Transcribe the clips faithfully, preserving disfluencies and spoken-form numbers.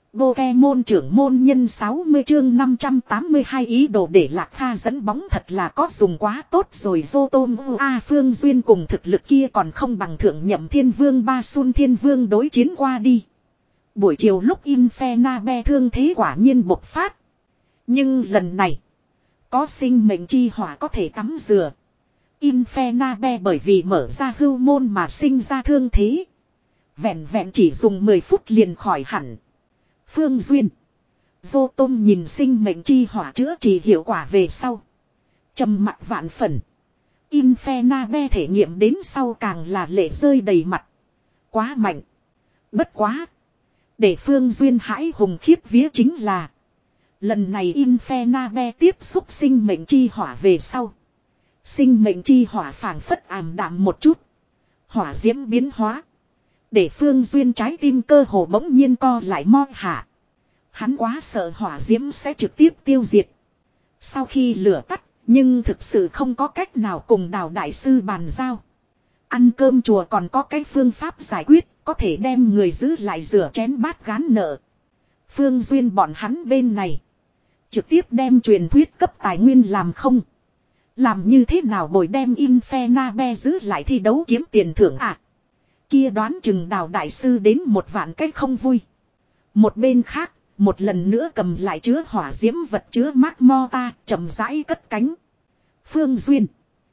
Pokemon trưởng môn nhân sáu mươi chương năm trăm tám mươi hai ý đồ để Lạc Kha dẫn bóng thật là có dùng quá tốt rồi. Zotom A Phương Duyên cùng thực lực kia còn không bằng thượng nhậm thiên vương Ba Sun Thiên Vương đối chiến qua đi. Buổi chiều lúc Infernape thương thế quả nhiên bộc phát. Nhưng lần này, có sinh mệnh chi hỏa có thể tắm rửa. Infernape bởi vì mở ra hưu môn mà sinh ra thương thế. Vẹn vẹn chỉ dùng mười phút liền khỏi hẳn. Phương Duyên. Vô Tôm nhìn sinh mệnh chi hỏa chữa trị hiệu quả về sau. Trầm mặt vạn phần. Infernape thể nghiệm đến sau càng là lệ rơi đầy mặt. Quá mạnh. Bất quá. Để Phương Duyên hãi hùng khiếp vía chính là. Lần này Infernape tiếp xúc sinh mệnh chi hỏa về sau. Sinh mệnh chi hỏa phảng phất ảm đạm một chút. Hỏa diễm biến hóa. Để Phương Duyên trái tim cơ hồ bỗng nhiên co lại mo hạ. Hắn quá sợ hỏa diễm sẽ trực tiếp tiêu diệt. Sau khi lửa tắt, nhưng thực sự không có cách nào cùng Đào đại sư bàn giao. Ăn cơm chùa còn có cái phương pháp giải quyết, có thể đem người giữ lại rửa chén bát gán nợ. Phương Duyên bọn hắn bên này. Trực tiếp đem truyền thuyết cấp tài nguyên làm không. Làm như thế nào bồi đem Infernape giữ lại thi đấu kiếm tiền thưởng à? Kia đoán chừng Đào đại sư đến một vạn cách không vui. Một bên khác, một lần nữa cầm lại chứa hỏa diễm vật chứa Magmorta, chậm rãi cất cánh. Phương Duyên.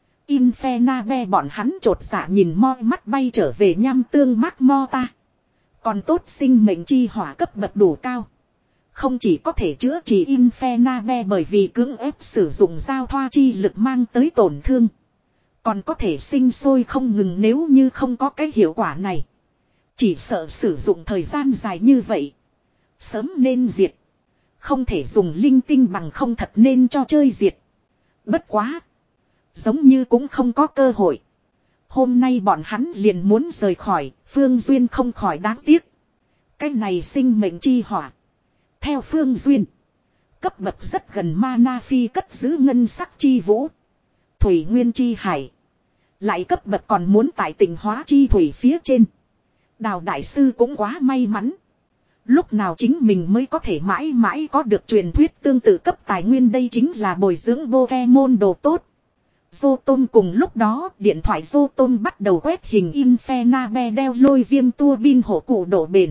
Infernape bọn hắn trột dạ nhìn moi mắt bay trở về nham tương Magmorta. Còn tốt sinh mệnh chi hỏa cấp bậc đủ cao. Không chỉ có thể chữa trị Infernape bởi vì cưỡng ép sử dụng giao thoa chi lực mang tới tổn thương. Còn có thể sinh sôi không ngừng nếu như không có cái hiệu quả này. Chỉ sợ sử dụng thời gian dài như vậy. Sớm nên diệt. Không thể dùng linh tinh bằng không thật nên cho chơi diệt. Bất quá. Giống như cũng không có cơ hội. Hôm nay bọn hắn liền muốn rời khỏi. Phương Duyên không khỏi đáng tiếc. Cái này sinh mệnh chi hỏa. Theo Phương Duyên. Cấp bậc rất gần Mana Phi cất giữ ngân sắc chi vũ. Thủy nguyên chi hải. Lại cấp bậc còn muốn tại tỉnh hóa chi thủy phía trên. Đào đại sư cũng quá may mắn. Lúc nào chính mình mới có thể mãi mãi có được truyền thuyết tương tự cấp tài nguyên đây chính là bồi dưỡng Pokemon đồ tốt. Zotom cùng lúc đó điện thoại Zotom bắt đầu quét hình Infernape đeo lôi viêm tua bin hộ cụ độ bền.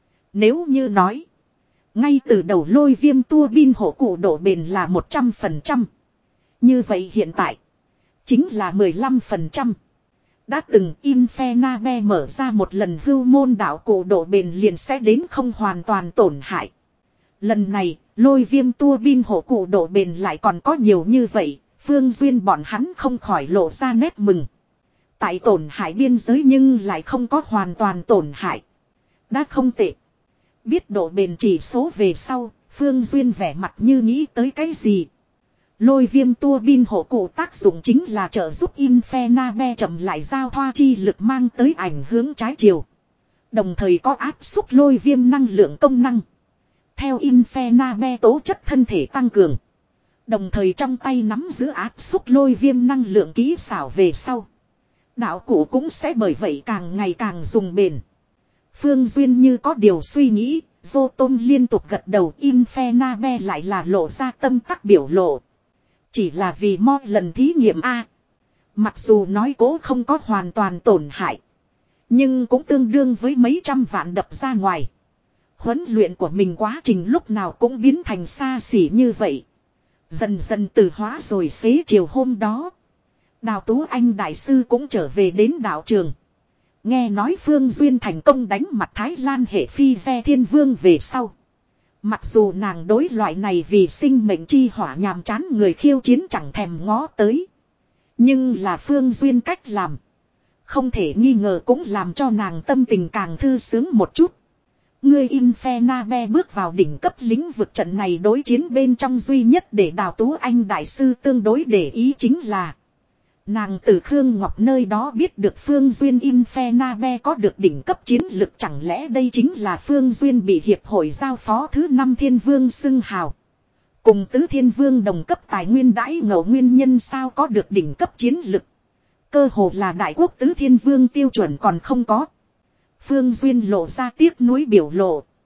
Nếu như nói. Ngay từ đầu lôi viêm tua bin hộ cụ độ bền là một trăm phần trăm. Như vậy hiện tại. Chính là mười lăm phần trăm. Đã từng Infernape mở ra một lần hưu môn đạo cụ độ bền liền sẽ đến không hoàn toàn tổn hại. Lần này, lôi viêm tua bin hộ cụ độ bền lại còn có nhiều như vậy, Phương Duyên bọn hắn không khỏi lộ ra nét mừng. Tại tổn hại biên giới nhưng lại không có hoàn toàn tổn hại. Đã không tệ. Biết độ bền chỉ số về sau, Phương Duyên vẻ mặt như nghĩ tới cái gì. Lôi viêm tua bin hộ cụ tác dụng chính là trợ giúp Infernape chậm lại giao thoa chi lực mang tới ảnh hướng trái chiều. Đồng thời có áp xúc lôi viêm năng lượng công năng. Theo Infernape tố chất thân thể tăng cường. Đồng thời trong tay nắm giữ áp xúc lôi viêm năng lượng kỹ xảo về sau. Đạo cụ cũng sẽ bởi vậy càng ngày càng dùng bền. Phương Duyên như có điều suy nghĩ, Zotom liên tục gật đầu Infernape lại là lộ ra tâm tắc biểu lộ. Chỉ là vì mo lần thí nghiệm A. Mặc dù nói cố không có hoàn toàn tổn hại. Nhưng cũng tương đương với mấy trăm vạn đập ra ngoài. Huấn luyện của mình quá trình lúc nào cũng biến thành xa xỉ như vậy. Dần dần từ hóa rồi xế chiều hôm đó. Đào Tú Anh đại sư cũng trở về đến đạo trường. Nghe nói Phương Duyên thành công đánh mặt Thái Lan hệ phi xe thiên vương về sau. Mặc dù nàng đối loại này vì sinh mệnh chi hỏa nhàm chán người khiêu chiến chẳng thèm ngó tới. Nhưng là Phương Duyên cách làm. Không thể nghi ngờ cũng làm cho nàng tâm tình càng thư sướng một chút. Ngươi Infernape bước vào đỉnh cấp lĩnh vực trận này đối chiến bên trong duy nhất để Đào Tú Anh đại sư tương đối để ý chính là. Nàng từ Khương Ngọc nơi đó biết được Phương Duyên Infernape có được đỉnh cấp chiến lực chẳng lẽ đây chính là Phương Duyên bị hiệp hội giao phó thứ năm thiên vương xưng hào. Cùng tứ thiên vương đồng cấp tài nguyên đãi ngộ nguyên nhân sao có được đỉnh cấp chiến lực. Cơ hồ là đại quốc tứ thiên vương tiêu chuẩn còn không có. Phương Duyên lộ ra tiếc nuối biểu lộ.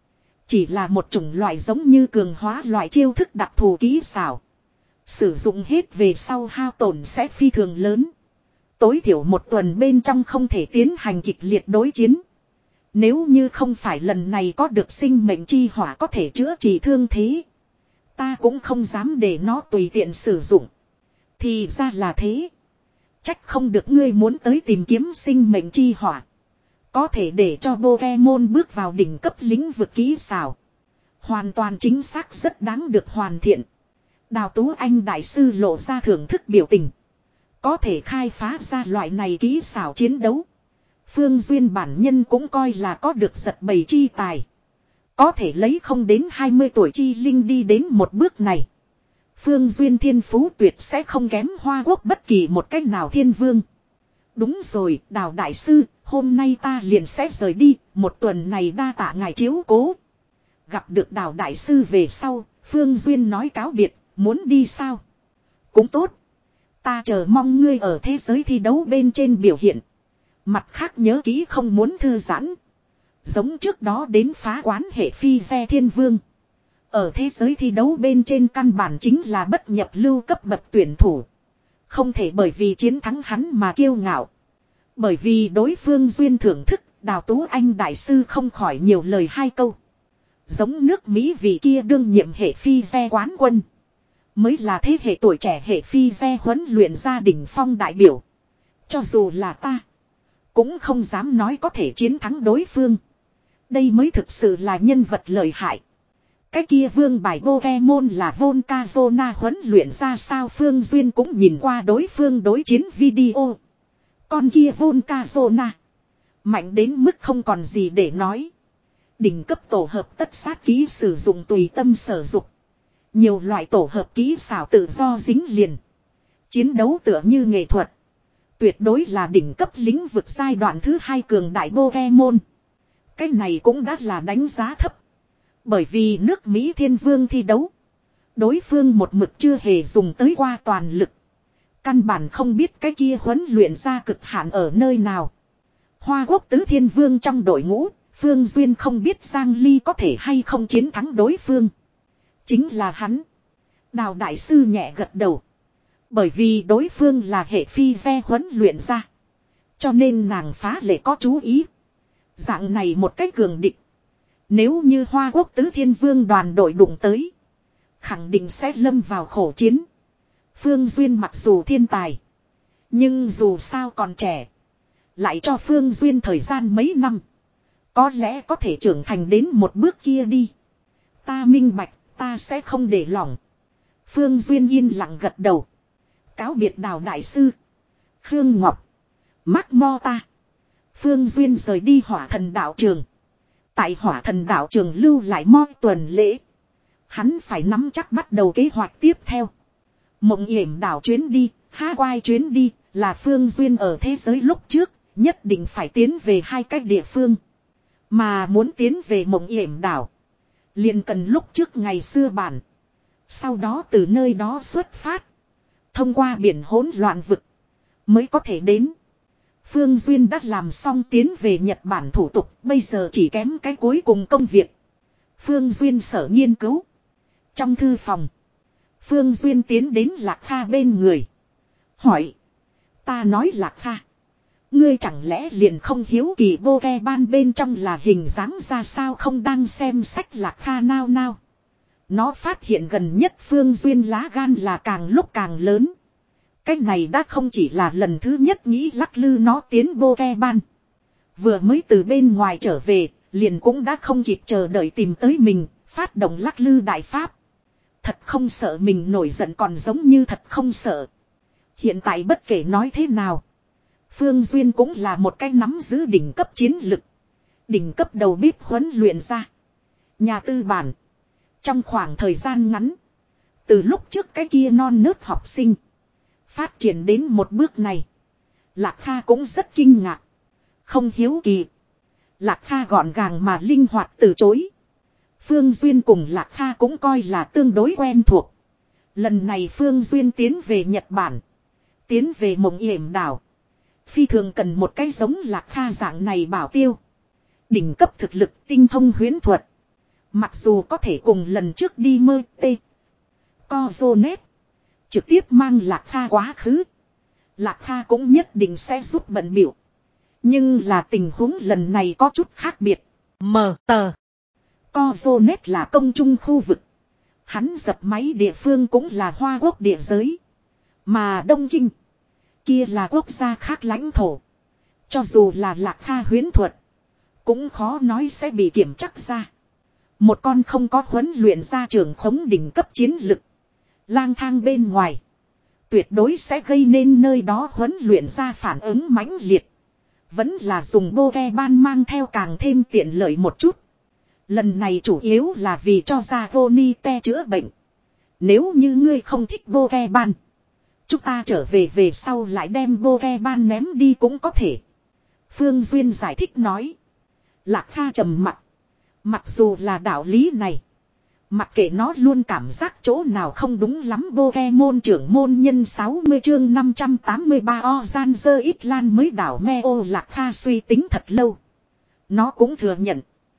Chỉ là một chủng loại giống như cường hóa loại chiêu thức đặc thù kỹ xảo. Sử dụng hết về sau hao tổn sẽ phi thường lớn. Tối thiểu một tuần bên trong không thể tiến hành kịch liệt đối chiến. Nếu như không phải lần này có được sinh mệnh chi hỏa có thể chữa trị thương thế, ta cũng không dám để nó tùy tiện sử dụng. Thì ra là thế. Trách không được ngươi muốn tới tìm kiếm sinh mệnh chi hỏa. Có thể để cho Pokemon bước vào đỉnh cấp lĩnh vực kỹ xảo. Hoàn toàn chính xác rất đáng được hoàn thiện. Đào Tú Anh đại sư lộ ra thưởng thức biểu tình. Có thể khai phá ra loại này kỹ xảo chiến đấu. Phương Duyên bản nhân cũng coi là có được giật bầy chi tài. Có thể lấy không đến hai mươi tuổi chi linh đi đến một bước này. Phương Duyên thiên phú tuyệt sẽ không kém Hoa Quốc bất kỳ một cách nào thiên vương. Đúng rồi, Đào đại sư, hôm nay ta liền sẽ rời đi, một tuần này đa tạ ngài chiếu cố. Gặp được Đào đại sư về sau, Phương Duyên nói cáo biệt, muốn đi sao? Cũng tốt. Ta chờ mong ngươi ở thế giới thi đấu bên trên biểu hiện. Mặt khác nhớ kỹ không muốn thư giãn. Giống trước đó đến phá quán hệ phi xe thiên vương. Ở thế giới thi đấu bên trên căn bản chính là bất nhập lưu cấp bậc tuyển thủ. Không thể bởi vì chiến thắng hắn mà kiêu ngạo. Bởi vì đối phương duyên thưởng thức, Đào Tú Anh đại sư không khỏi nhiều lời hai câu. Giống nước Mỹ vị kia đương nhiệm hệ phi xe quán quân. Mới là thế hệ tuổi trẻ hệ phi xe huấn luyện gia đình phong đại biểu. Cho dù là ta, cũng không dám nói có thể chiến thắng đối phương. Đây mới thực sự là nhân vật lợi hại. Cái kia vương bài Pokemon là Volcazona huấn luyện ra sao Phương Duyên cũng nhìn qua đối phương đối chiến video. Con kia Volcazona mạnh đến mức không còn gì để nói. Đỉnh cấp tổ hợp tất sát ký sử dụng tùy tâm sở dục. Nhiều loại tổ hợp kỹ xảo tự do dính liền. Chiến đấu tựa như nghệ thuật. Tuyệt đối là đỉnh cấp lĩnh vực giai đoạn thứ hai cường đại Pokemon. Cái này cũng đã là đánh giá thấp. Bởi vì nước Mỹ thiên vương thi đấu. Đối phương một mực chưa hề dùng tới qua toàn lực. Căn bản không biết cái kia huấn luyện ra cực hạn ở nơi nào. Hoa Quốc tứ thiên vương trong đội ngũ. Phương Duyên không biết Giang Ly có thể hay không chiến thắng đối phương. Chính là hắn. Đào đại sư nhẹ gật đầu. Bởi vì đối phương là hệ phi xe huấn luyện ra. Cho nên nàng phá lệ có chú ý. Dạng này một cách cường địch. Nếu như Hoa Quốc tứ thiên vương đoàn đội đụng tới. Khẳng định sẽ lâm vào khổ chiến. Phương Duyên mặc dù thiên tài. Nhưng dù sao còn trẻ. Lại cho Phương Duyên thời gian mấy năm. Có lẽ có thể trưởng thành đến một bước kia đi. Ta minh bạch, ta sẽ không để lỏng. Phương Duyên yên lặng gật đầu. Cáo biệt Đào đại sư. Khương Ngọc. Mắc Mo ta. Phương Duyên rời đi Hỏa Thần đạo trường. Tại Hỏa Thần đạo trường lưu lại mo tuần lễ. Hắn phải nắm chắc bắt đầu kế hoạch tiếp theo. Mộng yểm đảo chuyến đi, Há Quai chuyến đi, là Phương Duyên ở thế giới lúc trước, nhất định phải tiến về hai cách địa phương. Mà muốn tiến về mộng yểm đảo. Liền cần lúc trước ngày xưa bản. Sau đó từ nơi đó xuất phát. Thông qua biển hỗn loạn vực. Mới có thể đến. Phương Duyên đã làm xong tiến về Nhật Bản thủ tục. Bây giờ chỉ kém cái cuối cùng công việc. Phương Duyên sở nghiên cứu. Trong thư phòng. Phương Duyên tiến đến Lạc Kha bên người. Hỏi. Ta nói Lạc Kha. Ngươi chẳng lẽ liền không hiếu kỳ Pokemon bên trong là hình dáng ra sao không đang xem sách Lạc Kha nao nao. Nó phát hiện gần nhất Phương Duyên lá gan là càng lúc càng lớn. Cái này đã không chỉ là lần thứ nhất nghĩ lắc lư nó tiến Pokemon. Vừa mới từ bên ngoài trở về, liền cũng đã không kịp chờ đợi tìm tới mình, phát động lắc lư đại pháp. Thật không sợ mình nổi giận còn giống như thật không sợ. Hiện tại bất kể nói thế nào. Phương Duyên cũng là một cái nắm giữ đỉnh cấp chiến lực. Đỉnh cấp đầu bếp huấn luyện ra. Nhà tư bản. Trong khoảng thời gian ngắn. Từ lúc trước cái kia non nớt học sinh. Phát triển đến một bước này. Lạc Kha cũng rất kinh ngạc. Không hiếu kỳ. Lạc Kha gọn gàng mà linh hoạt từ chối. Phương Duyên cùng Lạc Kha cũng coi là tương đối quen thuộc. Lần này Phương Duyên tiến về Nhật Bản. Tiến về mộng yểm đảo. Phi thường cần một cái giống Lạc Kha dạng này bảo tiêu. Đỉnh cấp thực lực tinh thông huyễn thuật. Mặc dù có thể cùng lần trước đi mơ tê. Co vô nét. Trực tiếp mang Lạc Kha quá khứ. Lạc Kha cũng nhất định sẽ giúp bận biểu. Nhưng là tình huống lần này có chút khác biệt. Mờ tờ. Co vô nét là công trung khu vực. Hắn dập máy địa phương cũng là Hoa Quốc địa giới. Mà Đông Kinh. Kia là quốc gia khác lãnh thổ. Cho dù là Lạc Kha huyễn thuật. Cũng khó nói sẽ bị kiểm chắc ra. Một con không có huấn luyện ra trưởng khống đỉnh cấp chiến lực. Lang thang bên ngoài. Tuyệt đối sẽ gây nên nơi đó huấn luyện ra phản ứng mãnh liệt. Vẫn là dùng bô ke ban mang theo càng thêm tiện lợi một chút. Lần này chủ yếu là vì cho ra Roni te chữa bệnh. Nếu như ngươi không thích bô ke ban. Chúng ta trở về về sau lại đem bô ke ban ném đi cũng có thể. Phương Duyên giải thích nói. Lạc Kha trầm mặt. Mặc dù là đạo lý này. Mặc kệ nó luôn cảm giác chỗ nào không đúng lắm. Pokemon trưởng môn nhân sáu mươi chương năm trăm tám mươi ba Ozan Dơ Ít Lan mới đảo me ô Lạc Kha suy tính thật lâu. Nó cũng thừa nhận.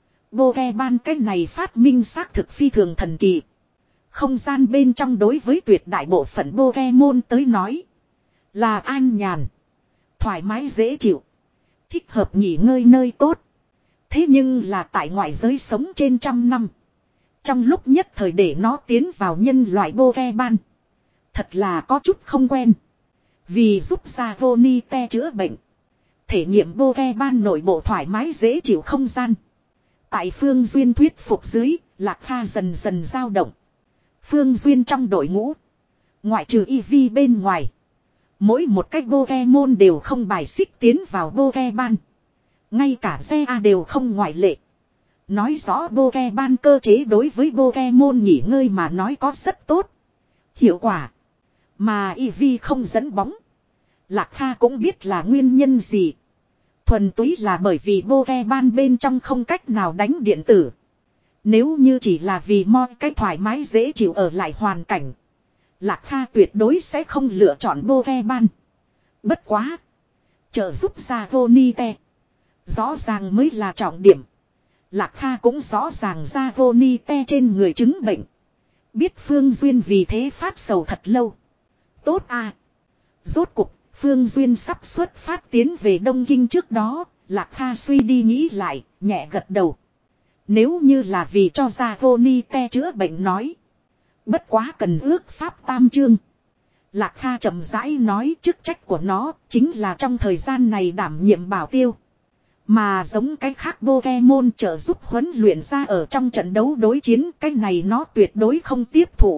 Pokemon cái này phát minh xác thực phi thường thần kỳ. Không gian bên trong đối với tuyệt đại bộ phận Pokemon tới nói. Là an nhàn. Thoải mái dễ chịu. Thích hợp nghỉ ngơi nơi tốt. Thế nhưng là tại ngoại giới sống trên trăm năm. Trong lúc nhất thời để nó tiến vào nhân loại Pokemon. Thật là có chút không quen. Vì giúp ra Roni-te chữa bệnh. Thể nghiệm Pokemon nội bộ thoải mái dễ chịu không gian. Tại Phương Duyên thuyết phục dưới, Lạc Kha dần dần dao động. Phương Duyên trong đội ngũ. Ngoại trừ Eevee bên ngoài. Mỗi một cách Pokemon đều không bài xích tiến vào Pokemon. Ngay cả Zea đều không ngoại lệ. Nói rõ Pokemon cơ chế đối với Pokemon nghỉ ngơi mà nói có rất tốt. Hiệu quả. Mà Eevee không dẫn bóng. Lạc Kha cũng biết là nguyên nhân gì. Thuần túy là bởi vì Pokemon bên trong không cách nào đánh điện tử. Nếu như chỉ là vì mo cái thoải mái dễ chịu ở lại hoàn cảnh. Lạc Kha tuyệt đối sẽ không lựa chọn Pokemon. Bất quá. Trợ giúp ra Roni-te. Rõ ràng mới là trọng điểm. Lạc Kha cũng rõ ràng ra Roni-te trên người chứng bệnh. Biết Phương Duyên vì thế phát sầu thật lâu. Tốt à. Rốt cục, Phương Duyên sắp xuất phát tiến về Đông Kinh trước đó. Lạc Kha suy đi nghĩ lại, nhẹ gật đầu. Nếu như là vì cho ra Roni-te chữa bệnh nói. Bất quá cần ước pháp tam chương. Lạc Kha chậm rãi nói chức trách của nó chính là trong thời gian này đảm nhiệm bảo tiêu. Mà giống cái khác Pokemon trợ giúp huấn luyện ra ở trong trận đấu đối chiến, cái này nó tuyệt đối không tiếp thụ.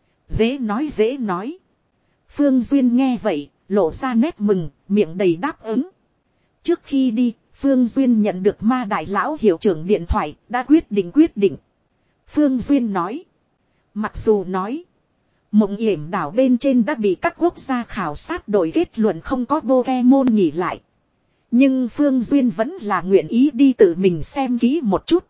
Dễ nói dễ nói. Phương Duyên nghe vậy, lộ ra nét mừng, miệng đầy đáp ứng. Trước khi đi, Phương Duyên nhận được ma đại lão hiệu trưởng điện thoại, đã quyết định quyết định. Phương Duyên nói. Mặc dù nói, Mộng Yểm đảo bên trên đã bị các quốc gia khảo sát đội kết luận không có Pokemon nghỉ lại. Nhưng Phương Duyên vẫn là nguyện ý đi tự mình xem kỹ một chút.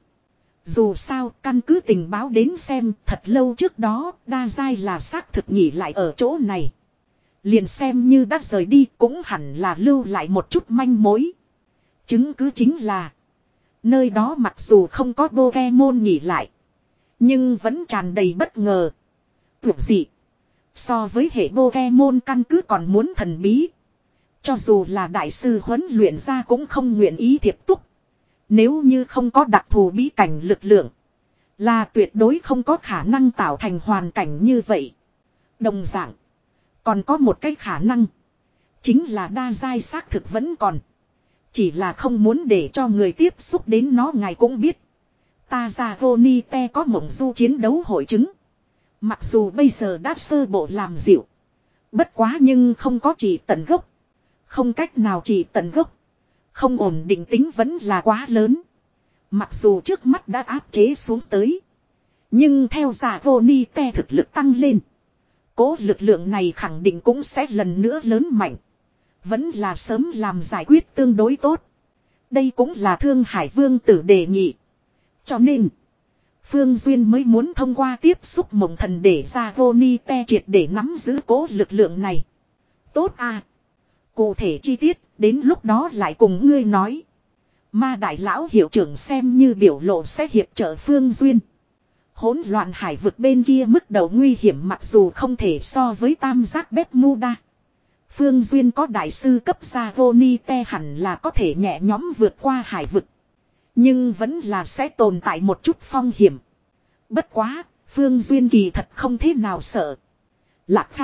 Dù sao, căn cứ tình báo đến xem, thật lâu trước đó, đa giai là xác thực nghỉ lại ở chỗ này. Liền xem như đã rời đi cũng hẳn là lưu lại một chút manh mối. Chứng cứ chính là, nơi đó mặc dù không có Pokemon nghỉ lại, nhưng vẫn tràn đầy bất ngờ. Tuyệt dị. So với hệ Pokemon căn cứ còn muốn thần bí. Cho dù là đại sư huấn luyện ra cũng không nguyện ý thiệp túc. Nếu như không có đặc thù bí cảnh lực lượng, là tuyệt đối không có khả năng tạo thành hoàn cảnh như vậy. Đồng dạng, còn có một cái khả năng. Chính là đa giai xác thực vẫn còn. Chỉ là không muốn để cho người tiếp xúc đến nó. Ngài cũng biết. Ta ra Roni-te có mộng du chiến đấu hội chứng. Mặc dù bây giờ đã sơ bộ làm dịu. Bất quá nhưng không có chỉ tận gốc. Không cách nào chỉ tận gốc. Không ổn định tính vẫn là quá lớn. Mặc dù trước mắt đã áp chế xuống tới. Nhưng theo giả Roni-te thực lực tăng lên. Cố lực lượng này khẳng định cũng sẽ lần nữa lớn mạnh. Vẫn là sớm làm giải quyết tương đối tốt. Đây cũng là Thương Hải Vương tử đề nghị. Cho nên, Phương Duyên mới muốn thông qua tiếp xúc mộng thần để ra Roni-te triệt để nắm giữ cố lực lượng này. Tốt à. Cụ thể chi tiết, đến lúc đó lại cùng ngươi nói. Ma đại lão hiệu trưởng xem như biểu lộ sẽ hiệp trợ Phương Duyên. Hỗn loạn hải vực bên kia mức độ nguy hiểm mặc dù không thể so với tam giác Bermuda. Phương Duyên có đại sư cấp gia Vonite hẳn là có thể nhẹ nhõm vượt qua hải vực. Nhưng vẫn là sẽ tồn tại một chút phong hiểm. Bất quá, Phương Duyên kỳ thật không thế nào sợ. Lạc Kha,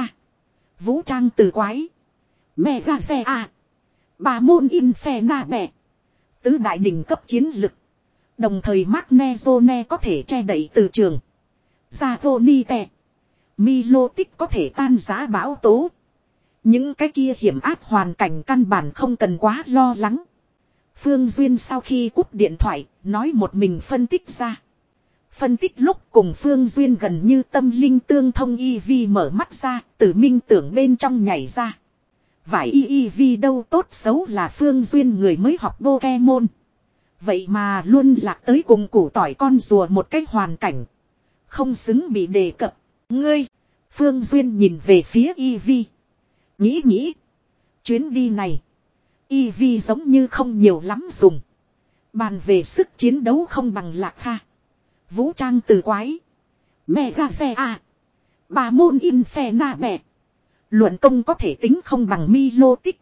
vũ trang từ quái, Mega xe A, bà môn Inferna bè, tứ đại đỉnh cấp chiến lực. Đồng thời Magnezone có thể che đậy từ trường. Zavonite, Milotic có thể tan giá bão tố. Những cái kia hiểm ác hoàn cảnh căn bản không cần quá lo lắng. Phương Duyên sau khi cúp điện thoại, nói một mình phân tích ra. Phân tích lúc cùng Phương Duyên gần như tâm linh tương thông e vê mở mắt ra, từ minh tưởng bên trong nhảy ra. Vải e vê đâu tốt xấu là Phương Duyên người mới học Pokemon. Vậy mà luôn lạc tới cùng củ tỏi con rùa một cái hoàn cảnh. Không xứng bị đề cập. Ngươi, Phương Duyên nhìn về phía e vê. Nghĩ nghĩ. Chuyến đi này. e vê giống như không nhiều lắm dùng. Bàn về sức chiến đấu không bằng Lạc Kha. Vũ trang từ quái. Mega xe A. Bà môn Inferna bè. Luận công có thể tính không bằng Milotic.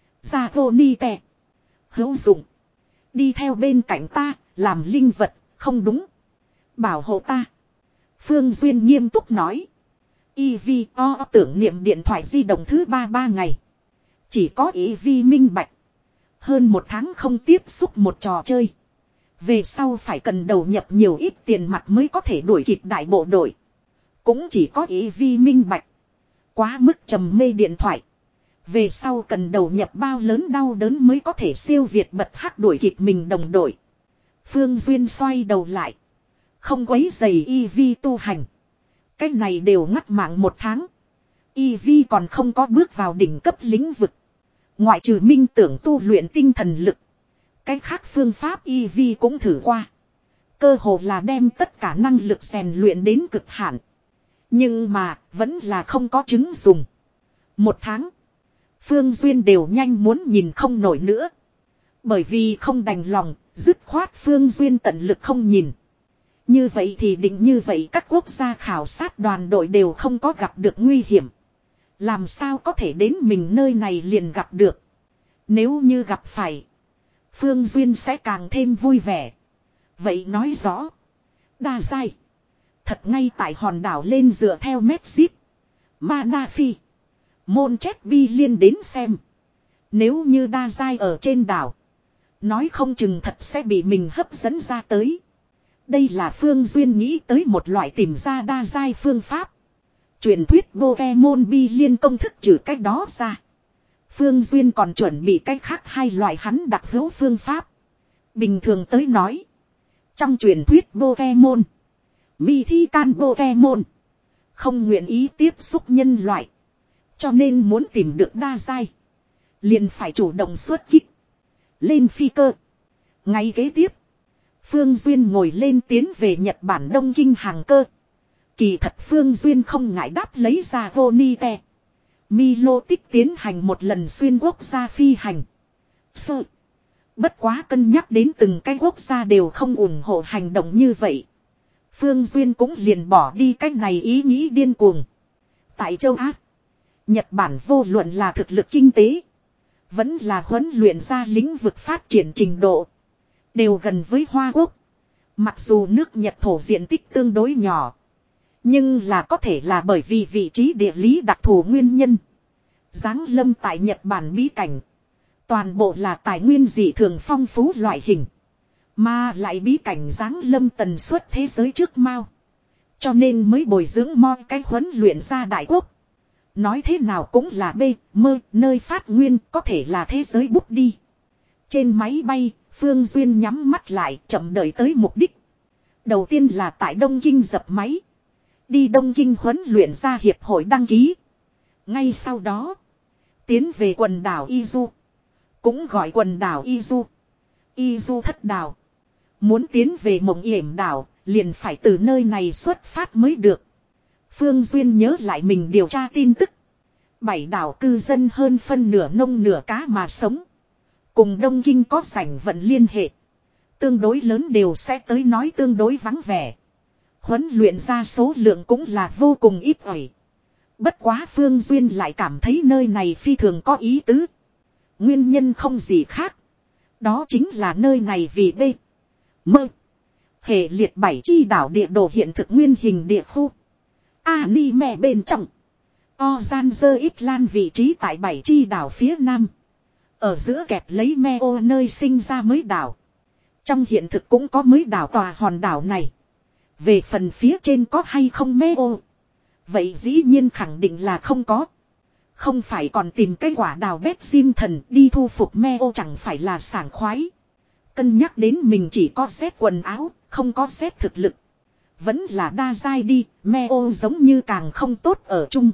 Zavonite. Hữu dụng. Đi theo bên cạnh ta, làm linh vật, không đúng. Bảo hộ ta. Phương Duyên nghiêm túc nói. e vê o tưởng niệm điện thoại di động thứ ba ba ngày. Chỉ có e vê minh bạch. Hơn một tháng không tiếp xúc một trò chơi. Về sau phải cần đầu nhập nhiều ít tiền mặt mới có thể đuổi kịp đại bộ đội. Cũng chỉ có e vê minh bạch. Quá mức trầm mê điện thoại. Về sau cần đầu nhập bao lớn đau đớn mới có thể siêu việt bật hắc đuổi kịp mình đồng đội. Phương Duyên xoay đầu lại. Không quấy giày e vê tu hành. Cái này đều ngắt mạng một tháng. e vê còn không có bước vào đỉnh cấp lĩnh vực. Ngoại trừ minh tưởng tu luyện tinh thần lực. Cái khác phương pháp e vê cũng thử qua. Cơ hồ là đem tất cả năng lực rèn luyện đến cực hạn. Nhưng mà vẫn là không có chứng dùng. Một tháng. Phương Duyên đều nhanh muốn nhìn không nổi nữa. Bởi vì không đành lòng, dứt khoát Phương Duyên tận lực không nhìn. Như vậy thì định như vậy các quốc gia khảo sát đoàn đội đều không có gặp được nguy hiểm. Làm sao có thể đến mình nơi này liền gặp được. Nếu như gặp phải, Phương Duyên sẽ càng thêm vui vẻ. Vậy nói rõ. Đa giai. Thật ngay tại hòn đảo lên dựa theo Medjit. Manafi. Môn chết bi liên đến xem. Nếu như đa giai ở trên đảo. Nói không chừng thật sẽ bị mình hấp dẫn ra tới. Đây là Phương Duyên nghĩ tới một loại tìm ra đa giai phương pháp. Truyền thuyết Pokemon bi liên công thức trừ cách đó ra. Phương Duyên còn chuẩn bị cách khác hai loại hắn đặc hữu phương pháp. Bình thường tới nói. Trong truyền thuyết Pokemon. Mythical Pokemon. Không nguyện ý tiếp xúc nhân loại. Cho nên muốn tìm được đa giai. Liền phải chủ động xuất kích. Lên phi cơ. Ngay kế tiếp. Phương Duyên ngồi lên tiến về Nhật Bản Đông Kinh hàng cơ. Kỳ thật Phương Duyên không ngại đáp lấy ra Vonite. Milotic tiến hành một lần xuyên quốc gia phi hành. Sợ. Bất quá cân nhắc đến từng cái quốc gia đều không ủng hộ hành động như vậy. Phương Duyên cũng liền bỏ đi cách này ý nghĩ điên cuồng. Tại châu Á. Nhật Bản vô luận là thực lực kinh tế. Vẫn là huấn luyện ra lĩnh vực phát triển trình độ. Đều gần với Hoa Quốc. Mặc dù nước Nhật thổ diện tích tương đối nhỏ. Nhưng là có thể là bởi vì vị trí địa lý đặc thù nguyên nhân. Giáng lâm tại Nhật Bản bí cảnh. Toàn bộ là tài nguyên dị thường phong phú loại hình. Mà lại bí cảnh giáng lâm tần suất thế giới trước mao. Cho nên mới bồi dưỡng moi cái huấn luyện ra đại quốc. Nói thế nào cũng là B, mơ, nơi phát nguyên có thể là thế giới bút đi. Trên máy bay, Phương Duyên nhắm mắt lại chậm đợi tới mục đích. Đầu tiên là tại Đông Kinh dập máy. Đi Đông Kinh huấn luyện ra hiệp hội đăng ký. Ngay sau đó, tiến về quần đảo Izu. Cũng gọi quần đảo Izu. Izu thất đảo. Muốn tiến về Mộng Yểm đảo, liền phải từ nơi này xuất phát mới được. Phương Duyên nhớ lại mình điều tra tin tức. Bảy đảo cư dân hơn phân nửa nông nửa cá mà sống. Cùng Đông Kinh có sảnh vận liên hệ. Tương đối lớn đều sẽ tới nói tương đối vắng vẻ. Huấn luyện ra số lượng cũng là vô cùng ít ỏi. Bất quá Phương Duyên lại cảm thấy nơi này phi thường có ý tứ. Nguyên nhân không gì khác. Đó chính là nơi này vì B. Mơ. Hệ liệt bảy chi đảo địa đồ hiện thực nguyên hình địa khu. Anime bên trong. Ozanzer Island vị trí tại bảy chi đảo phía nam. Ở giữa kẹp lấy Meo nơi sinh ra mới đảo. Trong hiện thực cũng có mới đảo tòa hòn đảo này. Về phần phía trên có hay không Meo. Vậy dĩ nhiên khẳng định là không có. Không phải còn tìm cái quả đào bét diêm thần đi thu phục Meo chẳng phải là sảng khoái. Cân nhắc đến mình chỉ có set quần áo, không có set thực lực. Vẫn là đa giai đi, Meo giống như càng không tốt ở chung.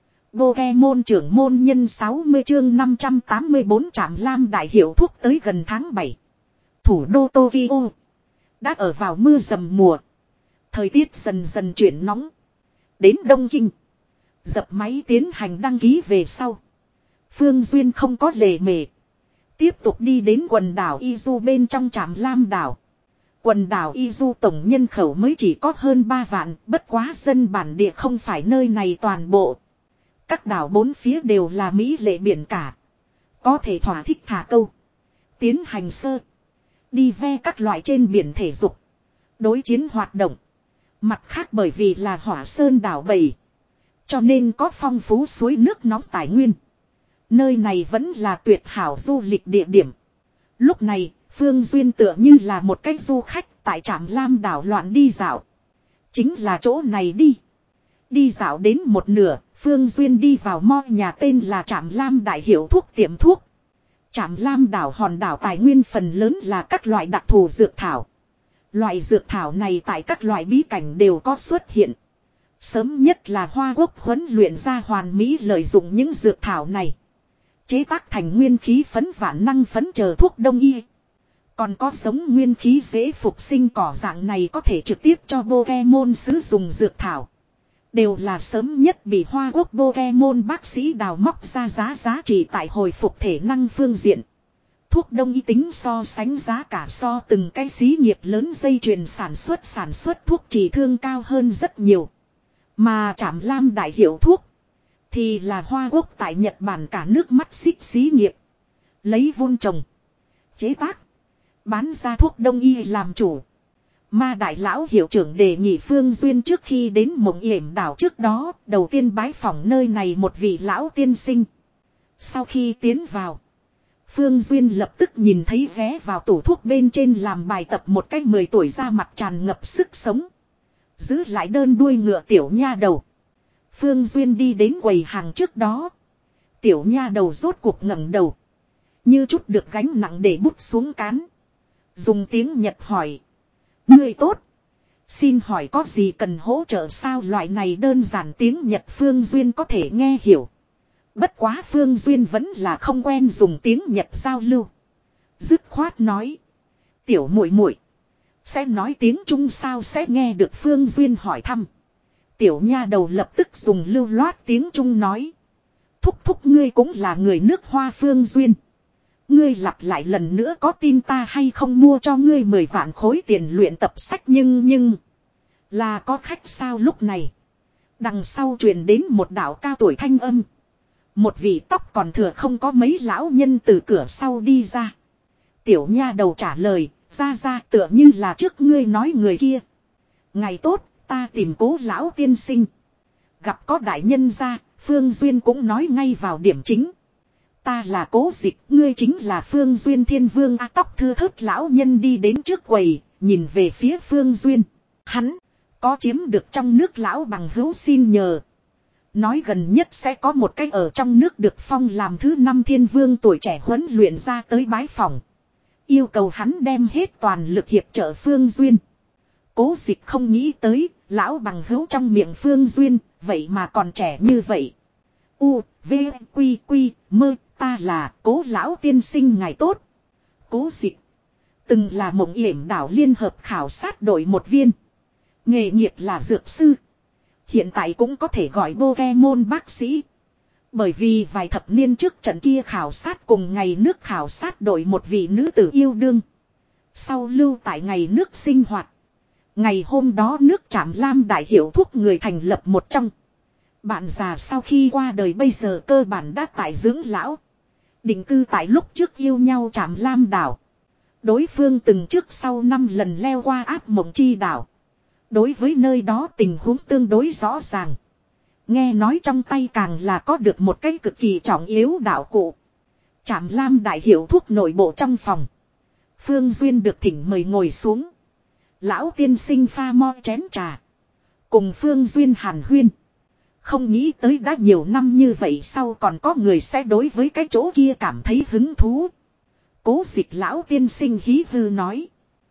Pokemon trưởng môn nhân sáu mươi chương năm trăm tám mươi bốn trạm lam đại hiệu thuốc tới gần tháng bảy. Thủ đô Tokyo đã ở vào mưa dầm mùa. Thời tiết dần dần chuyển nóng. Đến Đông Kinh. Dập máy tiến hành đăng ký về sau. Phương Duyên không có lề mề. Tiếp tục đi đến quần đảo Izu bên trong trạm lam đảo. Quần đảo Izu tổng nhân khẩu mới chỉ có hơn ba vạn. Bất quá dân bản địa không phải nơi này toàn bộ. Các đảo bốn phía đều là mỹ lệ biển cả. Có thể thỏa thích thả câu. Tiến hành sơ. Đi ve các loại trên biển thể dục. Đối chiến hoạt động. Mặt khác bởi vì là hỏa sơn đảo bầy. Cho nên có phong phú suối nước nóng tài nguyên. Nơi này vẫn là tuyệt hảo du lịch địa điểm. Lúc này, Phương Duyên tựa như là một cách du khách tại trạm lam đảo loạn đi dạo. Chính là chỗ này đi. Đi dạo đến một nửa, Phương Duyên đi vào mo nhà tên là trạm lam đại hiệu thuốc tiệm thuốc. Trạm lam đảo hòn đảo tài nguyên phần lớn là các loại đặc thù dược thảo. Loại dược thảo này tại các loại bí cảnh đều có xuất hiện. Sớm nhất là Hoa Quốc huấn luyện ra hoàn mỹ lợi dụng những dược thảo này. Chế tác thành nguyên khí phấn vạn năng phấn chờ thuốc đông y. Còn có giống nguyên khí dễ phục sinh cỏ dạng này có thể trực tiếp cho Pokemon sử dụng dược thảo. Đều là sớm nhất bị Hoa Quốc Pokemon bác sĩ đào móc ra giá giá trị tại hồi phục thể năng phương diện. Thuốc đông y tính so sánh giá cả so từng cái xí nghiệp lớn dây chuyền sản xuất sản xuất thuốc trị thương cao hơn rất nhiều. Mà trạm lam đại hiệu thuốc thì là Hoa Quốc tại Nhật Bản cả nước mắt xích xí nghiệp. Lấy vun trồng, chế tác, bán ra thuốc đông y làm chủ. Ma đại lão hiệu trưởng đề nghị Phương Duyên trước khi đến Mộng Yểm đảo trước đó, đầu tiên bái phỏng nơi này một vị lão tiên sinh. Sau khi tiến vào, Phương Duyên lập tức nhìn thấy vé vào tủ thuốc bên trên làm bài tập một cách mười tuổi ra mặt tràn ngập sức sống. Giữ lại đơn đuôi ngựa tiểu nha đầu. Phương Duyên đi đến quầy hàng trước đó. Tiểu nha đầu rốt cuộc ngẩng đầu. Như chút được gánh nặng để bút xuống cán. Dùng tiếng Nhật hỏi. Người tốt. Xin hỏi có gì cần hỗ trợ sao loại này đơn giản tiếng Nhật Phương Duyên có thể nghe hiểu. Bất quá Phương Duyên vẫn là không quen dùng tiếng Nhật giao lưu. Dứt khoát nói. Tiểu muội muội sẽ nói tiếng Trung sao sẽ nghe được Phương Duyên hỏi thăm. Tiểu nha đầu lập tức dùng lưu loát tiếng Trung nói. Thúc thúc ngươi cũng là người nước Hoa Phương Duyên. Ngươi lặp lại lần nữa có tin ta hay không mua cho ngươi mười vạn khối tiền luyện tập sách nhưng nhưng. Là có khách sao lúc này. Đằng sau truyền đến một đạo cao tuổi thanh âm. Một vị tóc còn thừa không có mấy lão nhân từ cửa sau đi ra. Tiểu nha đầu trả lời. Ra ra tựa như là trước ngươi nói người kia. Ngày tốt, ta tìm Cố lão tiên sinh. Gặp có đại nhân ra, Phương Duyên cũng nói ngay vào điểm chính. Ta là Cố Dịch, ngươi chính là Phương Duyên Thiên Vương a tóc thưa thớt lão nhân đi đến trước quầy, nhìn về phía Phương Duyên. Hắn, có chiếm được trong nước lão bằng hữu xin nhờ. Nói gần nhất sẽ có một cách ở trong nước được phong làm thứ năm Thiên Vương tuổi trẻ huấn luyện ra tới bái phòng. Yêu cầu hắn đem hết toàn lực hiệp trợ Phương Duyên. Cố Dịch không nghĩ tới, lão bằng hữu trong miệng Phương Duyên, vậy mà còn trẻ như vậy. U, V, Quy, Quy, Mơ, ta là Cố lão tiên sinh ngày tốt. Cố Dịch từng là Mộng Yểm đảo liên hợp khảo sát đội một viên. Nghề nghiệp là dược sư. Hiện tại cũng có thể gọi Pokemon bác sĩ. Bởi vì vài thập niên trước trận kia khảo sát cùng ngày nước khảo sát đội một vị nữ tử yêu đương. Sau lưu tại ngày nước sinh hoạt. Ngày hôm đó nước Trạm Lam đại hiệu thuốc người thành lập một trong. Bạn già sau khi qua đời bây giờ cơ bản đã tại dưỡng lão. Định cư tại lúc trước yêu nhau Trạm Lam đảo. Đối phương từng trước sau năm lần leo qua áp mộng chi đảo. Đối với nơi đó tình huống tương đối rõ ràng. Nghe nói trong tay càng là có được một cái cực kỳ trọng yếu đạo cụ. Trạm Lam đại hiệu thuốc nội bộ trong phòng. Phương Duyên được thỉnh mời ngồi xuống. Lão tiên sinh pha mo chén trà. Cùng Phương Duyên hàn huyên. Không nghĩ tới đã nhiều năm như vậy sau còn có người sẽ đối với cái chỗ kia cảm thấy hứng thú. Cố Dịch lão tiên sinh hí hư nói.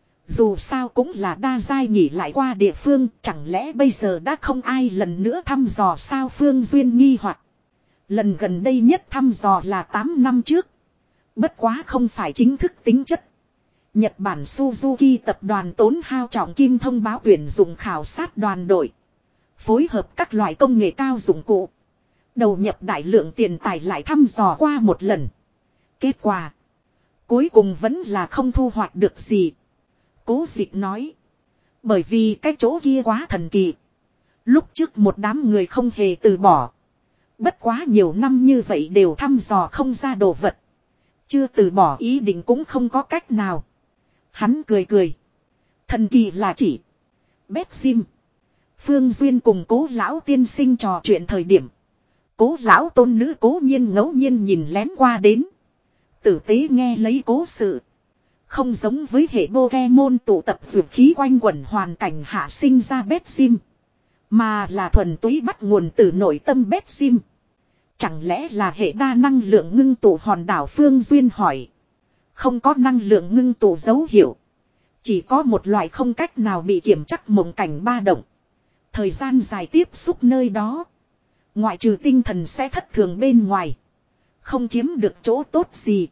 Dù sao cũng là đa giai nghỉ lại qua địa phương, chẳng lẽ bây giờ đã không ai lần nữa thăm dò sao? Phương Duyên nghi hoặc. Lần gần đây nhất thăm dò là tám năm trước. Bất quá không phải chính thức tính chất. Nhật Bản Suzuki tập đoàn tốn hao trọng kim thông báo tuyển dụng khảo sát đoàn đội. Phối hợp các loại công nghệ cao dụng cụ. Đầu nhập đại lượng tiền tài lại thăm dò qua một lần. Kết quả. Cuối cùng vẫn là không thu hoạch được gì. Cố Dịch nói. Bởi vì cái chỗ kia quá thần kỳ. Lúc trước một đám người không hề từ bỏ. Bất quá nhiều năm như vậy đều thăm dò không ra đồ vật. Chưa từ bỏ ý định cũng không có cách nào. Hắn cười cười. Thần kỳ là chỉ. Bét sim. Phương Duyên cùng Cố lão tiên sinh trò chuyện thời điểm. Cố lão tôn nữ cố nhiên ngẫu nhiên nhìn lén qua đến. Tử tế nghe lấy cố sự. Không giống với hệ Pokemon tụ tập dược khí quanh quẩn hoàn cảnh hạ sinh ra bét sim. Mà là thuần túy bắt nguồn từ nội tâm bét sim. Chẳng lẽ là hệ đa năng lượng ngưng tụ hòn đảo? Phương Duyên hỏi. Không có năng lượng ngưng tụ dấu hiệu. Chỉ có một loại không cách nào bị kiểm chắc mộng cảnh ba động. Thời gian dài tiếp xúc nơi đó. Ngoại trừ tinh thần sẽ thất thường bên ngoài. Không chiếm được chỗ tốt gì.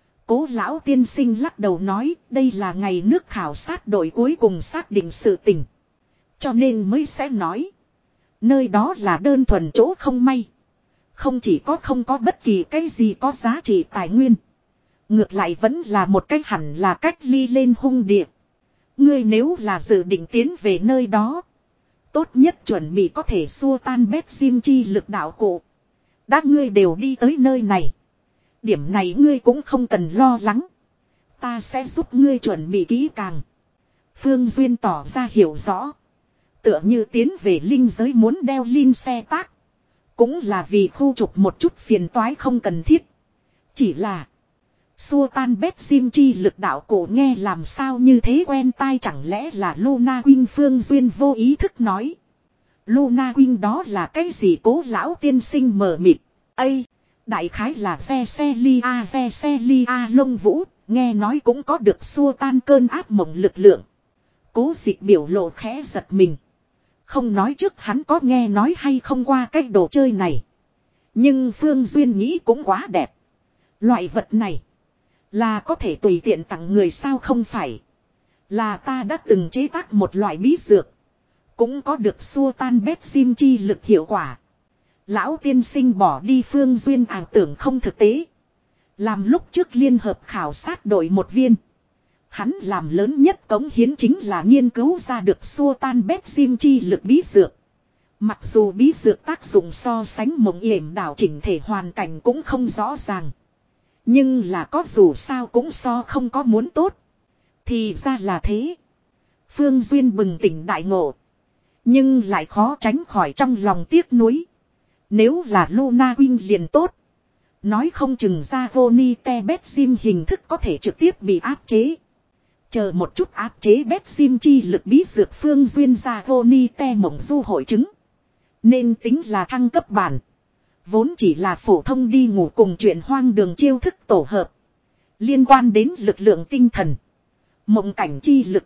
Cố lão tiên sinh lắc đầu nói đây là ngày nước khảo sát đội cuối cùng xác định sự tình. Cho nên mới sẽ nói. Nơi đó là đơn thuần chỗ không may. Không chỉ có không có bất kỳ cái gì có giá trị tài nguyên. Ngược lại vẫn là một cách hẳn là cách ly lên hung địa. Ngươi nếu là dự định tiến về nơi đó. Tốt nhất chuẩn bị có thể xua tan bét sim chi lực đạo cụ. Đã ngươi đều đi tới nơi này. Điểm này ngươi cũng không cần lo lắng. Ta sẽ giúp ngươi chuẩn bị kỹ càng. Phương Duyên tỏ ra hiểu rõ. Tựa như tiến về linh giới muốn đeo linh xe tác. Cũng là vì khu trục một chút phiền toái không cần thiết. Chỉ là. Xua tan bét sim chi lực đạo cổ nghe làm sao như thế quen tai, chẳng lẽ là Luna Wing? Phương Duyên vô ý thức nói. Luna Wing đó là cái gì? Cố lão tiên sinh mờ mịt. Ây! Đại khái là Veselia Veselia lông vũ, nghe nói cũng có được xua tan cơn ác mộng lực lượng. Cố Dịch biểu lộ khẽ giật mình. Không nói trước hắn có nghe nói hay không qua cái đồ chơi này. Nhưng Phương Duyên nghĩ cũng quá đẹp. Loại vật này là có thể tùy tiện tặng người sao? Không phải. Là ta đã từng chế tác một loại bí dược. Cũng có được xua tan bét sim chi lực hiệu quả. Lão tiên sinh bỏ đi. Phương Duyên ảo tưởng không thực tế. Làm lúc trước liên hợp khảo sát đội một viên. Hắn làm lớn nhất cống hiến chính là nghiên cứu ra được xua tan bét sim chi lực bí dược. Mặc dù bí dược tác dụng so sánh mộng yểm đảo chỉnh thể hoàn cảnh cũng không rõ ràng. Nhưng là có dù sao cũng so không có muốn tốt. Thì ra là thế. Phương Duyên bừng tỉnh đại ngộ. Nhưng lại khó tránh khỏi trong lòng tiếc nuối. Nếu là Luna Wing liền tốt. Nói không chừng ra Vonite bét sim hình thức có thể trực tiếp bị áp chế. Chờ một chút áp chế bét sim chi lực bí dược. Phương Duyên ra Vonite mộng du hội chứng. Nên tính là thăng cấp bản. Vốn chỉ là phổ thông đi ngủ cùng chuyện hoang đường chiêu thức tổ hợp. Liên quan đến lực lượng tinh thần. Mộng cảnh chi lực.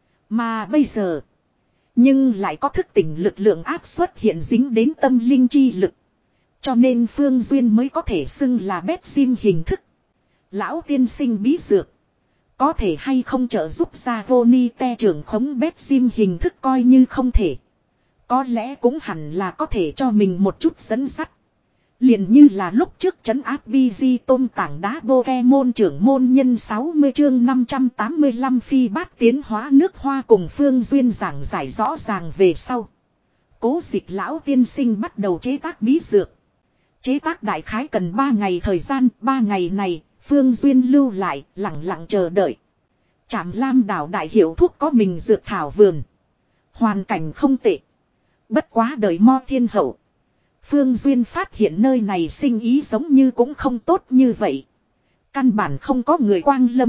Mà bây giờ. Nhưng lại có thức tỉnh lực lượng áp suất hiện dính đến tâm linh chi lực. Cho nên Phương Duyên mới có thể xưng là bét sim hình thức. Lão tiên sinh bí dược. Có thể hay không trợ giúp ra Vonite trưởng khống bét sim hình thức? Coi như không thể. Có lẽ cũng hẳn là có thể cho mình một chút dẫn dắt. Liền như là lúc trước trấn áp bi di tôm tảng đá Pokemon trưởng môn nhân sáu mươi chương năm trăm tám mươi lăm phi bát tiến hóa nước hoa cùng Phương Duyên giảng giải rõ ràng về sau. Cố Dịch lão tiên sinh bắt đầu chế tác bí dược. Chế tác đại khái cần ba ngày thời gian, ba ngày này, Phương Duyên lưu lại, lặng lặng chờ đợi. Trạm Lam đảo đại hiệu thuốc có mình dược thảo vườn. Hoàn cảnh không tệ. Bất quá đời Mo Thiên Hậu. Phương Duyên phát hiện nơi này sinh ý giống như cũng không tốt như vậy. Căn bản không có người quang lâm.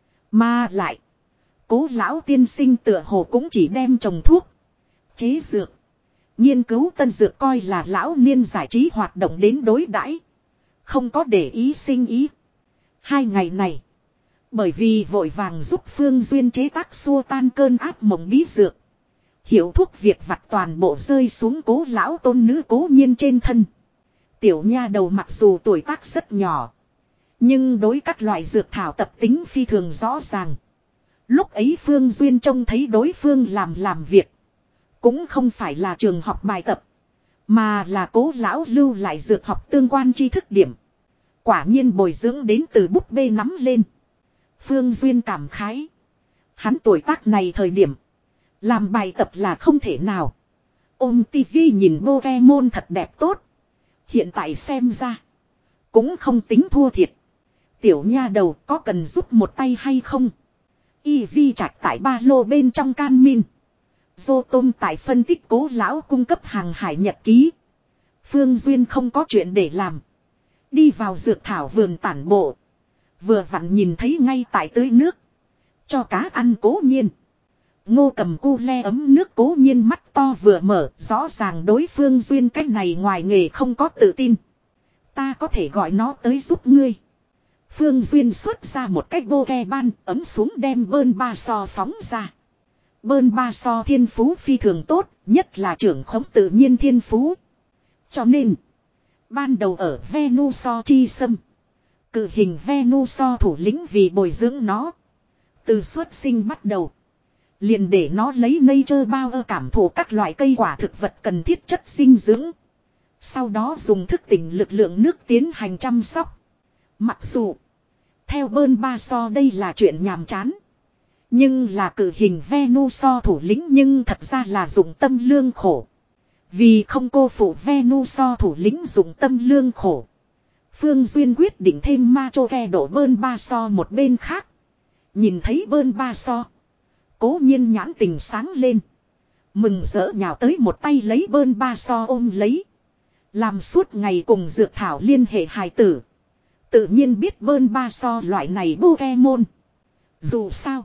Mà lại. Cố lão tiên sinh tựa hồ cũng chỉ đem trồng thuốc. Chế dược. Nghiên cứu tân dược coi là lão niên giải trí hoạt động đến đối đãi. Không có để ý sinh ý. Hai ngày này. Bởi vì vội vàng giúp Phương Duyên chế tác xua tan cơn áp mộng bí dược. Hiểu thuốc việc vặt toàn bộ rơi xuống cố lão tôn nữ Cố Nhiên trên thân. Tiểu nha đầu mặc dù tuổi tác rất nhỏ. Nhưng đối các loại dược thảo tập tính phi thường rõ ràng. Lúc ấy Phương Duyên trông thấy đối phương làm làm việc. Cũng không phải là trường học bài tập. Mà là cố lão lưu lại dược học tương quan tri thức điểm. Quả nhiên bồi dưỡng đến từ búp bê nắm lên. Phương Duyên cảm khái. Hắn tuổi tác này thời điểm. Làm bài tập là không thể nào. Ôm tivi nhìn Pokemon thật đẹp tốt. Hiện tại xem ra. Cũng không tính thua thiệt. Tiểu nha đầu có cần giúp một tay hay không? Y vi trạch tại ba lô bên trong can min. Vô tôm tại phân tích cố lão cung cấp hàng hải nhật ký. Phương Duyên không có chuyện để làm. Đi vào dược thảo vườn tản bộ. Vừa vặn nhìn thấy ngay tại tưới nước. Cho cá ăn Cố Nhiên. Ngô Cầm cu le ấm nước Cố Nhiên mắt to vừa mở. Rõ ràng đối Phương Duyên cách này ngoài nghề không có tự tin. Ta có thể gọi nó tới giúp ngươi. Phương Duyên xuất ra một cách vô ke ban ấm xuống đem bơn ba so phóng ra. Bơn ba so thiên phú phi thường tốt. Nhất là trưởng khống tự nhiên thiên phú. Cho nên. Ban đầu ở Venusaur chi sâm. Cự hình Venusaur thủ lĩnh vì bồi dưỡng nó. Từ xuất sinh bắt đầu. Liền để nó lấy nature bao ơ cảm thụ các loại cây quả thực vật cần thiết chất dinh dưỡng. Sau đó dùng thức tỉnh lực lượng nước tiến hành chăm sóc. Mặc dù. Theo bơn ba so đây là chuyện nhàm chán. Nhưng là cự hình Venusaur thủ lĩnh nhưng thật ra là dụng tâm lương khổ. Vì không cô phụ Venusaur thủ lĩnh dụng tâm lương khổ. Phương Duyên quyết định thêm ma chô ke đổ bơn ba so một bên khác. Nhìn thấy bơn ba so. Cố Nhiên nhãn tình sáng lên. Mừng rỡ nhào tới một tay lấy bơn ba so ôm lấy. Làm suốt ngày cùng dược thảo liên hệ hài tử. Tự nhiên biết bơn ba so loại này Pokemon. Dù sao.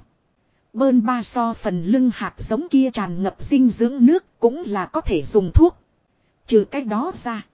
Bơn ba so phần lưng hạt giống kia tràn ngập dinh dưỡng nước cũng là có thể dùng thuốc. Trừ cách đó ra.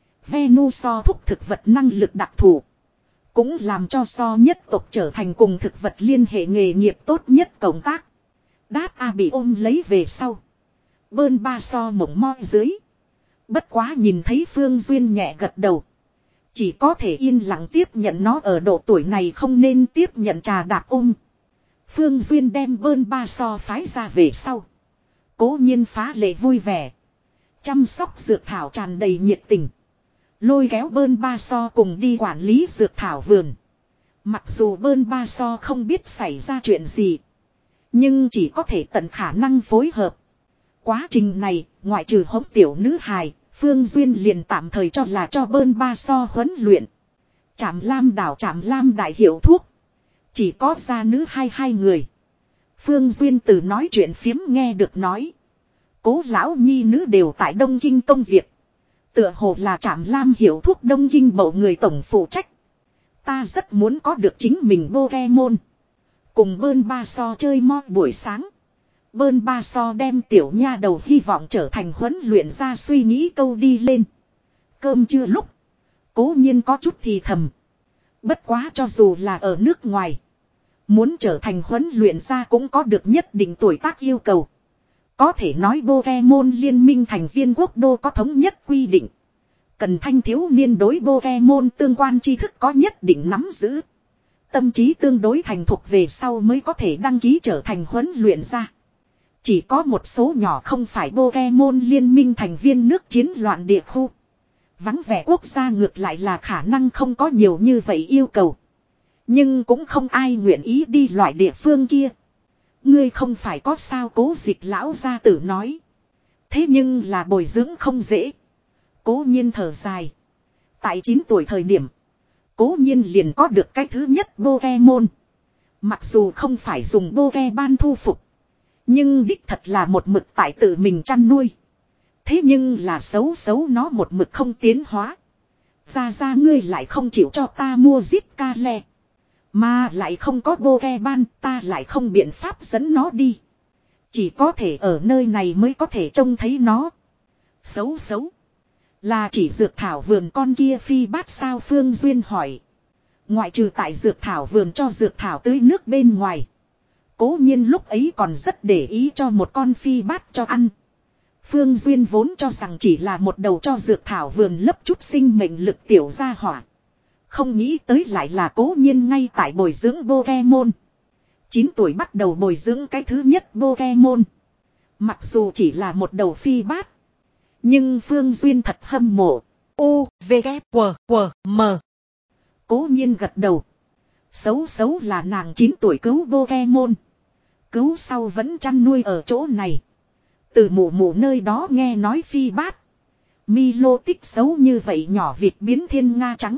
Venusaur thúc thực vật năng lực đặc thù. Cũng làm cho so nhất tộc trở thành cùng thực vật liên hệ nghề nghiệp tốt nhất cộng tác. Đát A bị ôm lấy về sau. Bơn ba so mộng mo dưới. Bất quá nhìn thấy Phương Duyên nhẹ gật đầu. Chỉ có thể yên lặng tiếp nhận nó ở độ tuổi này không nên tiếp nhận trà đạp ôm. Phương Duyên đem bơn ba so phái ra về sau. Cố Nhiên phá lệ vui vẻ. Chăm sóc dược thảo tràn đầy nhiệt tình. Lôi kéo bơn ba so cùng đi quản lý dược thảo vườn. Mặc dù bơn ba so không biết xảy ra chuyện gì. Nhưng chỉ có thể tận khả năng phối hợp. Quá trình này, ngoại trừ hống tiểu nữ hài, Phương Duyên liền tạm thời cho là cho bơn ba so huấn luyện. Trạm Lam đảo Trạm Lam đại hiệu thuốc. Chỉ có gia nữ hai hai người. Phương Duyên từ nói chuyện phiếm nghe được nói. Cố lão nhi nữ đều tại Đông Kinh công việc. Tựa hồ là Trạm Lam hiệu thuốc Đông Kinh bầu người tổng phụ trách. Ta rất muốn có được chính mình Pokemon. Cùng bơn ba so chơi mo buổi sáng. Bơn ba so đem tiểu nha đầu hy vọng trở thành huấn luyện ra suy nghĩ câu đi lên. Cơm chưa lúc. Cố Nhiên có chút thì thầm. Bất quá cho dù là ở nước ngoài. Muốn trở thành huấn luyện ra cũng có được nhất định tuổi tác yêu cầu. Có thể nói Pokemon liên minh thành viên quốc đô có thống nhất quy định. Cần thanh thiếu niên đối Pokemon tương quan tri thức có nhất định nắm giữ. Tâm trí tương đối thành thục về sau mới có thể đăng ký trở thành huấn luyện ra. Chỉ có một số nhỏ không phải Pokemon liên minh thành viên nước chiến loạn địa khu. Vắng vẻ quốc gia ngược lại là khả năng không có nhiều như vậy yêu cầu. Nhưng cũng không ai nguyện ý đi loại địa phương kia. Ngươi không phải có sao, Cố Dịch lão gia tử nói. Thế nhưng là bồi dưỡng không dễ. Cố Nhiên thở dài. Tại chín tuổi thời điểm, Cố Nhiên liền có được cái thứ nhất Pokemon. Mặc dù không phải dùng Pokemon thu phục, nhưng đích thật là một mực tại tự mình chăn nuôi. Thế nhưng là xấu xấu nó một mực không tiến hóa. Ra ra ngươi lại không chịu cho ta mua Zipcale. Mà lại không có Pokemon, ta lại không biện pháp dẫn nó đi. Chỉ có thể ở nơi này mới có thể trông thấy nó. Xấu xấu. Là chỉ dược thảo vườn con kia phi bát sao, Phương Duyên hỏi. Ngoại trừ tại dược thảo vườn cho dược thảo tưới nước bên ngoài, Cố Nhiên lúc ấy còn rất để ý cho một con phi bát cho ăn. Phương Duyên vốn cho rằng chỉ là một đầu cho dược thảo vườn lấp chút sinh mệnh lực tiểu gia hỏa. Không nghĩ tới lại là Cố Nhiên ngay tại bồi dưỡng Pokemon. chín tuổi bắt đầu bồi dưỡng cái thứ nhất Pokemon. Mặc dù chỉ là một đầu phi bát, nhưng Phương Duyên thật hâm mộ. U, V, K, W, W, M. Cố Nhiên gật đầu. Xấu xấu là nàng chín tuổi cứu Pokemon. Cứu sau vẫn chăn nuôi ở chỗ này. Từ mụ mụ nơi đó nghe nói phi bát, Milo tích xấu như vậy nhỏ Việt biến thiên nga trắng.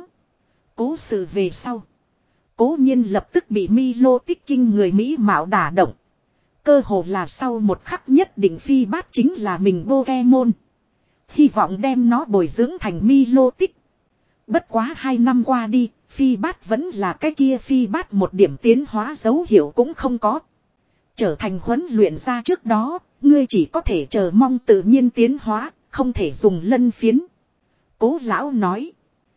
Cố sự về sau, Cố Nhiên lập tức bị Milo tích kinh người mỹ mạo đả động. Cơ hồ là sau một khắc nhất định phi bát chính là mình Pokemon. Hy vọng đem nó bồi dưỡng thành Milo tích. Bất quá hai năm qua đi, phi bát vẫn là cái kia phi bát, một điểm tiến hóa dấu hiệu cũng không có. Trở thành huấn luyện ra trước đó, ngươi chỉ có thể chờ mong tự nhiên tiến hóa, không thể dùng lân phiến. Cố lão nói.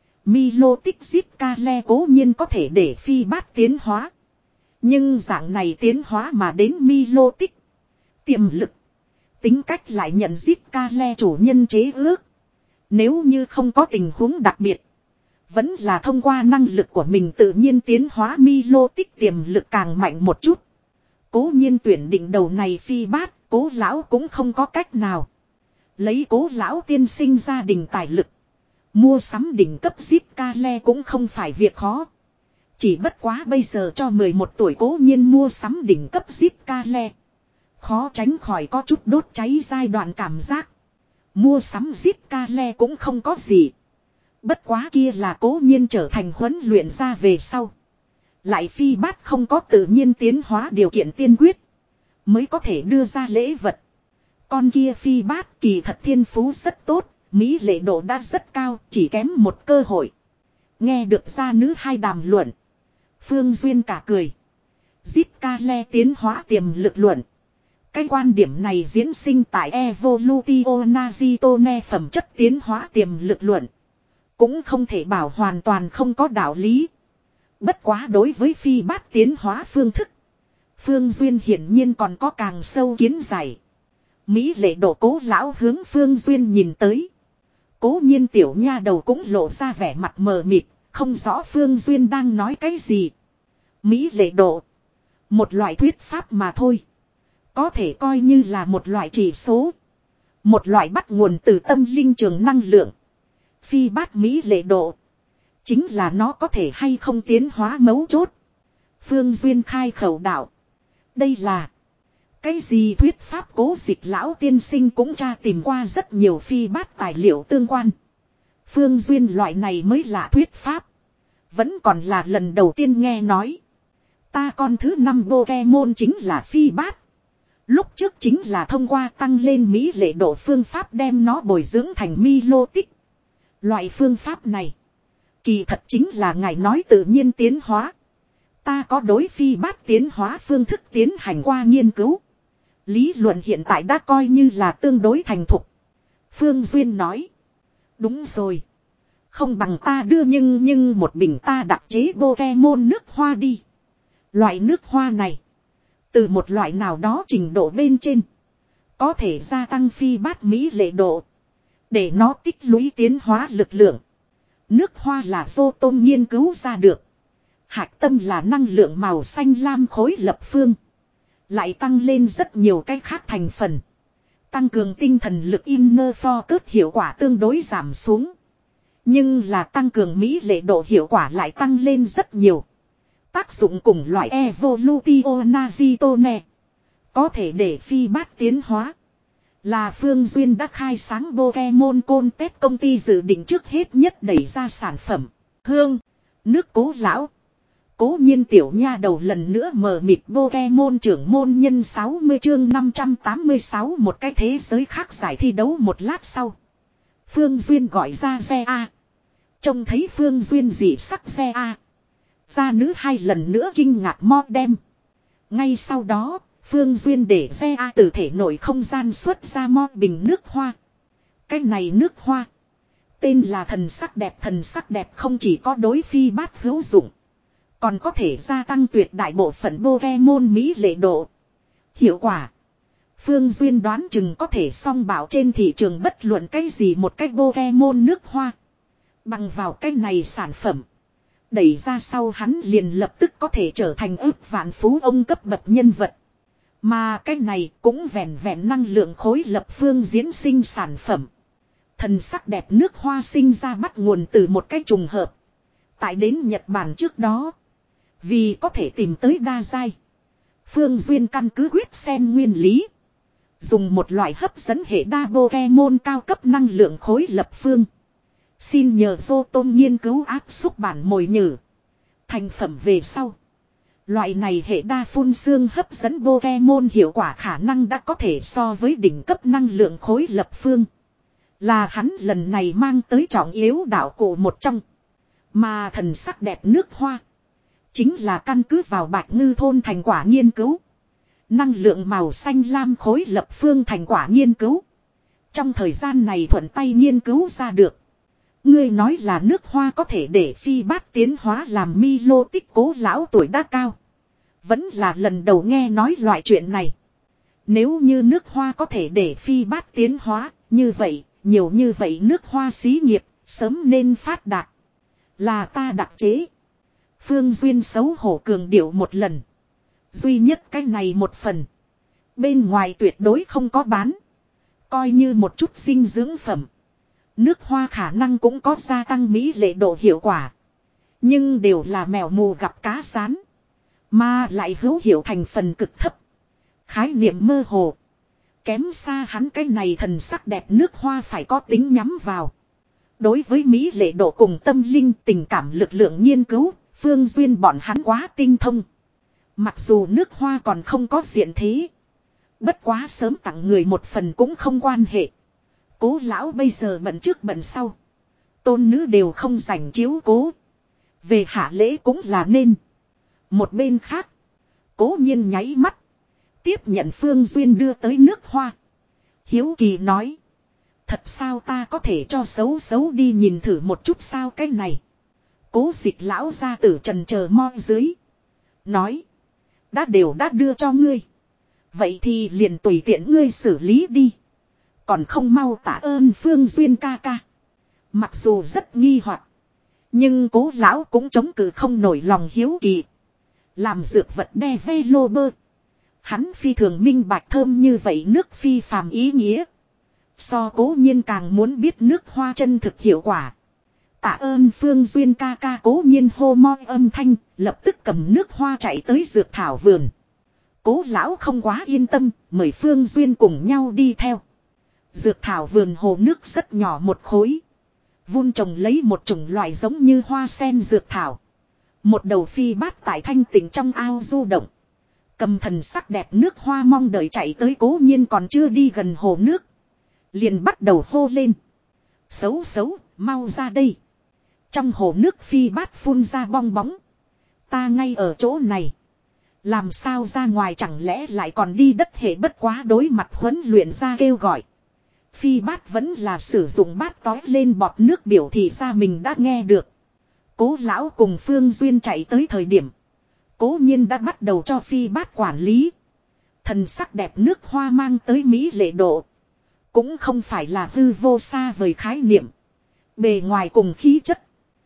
Milo tích Zipcale Cố Nhiên có thể để phi bát tiến hóa. Nhưng dạng này tiến hóa mà đến Milo tích, tiềm lực, tính cách lại nhận Zipcale chủ nhân chế ước. Nếu như không có tình huống đặc biệt, vẫn là thông qua năng lực của mình tự nhiên tiến hóa Milo tích tiềm lực càng mạnh một chút. Cố Nhiên tuyển định đầu này phi bát, Cố lão cũng không có cách nào. Lấy Cố lão tiên sinh gia đình tài lực, mua sắm đỉnh cấp Zipcale cũng không phải việc khó. Chỉ bất quá bây giờ cho mười một tuổi Cố Nhiên mua sắm đỉnh cấp Zipcale, khó tránh khỏi có chút đốt cháy giai đoạn cảm giác. Mua sắm Zipcale cũng không có gì. Bất quá kia là Cố Nhiên trở thành huấn luyện ra về sau, lại phi bát không có tự nhiên tiến hóa điều kiện tiên quyết, mới có thể đưa ra lễ vật. Con kia phi bát kỳ thật thiên phú rất tốt, mỹ lệ độ đã rất cao, chỉ kém một cơ hội. Nghe được gia nữ hai đàm luận, Phương Duyên cả cười. Zipcale tiến hóa tiềm lực luận. Cái quan điểm này diễn sinh tại Evolutio Nazitone phẩm chất tiến hóa tiềm lực luận. Cũng không thể bảo hoàn toàn không có đạo lý. Bất quá đối với phi bát tiến hóa phương thức, Phương Duyên hiển nhiên còn có càng sâu kiến giải. Mỹ lệ độ Cố lão hướng Phương Duyên nhìn tới. Cố Nhiên tiểu nha đầu cũng lộ ra vẻ mặt mờ mịt, không rõ Phương Duyên đang nói cái gì. Mỹ lệ độ, một loại thuyết pháp mà thôi. Có thể coi như là một loại chỉ số, một loại bắt nguồn từ tâm linh trường năng lượng. Phi bát mỹ lệ độ, chính là nó có thể hay không tiến hóa mấu chốt. Phương Duyên khai khẩu đạo. Đây là cái gì thuyết pháp? Cố Dịch lão tiên sinh cũng tra tìm qua rất nhiều phi bát tài liệu tương quan. Phương Duyên loại này mới là thuyết pháp, vẫn còn là lần đầu tiên nghe nói. Ta con thứ năm Pokemon chính là phi bát. Lúc trước chính là thông qua tăng lên mỹ lệ độ phương pháp đem nó bồi dưỡng thành Milo tích. Loại phương pháp này, kỳ thật chính là ngài nói tự nhiên tiến hóa. Ta có đối phi bát tiến hóa phương thức tiến hành qua nghiên cứu. Lý luận hiện tại đã coi như là tương đối thành thục. Phương Duyên nói. Đúng rồi. Không bằng ta đưa nhưng nhưng một bình ta đặc chế Pokemon nước hoa đi. Loại nước hoa này, từ một loại nào đó trình độ bên trên, có thể gia tăng phi bát mỹ lệ độ, để nó tích lũy tiến hóa lực lượng. Nước hoa là vô tôm nghiên cứu ra được. Hạt tâm là năng lượng màu xanh lam khối lập phương, lại tăng lên rất nhiều cái khác thành phần, tăng cường tinh thần lực inner focus hiệu quả tương đối giảm xuống. Nhưng là tăng cường mỹ lệ độ hiệu quả lại tăng lên rất nhiều. Tác dụng cùng loại Evolutio Nazitone. Có thể để phi bát tiến hóa. Là Phương Duyên đã khai sáng Pokemon Contest công ty dự định trước hết nhất đẩy ra sản phẩm. Hương. Nước Cố lão. Cố nhiên tiểu nha đầu lần nữa mờ mịt Pokemon trưởng môn nhân sáu mươi chương năm trăm tám mươi sáu một cái thế giới khác giải thi đấu một lát sau. Phương Duyên gọi ra xe A. Trông thấy Phương Duyên dị sắc xe A. Gia nữ hai lần nữa kinh ngạc mo đem. Ngay sau đó, Phương Duyên để xe A từ thể nội không gian xuất ra mo bình nước hoa. Cái này nước hoa. Tên là thần sắc đẹp. Thần sắc đẹp không chỉ có đối phi bát hữu dụng. Còn có thể gia tăng tuyệt đại bộ phận Pokemon mỹ lệ độ. Hiệu quả. Phương Duyên đoán chừng có thể song bảo trên thị trường bất luận cái gì một cái Pokemon nước hoa. Bằng vào cái này sản phẩm. Đẩy ra sau hắn liền lập tức có thể trở thành ước vạn phú ông cấp bậc nhân vật. Mà cái này cũng vẹn vẹn năng lượng khối lập phương diễn sinh sản phẩm. Thần sắc đẹp nước hoa sinh ra bắt nguồn từ một cái trùng hợp. Tại đến Nhật Bản trước đó. Vì có thể tìm tới đa giai. Phương Duyên căn cứ huyết sen nguyên lý. Dùng một loại hấp dẫn hệ đa Pokemon cao cấp năng lượng khối lập phương. Xin nhờ vô tôn nghiên cứu áp xúc bản mồi nhử. Thành phẩm về sau. Loại này hệ đa phun xương hấp dẫn Pokemon hiệu quả khả năng đã có thể so với đỉnh cấp năng lượng khối lập phương. Là hắn lần này mang tới trọng yếu đạo cụ một trong. Mà thần sắc đẹp nước hoa. Chính là căn cứ vào Bạch Ngư thôn thành quả nghiên cứu. Năng lượng màu xanh lam khối lập phương thành quả nghiên cứu. Trong thời gian này thuận tay nghiên cứu ra được. Ngươi nói là nước hoa có thể để phi bát tiến hóa làm Milo tích Cố lão tuổi đã cao. Vẫn là lần đầu nghe nói loại chuyện này. Nếu như nước hoa có thể để phi bát tiến hóa, như vậy, nhiều như vậy nước hoa xí nghiệp, sớm nên phát đạt. Là ta đặc chế. Phương Duyên xấu hổ cường điệu một lần. Duy nhất cái này một phần. Bên ngoài tuyệt đối không có bán. Coi như một chút dinh dưỡng phẩm. Nước hoa khả năng cũng có gia tăng mỹ lệ độ hiệu quả. Nhưng đều là mèo mù gặp cá sán. Mà lại hữu hiệu thành phần cực thấp. Khái niệm mơ hồ. Kém xa hắn cái này thần sắc đẹp nước hoa phải có tính nhắm vào. Đối với mỹ lệ độ cùng tâm linh tình cảm lực lượng nghiên cứu, Phương Duyên bọn hắn quá tinh thông. Mặc dù nước hoa còn không có diện thế. Bất quá sớm tặng người một phần cũng không quan hệ. Cố lão bây giờ bận trước bận sau. Tôn nữ đều không dành chiếu cố. Về hạ lễ cũng là nên. Một bên khác. Cố nhiên nháy mắt. Tiếp nhận Phương Duyên đưa tới nước hoa. Hiếu kỳ nói. Thật sao ta có thể cho xấu xấu đi nhìn thử một chút sao cái này. Cố dịch lão ra tử trần chờ mo dưới. Nói. Đã đều đã đưa cho ngươi. Vậy thì liền tùy tiện ngươi xử lý đi. Còn không mau tạ ơn Phương Duyên ca ca. Mặc dù rất nghi hoặc, nhưng cố lão cũng chống cự không nổi lòng hiếu kỳ. Làm dược vật đe ve lô bơ. Hắn phi thường minh bạch thơm như vậy nước phi phàm ý nghĩa. So cố nhiên càng muốn biết nước hoa chân thực hiệu quả. Tạ ơn Phương Duyên ca ca cố nhiên hô moi âm thanh, lập tức cầm nước hoa chạy tới dược thảo vườn. Cố lão không quá yên tâm, mời Phương Duyên cùng nhau đi theo. Dược thảo vườn hồ nước rất nhỏ một khối. Vun trồng lấy một chủng loại giống như hoa sen dược thảo. Một đầu phi bát tại thanh tịnh trong ao du động. Cầm thần sắc đẹp nước hoa mong đợi chạy tới cố nhiên còn chưa đi gần hồ nước. Liền bắt đầu hô lên. Xấu xấu, mau ra đây. Trong hồ nước phi bát phun ra bong bóng. Ta ngay ở chỗ này. Làm sao ra ngoài chẳng lẽ lại còn đi đất hệ bất quá đối mặt huấn luyện ra kêu gọi. Phi bát vẫn là sử dụng bát tói lên bọt nước biểu thị ra mình đã nghe được. Cố lão cùng Phương Duyên chạy tới thời điểm. Cố nhiên đã bắt đầu cho phi bát quản lý. Thần sắc đẹp nước hoa mang tới mỹ lệ độ. Cũng không phải là hư vô xa vời khái niệm. Bề ngoài cùng khí chất.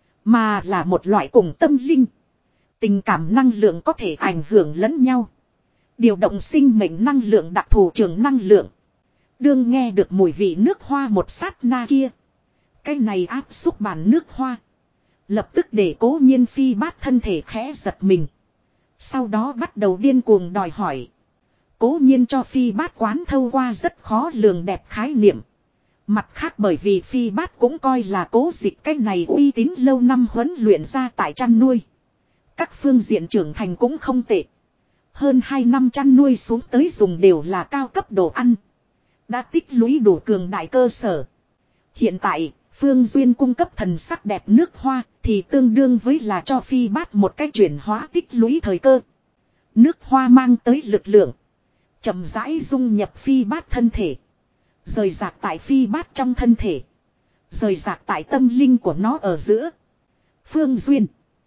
Mà là một loại cùng tâm linh. Tình cảm năng lượng có thể ảnh hưởng lẫn nhau. Điều động sinh mệnh năng lượng đặc thù trường năng lượng. Đương nghe được mùi vị nước hoa một sát na kia. Cái này áp xúc bản nước hoa. Lập tức để Cố Nhiên phi bát thân thể khẽ giật mình. Sau đó bắt đầu điên cuồng đòi hỏi. Cố Nhiên cho phi bát quán thâu qua rất khó lường đẹp khái niệm. Mặt khác bởi vì phi bát cũng coi là Cố Dịch cái này uy tín lâu năm huấn luyện ra tại chăn nuôi. Các phương diện trưởng thành cũng không tệ. Hơn hai năm chăn nuôi xuống tới dùng đều là cao cấp đồ ăn. Đã tích lũy đủ cường đại cơ sở. Hiện tại, Phương Duyên cung cấp thần sắc đẹp nước hoa thì tương đương với là cho phi bát một cái chuyển hóa tích lũy thời cơ. Nước hoa mang tới lực lượng. Chậm rãi dung nhập phi bát thân thể. Rời rạc tại phi bát trong thân thể. Rời rạc tại tâm linh của nó ở giữa. Phương Duyên.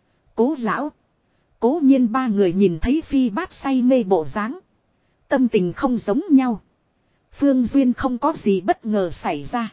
Cố lão. Cố Nhiên ba người nhìn thấy phi bát say mê bộ dáng. Tâm tình không giống nhau. Phương Duyên không có gì bất ngờ xảy ra.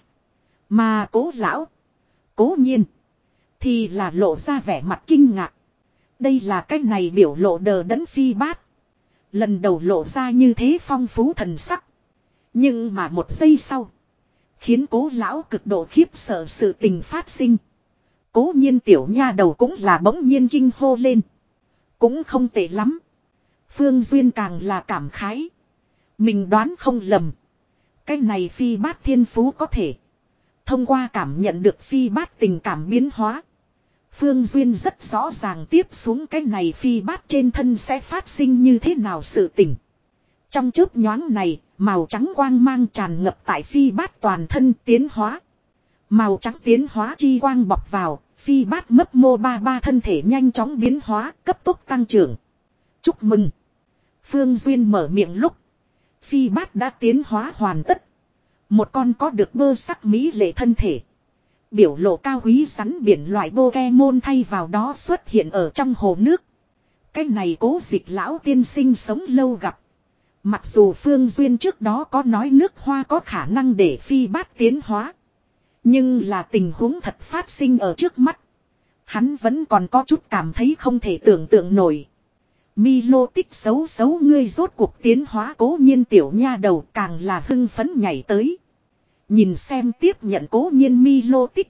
Mà Cố lão. Cố Nhiên. Thì là lộ ra vẻ mặt kinh ngạc. Đây là cái này biểu lộ đờ đẫn phi bát. Lần đầu lộ ra như thế phong phú thần sắc. Nhưng mà một giây sau. Khiến Cố lão cực độ khiếp sợ sự tình phát sinh. Cố Nhiên tiểu nha đầu cũng là bỗng nhiên kinh hô lên. Cũng không tệ lắm. Phương Duyên càng là cảm khái. Mình đoán không lầm. Cái này phi bát thiên phú có thể. Thông qua cảm nhận được phi bát tình cảm biến hóa. Phương Duyên rất rõ ràng tiếp xuống cái này phi bát trên thân sẽ phát sinh như thế nào sự tình. Trong chớp nhoáng này, màu trắng quang mang tràn ngập tại phi bát toàn thân tiến hóa. Màu trắng tiến hóa chi quang bọc vào, phi bát mấp mô ba ba thân thể nhanh chóng biến hóa, cấp tốc tăng trưởng. Chúc mừng! Phương Duyên mở miệng lúc. Phi bát đã tiến hóa hoàn tất. Một con có được bơ sắc mỹ lệ thân thể. Biểu lộ cao quý rắn biển loại Pokemon thay vào đó xuất hiện ở trong hồ nước. Cái này Cố Dịch lão tiên sinh sống lâu gặp. Mặc dù Phương Duyên trước đó có nói nước hoa có khả năng để phi bát tiến hóa. Nhưng là tình huống thật phát sinh ở trước mắt. Hắn vẫn còn có chút cảm thấy không thể tưởng tượng nổi. Milo tích xấu xấu ngươi rốt cuộc tiến hóa. Cố Nhiên tiểu nha đầu càng là hưng phấn nhảy tới. Nhìn xem tiếp nhận Cố Nhiên Milo tích.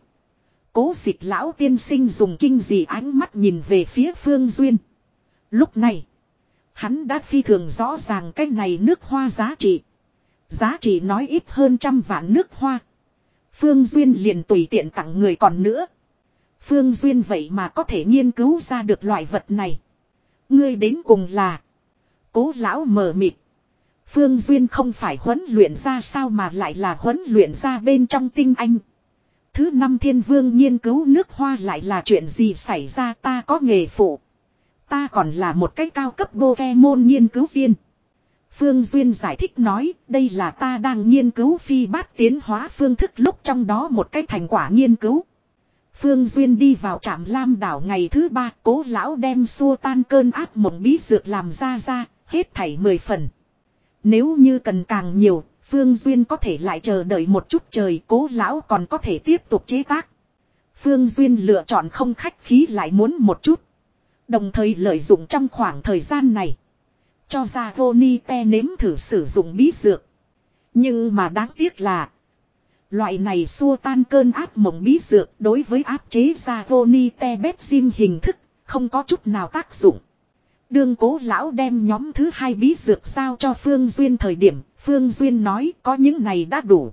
Cố Dịch lão tiên sinh dùng kinh dị ánh mắt nhìn về phía Phương Duyên. Lúc này, hắn đã phi thường rõ ràng cái này nước hoa giá trị. Giá trị nói ít hơn trăm vạn nước hoa. Phương Duyên liền tùy tiện tặng người còn nữa. Phương Duyên vậy mà có thể nghiên cứu ra được loại vật này. Ngươi đến cùng là Cố lão mờ mịt. Phương Duyên không phải huấn luyện ra sao mà lại là huấn luyện ra bên trong tinh anh. Thứ năm thiên vương nghiên cứu nước hoa lại là chuyện gì xảy ra, ta có nghề phụ. Ta còn là một cái cao cấp Pokemon nghiên cứu viên. Phương Duyên giải thích nói, đây là ta đang nghiên cứu phi bát tiến hóa phương thức lúc trong đó một cái thành quả nghiên cứu. Phương Duyên đi vào trạm Lam đảo ngày thứ ba, Cố lão đem xua tan cơn ác mộng bí dược làm ra ra, hết thảy mười phần. Nếu như cần càng nhiều, Phương Duyên có thể lại chờ đợi một chút trời, Cố lão còn có thể tiếp tục chế tác. Phương Duyên lựa chọn không khách khí lại muốn một chút. Đồng thời lợi dụng trong khoảng thời gian này. Cho ra Vonite nếm thử sử dụng bí dược. Nhưng mà đáng tiếc là. Loại này xua tan cơn ác mộng bí dược đối với áp chế ra Vonite Bepsim hình thức. Không có chút nào tác dụng. Đương Cố lão đem nhóm thứ hai bí dược giao cho Phương Duyên thời điểm. Phương Duyên nói có những này đã đủ.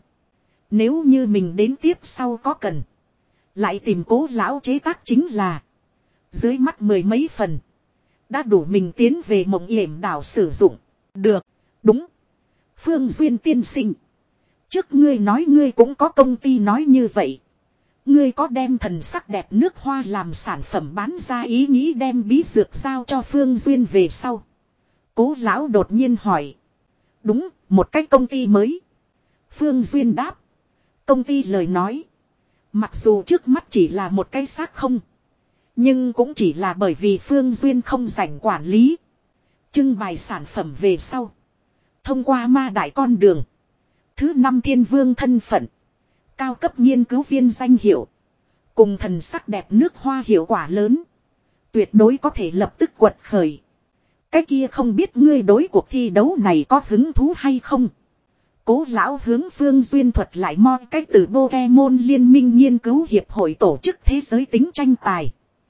Nếu như mình đến tiếp sau có cần. Lại tìm Cố lão chế tác chính là. Dưới mắt mười mấy phần. Đã đủ mình tiến về mộng yểm đảo sử dụng. Được. Đúng. Phương Duyên tiên sinh. Trước ngươi nói ngươi cũng có công ty nói như vậy. Ngươi có đem thần sắc đẹp nước hoa làm sản phẩm bán ra ý nghĩ đem bí dược giao cho Phương Duyên về sau. Cố lão đột nhiên hỏi. Đúng, một cái công ty mới. Phương Duyên đáp. Công ty lời nói. Mặc dù trước mắt chỉ là một cái xác không. Nhưng cũng chỉ là bởi vì Phương Duyên không rảnh quản lý. Trưng bày sản phẩm về sau. Thông qua ma đại con đường. Thứ năm thiên vương thân phận. Cao cấp nghiên cứu viên danh hiệu. Cùng thần sắc đẹp nước hoa hiệu quả lớn. Tuyệt đối có thể lập tức quật khởi. Cái kia không biết ngươi đối cuộc thi đấu này có hứng thú hay không? Cố lão hướng Phương Duyên thuật lại moi cách từ Pokemon Liên minh nghiên cứu hiệp hội tổ chức thế giới tính tranh tài.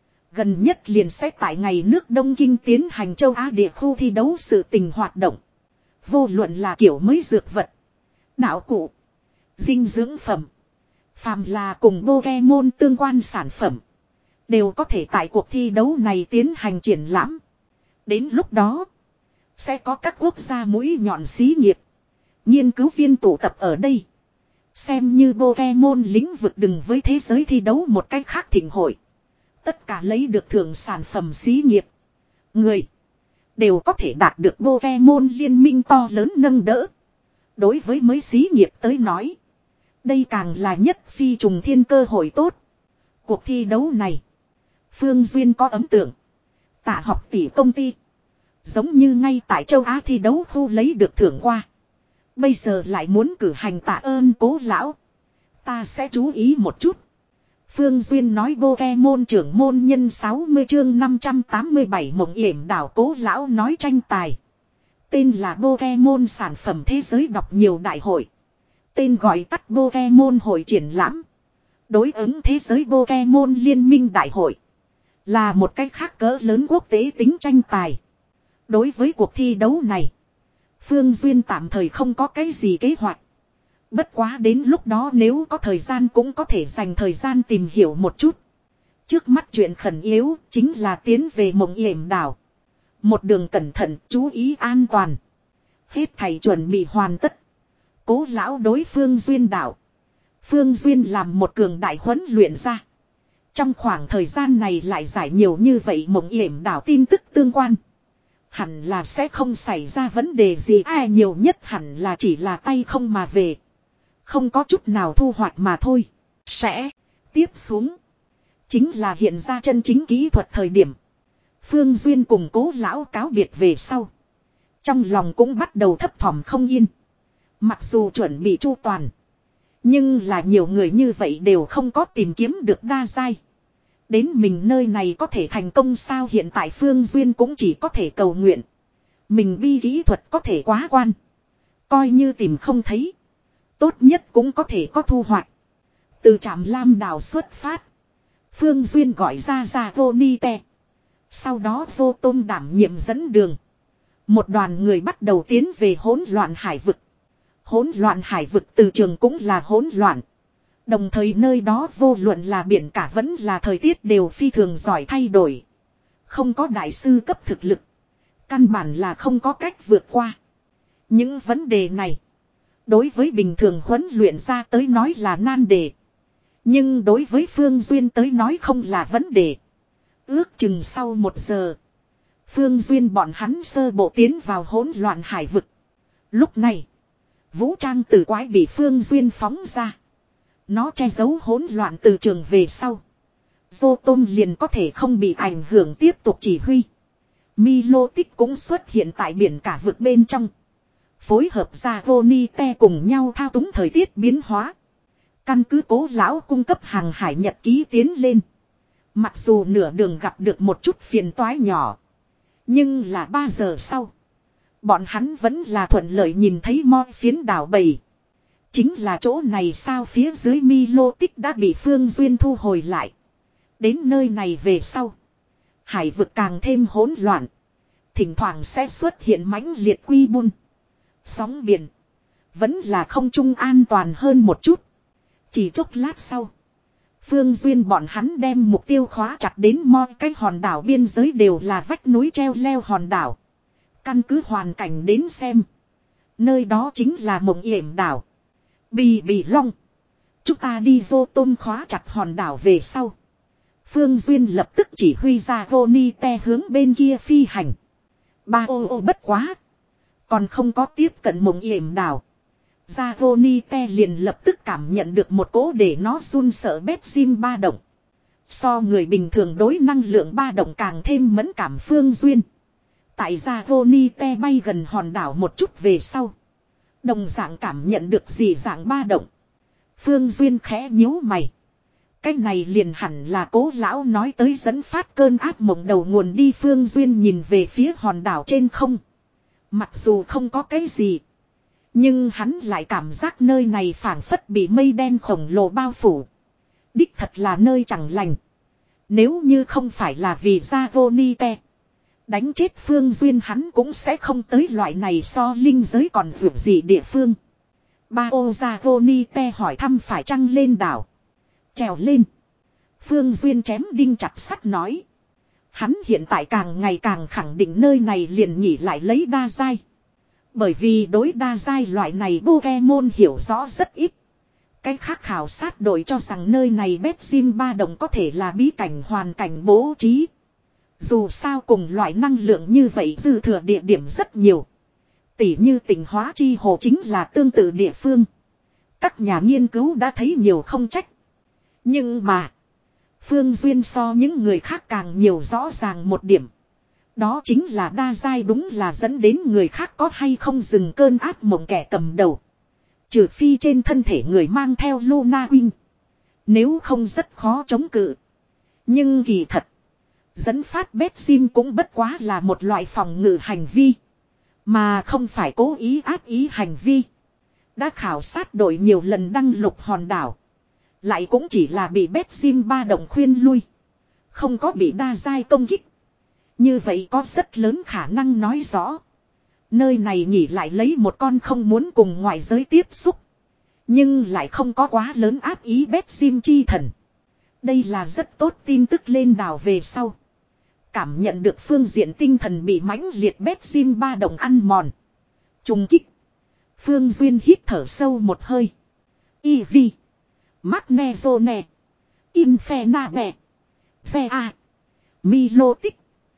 Gần nhất liền sẽ tại ngày nước Đông Kinh tiến hành châu Á địa khu thi đấu sự tình hoạt động. Vô luận là kiểu mới dược vật, đạo cụ, dinh dưỡng phẩm, phàm là cùng Pokemon tương quan sản phẩm, đều có thể tại cuộc thi đấu này tiến hành triển lãm. Đến lúc đó, sẽ có các quốc gia mũi nhọn xí nghiệp, nghiên cứu viên tụ tập ở đây. Xem như Pokemon lĩnh vực đừng với thế giới thi đấu một cách khác thịnh hội. Tất cả lấy được thưởng sản phẩm xí nghiệp, người, đều có thể đạt được Pokemon liên minh to lớn nâng đỡ. Đối với mới xí nghiệp tới nói, đây càng là nhất phi trùng thiên cơ hội tốt. Cuộc thi đấu này, Phương Duyên có ấn tượng. Tạ Học tỷ công ty, giống như ngay tại châu Á thi đấu khu lấy được thưởng qua. Bây giờ lại muốn cử hành tạ ơn Cố lão. Ta sẽ chú ý một chút. Phương Duyên nói. Pokemon trưởng môn nhân sáu mươi chương năm trăm tám mươi bảy mộng yểm đảo. Cố lão nói tranh tài. Tên là Pokemon sản phẩm thế giới đọc nhiều đại hội. Tên gọi tắt Pokemon hội triển lãm. Đối ứng thế giới Pokemon liên minh đại hội. Là một cách khác cỡ lớn quốc tế tính tranh tài. Đối với cuộc thi đấu này, Phương Duyên tạm thời không có cái gì kế hoạch. Bất quá đến lúc đó nếu có thời gian cũng có thể dành thời gian tìm hiểu một chút. Trước mắt chuyện khẩn yếu chính là tiến về mộng yểm đảo. Một đường cẩn thận, chú ý an toàn. Hết thầy chuẩn bị hoàn tất. Cố lão đối Phương Duyên đạo. Phương Duyên làm một cường đại huấn luyện ra. Trong khoảng thời gian này lại giải nhiều như vậy mộng yểm đảo tin tức tương quan. Hẳn là sẽ không xảy ra vấn đề gì. Ai nhiều nhất hẳn là chỉ là tay không mà về. Không có chút nào thu hoạch mà thôi. Sẽ tiếp xuống. Chính là hiện ra chân chính kỹ thuật thời điểm. Phương Duyên cùng Cố lão cáo biệt về sau. Trong lòng cũng bắt đầu thấp thỏm không yên. Mặc dù chuẩn bị chu toàn. Nhưng là nhiều người như vậy đều không có tìm kiếm được đa giai. Đến mình nơi này có thể thành công sao? Hiện tại Phương Duyên cũng chỉ có thể cầu nguyện. Mình bi kỹ thuật có thể quá quan. Coi như tìm không thấy. Tốt nhất cũng có thể có thu hoạch. Từ trạm Lam đảo xuất phát. Phương Duyên gọi ra ra vô ni te. Sau đó vô tôm đảm nhiệm dẫn đường. Một đoàn người bắt đầu tiến về hỗn loạn hải vực. Hỗn loạn hải vực từ trường cũng là hỗn loạn. Đồng thời nơi đó vô luận là biển cả vẫn là thời tiết đều phi thường giỏi thay đổi. Không có đại sư cấp thực lực. Căn bản là không có cách vượt qua. Những vấn đề này. Đối với bình thường huấn luyện ra tới nói là nan đề. Nhưng đối với Phương Duyên tới nói không là vấn đề. Ước chừng sau một giờ. Phương Duyên bọn hắn sơ bộ tiến vào hỗn loạn hải vực. Lúc này. Vũ trang tử quái bị Phương Duyên phóng ra. Nó che giấu hỗn loạn từ trường về sau. Dô tôm liền có thể không bị ảnh hưởng tiếp tục chỉ huy. Milo tích cũng xuất hiện tại biển cả vực bên trong. Phối hợp ra vô ni te cùng nhau thao túng thời tiết biến hóa. Căn cứ Cố lão cung cấp hàng hải nhật ký tiến lên. Mặc dù nửa đường gặp được một chút phiền toái nhỏ. Nhưng là ba giờ sau. Bọn hắn vẫn là thuận lợi nhìn thấy mo phiến đảo bầy. Chính là chỗ này sao? Phía dưới Milo tích đã bị Phương Duyên thu hồi lại. Đến nơi này về sau. Hải vực càng thêm hỗn loạn. Thỉnh thoảng sẽ xuất hiện mãnh liệt quy bun. Sóng biển. Vẫn là không trung an toàn hơn một chút. Chỉ chốc lát sau. Phương Duyên bọn hắn đem mục tiêu khóa chặt đến mọi cái hòn đảo biên giới đều là vách núi treo leo hòn đảo. Căn cứ hoàn cảnh đến xem. Nơi đó chính là mộng yểm đảo. Bì bì long. Chúng ta đi vô tôm khóa chặt hòn đảo về sau. Phương Duyên lập tức chỉ huy ra vô ni te hướng bên kia phi hành. Ba ô ô bất quá. Còn không có tiếp cận mộng yểm đảo. Ra vô ni te liền lập tức cảm nhận được một cỗ để nó run sợ bét sim ba động. So người bình thường đối năng lượng ba động càng thêm mẫn cảm. Phương Duyên. Tại ra vô ni te bay gần hòn đảo một chút về sau. Đồng dạng cảm nhận được gì dạng ba động. Phương Duyên khẽ nhíu mày. Cái này liền hẳn là Cố lão nói tới dẫn phát cơn ác mộng đầu nguồn đi. Phương Duyên nhìn về phía hòn đảo trên không. Mặc dù không có cái gì. Nhưng hắn lại cảm giác nơi này phảng phất bị mây đen khổng lồ bao phủ. Đích thật là nơi chẳng lành. Nếu như không phải là vì Dragonite đánh chết Phương Duyên, hắn cũng sẽ không tới loại này so linh giới còn vượt gì địa phương. Bao Dragonite hỏi thăm phải chăng lên đảo. Trèo lên. Phương Duyên chém đinh chặt sắt nói. Hắn hiện tại càng ngày càng khẳng định nơi này liền nghỉ lại lấy đa giai. Bởi vì đối đa giai loại này Pokemon hiểu rõ rất ít. Cái khác khảo sát đội cho rằng nơi này Bedzim ba đồng có thể là bí cảnh hoàn cảnh bố trí. Dù sao cùng loại năng lượng như vậy dư thừa địa điểm rất nhiều. Tỉ như tỉnh hóa chi hồ chính là tương tự địa phương. Các nhà nghiên cứu đã thấy nhiều không trách. Nhưng mà Phương Duyên so những người khác càng nhiều rõ ràng một điểm. Đó chính là đa giai đúng là dẫn đến người khác có hay không dừng cơn ác mộng kẻ cầm đầu. Trừ phi trên thân thể người mang theo Luna Wing. Nếu không rất khó chống cự. Nhưng kỳ thật, dẫn phát Bedzim cũng bất quá là một loại phòng ngự hành vi. Mà không phải cố ý ác ý hành vi. Đã khảo sát đội nhiều lần đăng lục hòn đảo. Lại cũng chỉ là bị Bedzim ba đồng khuyên lui. Không có bị đa giai công kích. Như vậy có rất lớn khả năng nói rõ. Nơi này nghỉ lại lấy một con không muốn cùng ngoại giới tiếp xúc. Nhưng lại không có quá lớn ác ý Bedzim chi thần. Đây là rất tốt tin tức lên đảo về sau. Cảm nhận được phương diện tinh thần bị mãnh liệt Bedzim ba đồng ăn mòn. Trùng kích. Phương Duyên hít thở sâu một hơi. Eevee. Magnezone. Infernape. Zea. Milotic.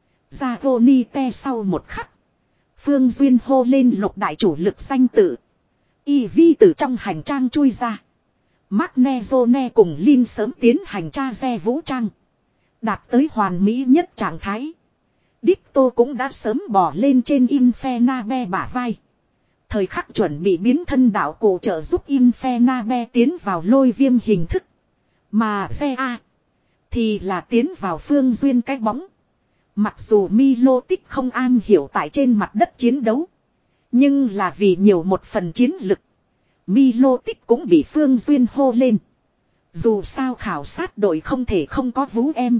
Dragonite sau một khắc. Phương Duyên hô lên lục đại chủ lực danh tự. Eevee từ trong hành trang chui ra. Magnezone cùng Lin sớm tiến hành tra xe vũ trang. Đạt tới hoàn mỹ nhất trạng thái. Ditto cũng đã sớm bỏ lên trên Infernape bả vai. Thời khắc chuẩn bị biến thân đạo cổ trợ giúp Infernape tiến vào lôi viêm hình thức. Mà Zea thì là tiến vào Phương Duyên cái bóng. Mặc dù Milotic không am hiểu tại trên mặt đất chiến đấu. Nhưng là vì nhiều một phần chiến lực. Milotic cũng bị Phương Duyên hô lên. Dù sao khảo sát đội không thể không có vú em.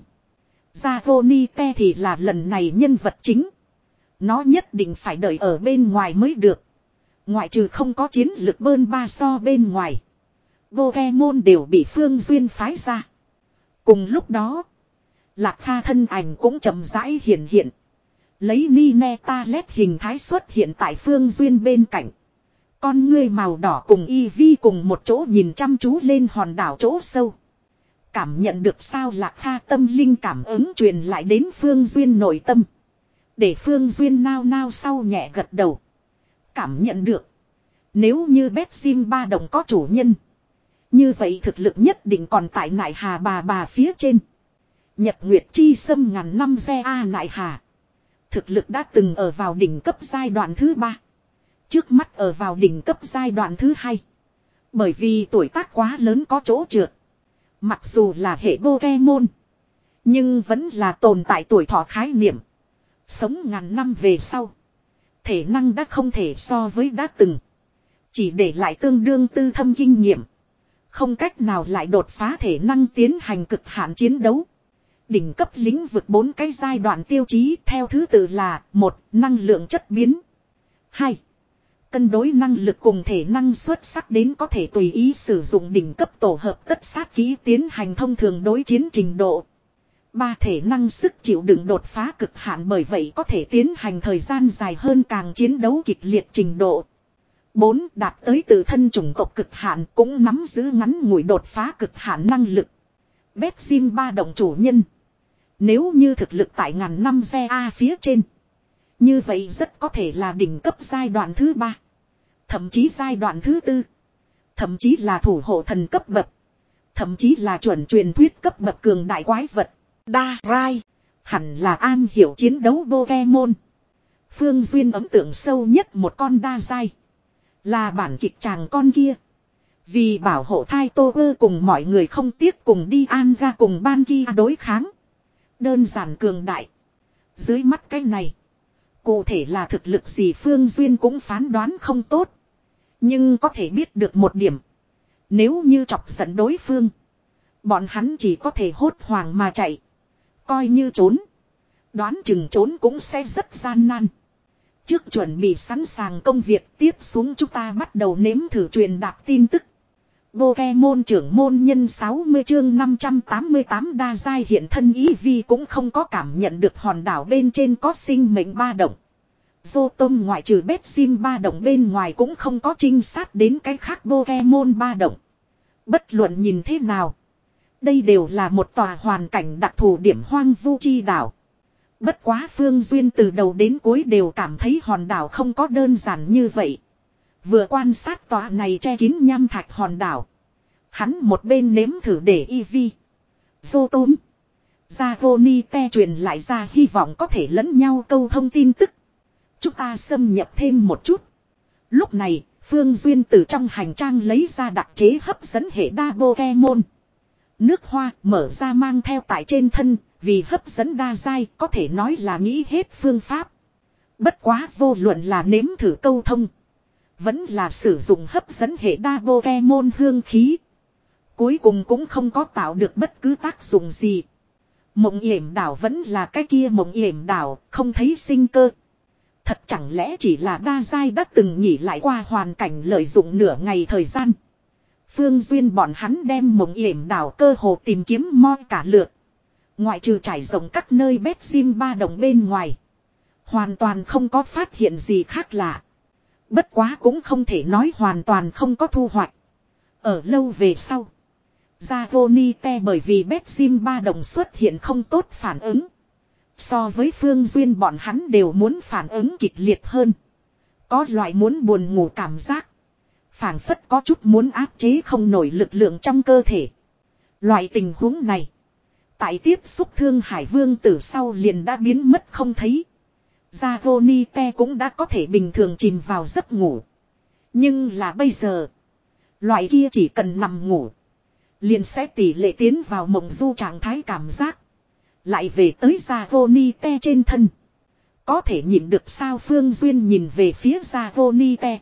Dragonite thì là lần này nhân vật chính. Nó nhất định phải đợi ở bên ngoài mới được. Ngoại trừ không có chiến lực bơn ba so bên ngoài. Pokemon đều bị Phương Duyên phái ra. Cùng lúc đó, Lạc Kha thân ảnh cũng chậm rãi hiện hiện. Lấy Ninetalet hình thái xuất hiện tại Phương Duyên bên cạnh. Con ngươi màu đỏ cùng Eevee cùng một chỗ nhìn chăm chú lên hòn đảo chỗ sâu. Cảm nhận được sao Lạc Kha tâm linh cảm ứng truyền lại đến Phương Duyên nội tâm. Để Phương Duyên nao nao sau nhẹ gật đầu. Cảm nhận được. Nếu như Bedzim ba đồng có chủ nhân. Như vậy thực lực nhất định còn tại nại hà bà bà phía trên. Nhật Nguyệt Chi Sâm ngàn năm xe A nại hà. Thực lực đã từng ở vào đỉnh cấp giai đoạn thứ ba. Trước mắt ở vào đỉnh cấp giai đoạn thứ hai. Bởi vì tuổi tác quá lớn có chỗ trượt. Mặc dù là hệ Pokemon. Nhưng vẫn là tồn tại tuổi thọ khái niệm. Sống ngàn năm về sau. Thể năng đã không thể so với đã từng. Chỉ để lại tương đương tư thâm kinh nghiệm. Không cách nào lại đột phá thể năng tiến hành cực hạn chiến đấu. Đỉnh cấp lĩnh vực bốn cái giai đoạn tiêu chí theo thứ tự là một năng lượng chất biến. Hai cân đối năng lực cùng thể năng xuất sắc đến có thể tùy ý sử dụng đỉnh cấp tổ hợp tất sát kỹ tiến hành thông thường đối chiến trình độ. Ba thể năng sức chịu đựng đột phá cực hạn bởi vậy có thể tiến hành thời gian dài hơn càng chiến đấu kịch liệt trình độ. Bốn đạt tới tự thân chủng tộc cực hạn cũng nắm giữ ngắn ngủi đột phá cực hạn năng lực. Bedzim ba động chủ nhân. Nếu như thực lực tại ngàn năm xe A phía trên. Như vậy rất có thể là đỉnh cấp giai đoạn thứ ba. Thậm chí giai đoạn thứ tư. Thậm chí là thủ hộ thần cấp bậc. Thậm chí là chuẩn truyền thuyết cấp bậc cường đại quái vật. Đa Rai. Hẳn là am hiểu chiến đấu Pokemon. Phương Duyên ấn tượng sâu nhất một con đa giai. Là bản kịch chàng con kia. Vì bảo hộ thai Tô Ơ cùng mọi người không tiếc cùng đi an ra cùng ban kia đối kháng. Đơn giản cường đại. Dưới mắt cái này. Cụ thể là thực lực gì Phương Duyên cũng phán đoán không tốt. Nhưng có thể biết được một điểm. Nếu như chọc giận đối phương. Bọn hắn chỉ có thể hốt hoảng mà chạy. Coi như trốn. Đoán chừng trốn cũng sẽ rất gian nan. Trước chuẩn bị sẵn sàng công việc tiếp xuống chúng ta bắt đầu nếm thử truyền đạt tin tức. Pokemon trưởng môn nhân sáu mươi chương năm trăm tám mươi tám đa giai hiện thân Eevee cũng không có cảm nhận được hòn đảo bên trên có sinh mệnh ba động. Rotom ngoại trừ Betsim ba động bên ngoài cũng không có trinh sát đến cái khác Pokemon ba động. Bất luận nhìn thế nào. Đây đều là một tòa hoàn cảnh đặc thù điểm hoang vu chi đảo. Bất quá Phương Duyên từ đầu đến cuối đều cảm thấy hòn đảo không có đơn giản như vậy. Vừa quan sát tòa này che kín nham thạch hòn đảo. Hắn một bên nếm thử để Eevee, Rotom, Dragonite truyền lại ra hy vọng có thể lẫn nhau câu thông tin tức. Chúng ta xâm nhập thêm một chút. Lúc này, Phương Duyên từ trong hành trang lấy ra đặc chế hấp dẫn hệ đa Pokemon. Nước hoa mở ra mang theo tại trên thân, vì hấp dẫn đa giai có thể nói là nghĩ hết phương pháp. Bất quá vô luận là nếm thử câu thông. Vẫn là sử dụng hấp dẫn hệ đa Pokemon hương khí. Cuối cùng cũng không có tạo được bất cứ tác dụng gì. Mộng yểm đảo vẫn là cái kia mộng yểm đảo, không thấy sinh cơ. Thật chẳng lẽ chỉ là đa giai đã từng nghỉ lại qua hoàn cảnh lợi dụng nửa ngày thời gian. Phương Duyên bọn hắn đem mộng yểm đảo cơ hồ tìm kiếm moi cả lượt. Ngoại trừ trải rộng các nơi bét sim ba đồng bên ngoài. Hoàn toàn không có phát hiện gì khác lạ. Bất quá cũng không thể nói hoàn toàn không có thu hoạch. Ở lâu về sau. Dragonite bởi vì bét sim ba đồng xuất hiện không tốt phản ứng. So với Phương Duyên bọn hắn đều muốn phản ứng kịch liệt hơn. Có loại muốn buồn ngủ cảm giác. Phảng phất có chút muốn áp chế không nổi lực lượng trong cơ thể. Loại tình huống này. Tại tiếp xúc Thương Hải Vương Tử sau liền đã biến mất không thấy. Dragonite cũng đã có thể bình thường chìm vào giấc ngủ. Nhưng là bây giờ. Loại kia chỉ cần nằm ngủ. Liền sẽ tỷ lệ tiến vào mộng du trạng thái cảm giác. Lại về tới Dragonite trên thân. Có thể nhìn được sao Phương Duyên nhìn về phía Dragonite.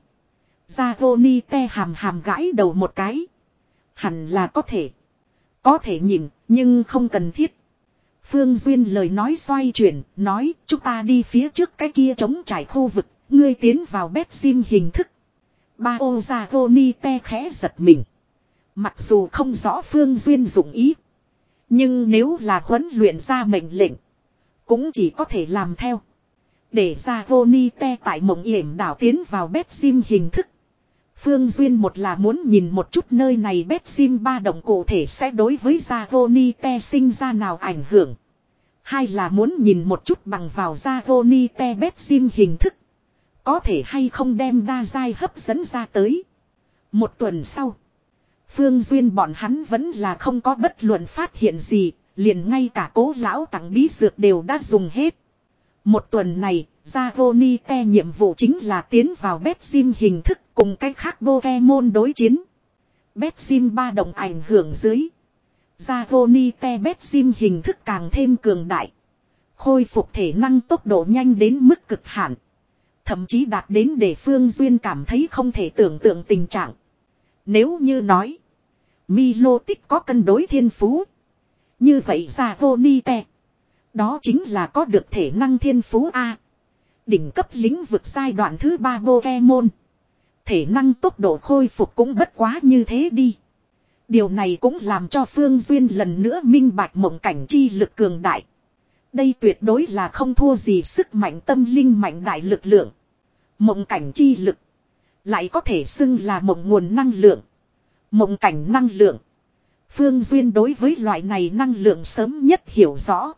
Dragonite hàm hàm gãi đầu một cái. Hẳn là có thể. Có thể nhìn, nhưng không cần thiết. Phương Duyên lời nói xoay chuyển, nói chúng ta đi phía trước cái kia trống trải khu vực, ngươi tiến vào bét sim hình thức. Ba ô Dragonite khẽ giật mình. Mặc dù không rõ Phương Duyên dụng ý. Nhưng nếu là huấn luyện ra mệnh lệnh. Cũng chỉ có thể làm theo. Để Dragonite tại mộng yểm đảo tiến vào bét sim hình thức. Phương Duyên một là muốn nhìn một chút nơi này bét sim ba động cụ thể sẽ đối với Dragonite sinh ra nào ảnh hưởng. Hai là muốn nhìn một chút bằng vào Dragonite bét sim hình thức. Có thể hay không đem đa giai hấp dẫn ra tới. Một tuần sau. Phương Duyên bọn hắn vẫn là không có bất luận phát hiện gì. Liền ngay cả cố lão tặng bí dược đều đã dùng hết. Một tuần này, Dragonite nhiệm vụ chính là tiến vào bét sim hình thức cùng cách khác Pokemon đối chiến. Bét sim ba động ảnh hưởng dưới. Dragonite bét sim hình thức càng thêm cường đại. Khôi phục thể năng tốc độ nhanh đến mức cực hạn. Thậm chí đạt đến để Phương Duyên cảm thấy không thể tưởng tượng tình trạng. Nếu như nói, Milotic có cân đối thiên phú. Như vậy Dragonite. Đó chính là có được thể năng thiên phú A. Đỉnh cấp lĩnh vực giai đoạn thứ ba Pokemon. Thể năng tốc độ khôi phục cũng bất quá như thế đi. Điều này cũng làm cho Phương Duyên lần nữa minh bạch mộng cảnh chi lực cường đại. Đây tuyệt đối là không thua gì sức mạnh tâm linh mạnh đại lực lượng. Mộng cảnh chi lực. Lại có thể xưng là mộng nguồn năng lượng. Mộng cảnh năng lượng. Phương Duyên đối với loại này năng lượng sớm nhất hiểu rõ.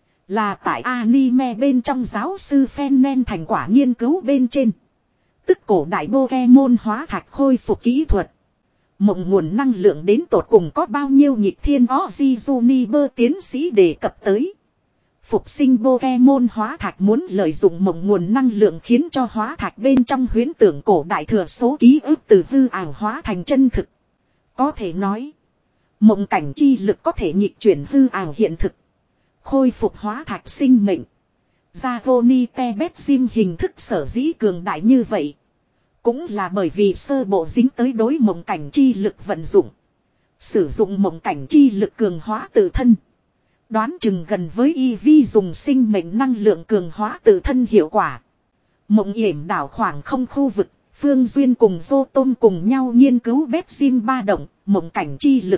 Là tại anime bên trong giáo sư Fennen thành quả nghiên cứu bên trên. Tức cổ đại Pokemon hóa thạch khôi phục kỹ thuật. Mộng nguồn năng lượng đến tột cùng có bao nhiêu nhịp thiên Ozzy Juniper tiến sĩ đề cập tới. Phục sinh Pokemon hóa thạch muốn lợi dụng mộng nguồn năng lượng khiến cho hóa thạch bên trong huyễn tưởng cổ đại thừa số ký ức từ hư ảo hóa thành chân thực. Có thể nói, mộng cảnh chi lực có thể nhịp chuyển hư ảo hiện thực. Khôi phục hóa thạch sinh mệnh. Dragonite bét sim hình thức sở dĩ cường đại như vậy. Cũng là bởi vì sơ bộ dính tới đối mộng cảnh chi lực vận dụng. Sử dụng mộng cảnh chi lực cường hóa tự thân. Đoán chừng gần với y vi dùng sinh mệnh năng lượng cường hóa tự thân hiệu quả. Mộng yểm đảo khoảng không khu vực, Phương Duyên cùng Vô Tôm cùng nhau nghiên cứu bét sim ba động, mộng cảnh chi lực.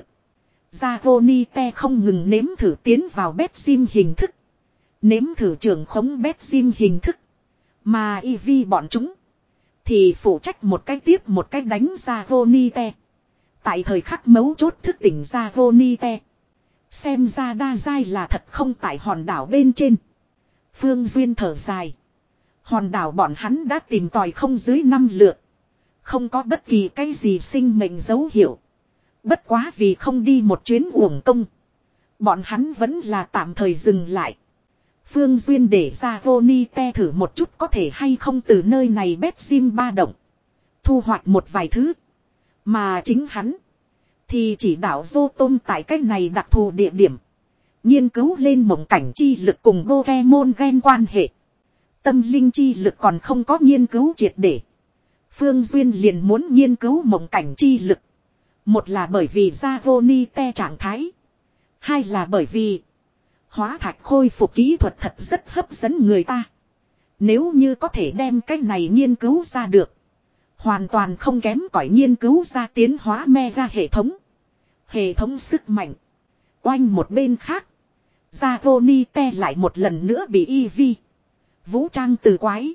Zagonite không ngừng nếm thử tiến vào bét sim hình thức. Nếm thử trường khống bét sim hình thức. Mà y vi bọn chúng thì phụ trách một cái tiếp một cái đánh Zagonite. Tại thời khắc mấu chốt thức tỉnh Zagonite. Xem ra đa giai là thật không tại hòn đảo bên trên. Phương Duyên thở dài. Hòn đảo bọn hắn đã tìm tòi không dưới năm lượt. Không có bất kỳ cái gì sinh mệnh dấu hiệu. Bất quá vì không đi một chuyến uổng công. Bọn hắn vẫn là tạm thời dừng lại. Phương Duyên để ra Ronite thử một chút có thể hay không từ nơi này bét sim ba động. Thu hoạch một vài thứ. Mà chính hắn thì chỉ đạo Vô Tôm tại cách này đặc thù địa điểm. Nghiên cứu lên mộng cảnh chi lực cùng Pokemon gen quan hệ. Tâm linh chi lực còn không có nghiên cứu triệt để. Phương Duyên liền muốn nghiên cứu mộng cảnh chi lực. Một là bởi vì Zagonite trạng thái. Hai là bởi vì hóa thạch khôi phục kỹ thuật thật rất hấp dẫn người ta. Nếu như có thể đem cái này nghiên cứu ra được. Hoàn toàn không kém cỏi nghiên cứu ra tiến hóa mega hệ thống. Hệ thống sức mạnh. Oanh một bên khác. Zagonite lại một lần nữa bị y vi vũ trang từ quái.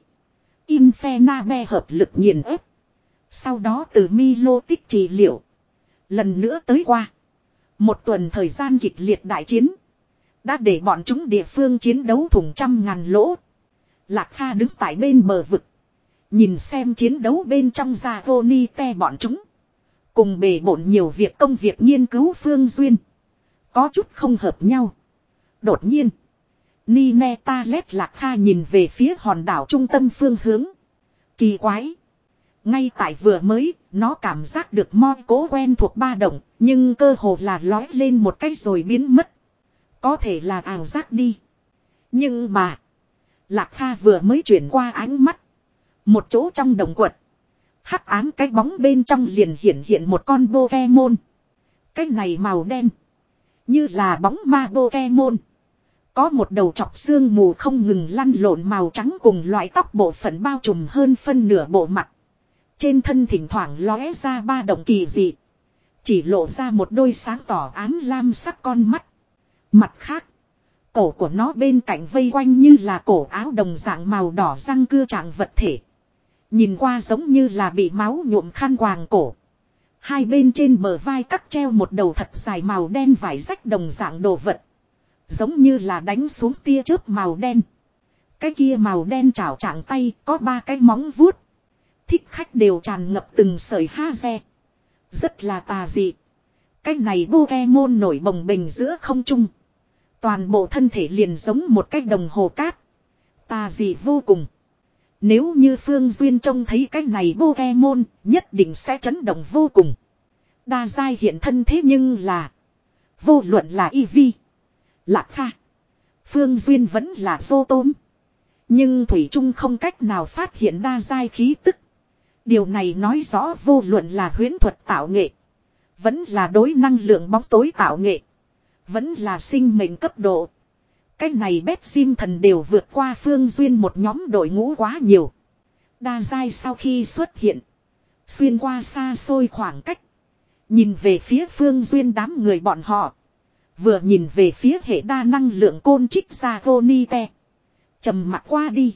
Infenabe hợp lực nghiền ép. Sau đó từ Milo tích trị liệu. Lần nữa tới qua. Một tuần thời gian kịch liệt đại chiến. Đã để bọn chúng địa phương chiến đấu thủng trăm ngàn lỗ. Lạc Kha đứng tại bên bờ vực. Nhìn xem chiến đấu bên trong Zagonite bọn chúng. Cùng bề bộn nhiều việc công việc nghiên cứu Phương Duyên. Có chút không hợp nhau. Đột nhiên. Nineta lét Lạc Kha nhìn về phía hòn đảo trung tâm phương hướng. Kỳ quái. Ngay tại vừa mới, nó cảm giác được mo cố quen thuộc ba động, nhưng cơ hồ là lói lên một cái rồi biến mất. Có thể là ảo giác đi. Nhưng mà, Lạc Kha vừa mới chuyển qua ánh mắt. Một chỗ trong đồng quật. Hắc ám cái bóng bên trong liền hiện hiện một con Pokemon. Cái này màu đen. Như là bóng ma Pokemon. Có một đầu chọc xương mù không ngừng lăn lộn màu trắng cùng loại tóc bộ phận bao trùm hơn phân nửa bộ mặt. Trên thân thỉnh thoảng lóe ra ba động kỳ dị. Chỉ lộ ra một đôi sáng tỏ ám lam sắc con mắt. Mặt khác, cổ của nó bên cạnh vây quanh như là cổ áo đồng dạng màu đỏ răng cưa trạng vật thể. Nhìn qua giống như là bị máu nhuộm khăn quàng cổ. Hai bên trên bờ vai cắt treo một đầu thật dài màu đen vải rách đồng dạng đồ vật. Giống như là đánh xuống tia chớp màu đen. Cái kia màu đen chảo trạng tay có ba cái móng vuốt. Thích khách đều tràn ngập từng sợi haze. Rất là tà dị. Cái này Pokemon nổi bồng bềnh giữa không trung. Toàn bộ thân thể liền giống một cái đồng hồ cát. Tà dị vô cùng. Nếu như Phương Duyên trông thấy cái này Pokemon nhất định sẽ chấn động vô cùng. Đa giai hiện thân thế nhưng là vô luận là Eevee, Lạc Kha, Phương Duyên vẫn là Vô Tôm. Nhưng Thủy Trung không cách nào phát hiện đa giai khí tức. Điều này nói rõ vô luận là huyễn thuật tạo nghệ, vẫn là đối năng lượng bóng tối tạo nghệ, vẫn là sinh mệnh cấp độ. Cái này bét sim thần đều vượt qua Phương Duyên một nhóm đội ngũ quá nhiều. Đa giai sau khi xuất hiện, xuyên qua xa xôi khoảng cách, nhìn về phía Phương Duyên đám người bọn họ. Vừa nhìn về phía hệ đa năng lượng côn trích Zagonite. Trầm mặc qua đi.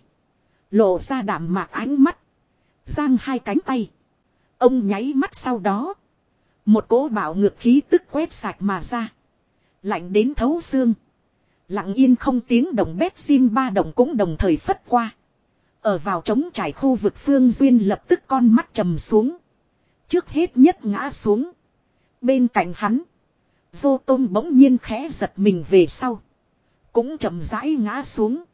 Lộ ra đạm mạc ánh mắt. Giang hai cánh tay. Ông nháy mắt sau đó. Một cỗ bạo ngược khí tức quét sạch mà ra. Lạnh đến thấu xương. Lặng yên không tiếng động bét sim ba động cũng đồng thời phất qua. Ở vào trống trải khu vực Phương Duyên lập tức con mắt trầm xuống. Trước hết nhất ngã xuống. Bên cạnh hắn. Vô Tôm bỗng nhiên khẽ giật mình về sau. Cũng chậm rãi ngã xuống.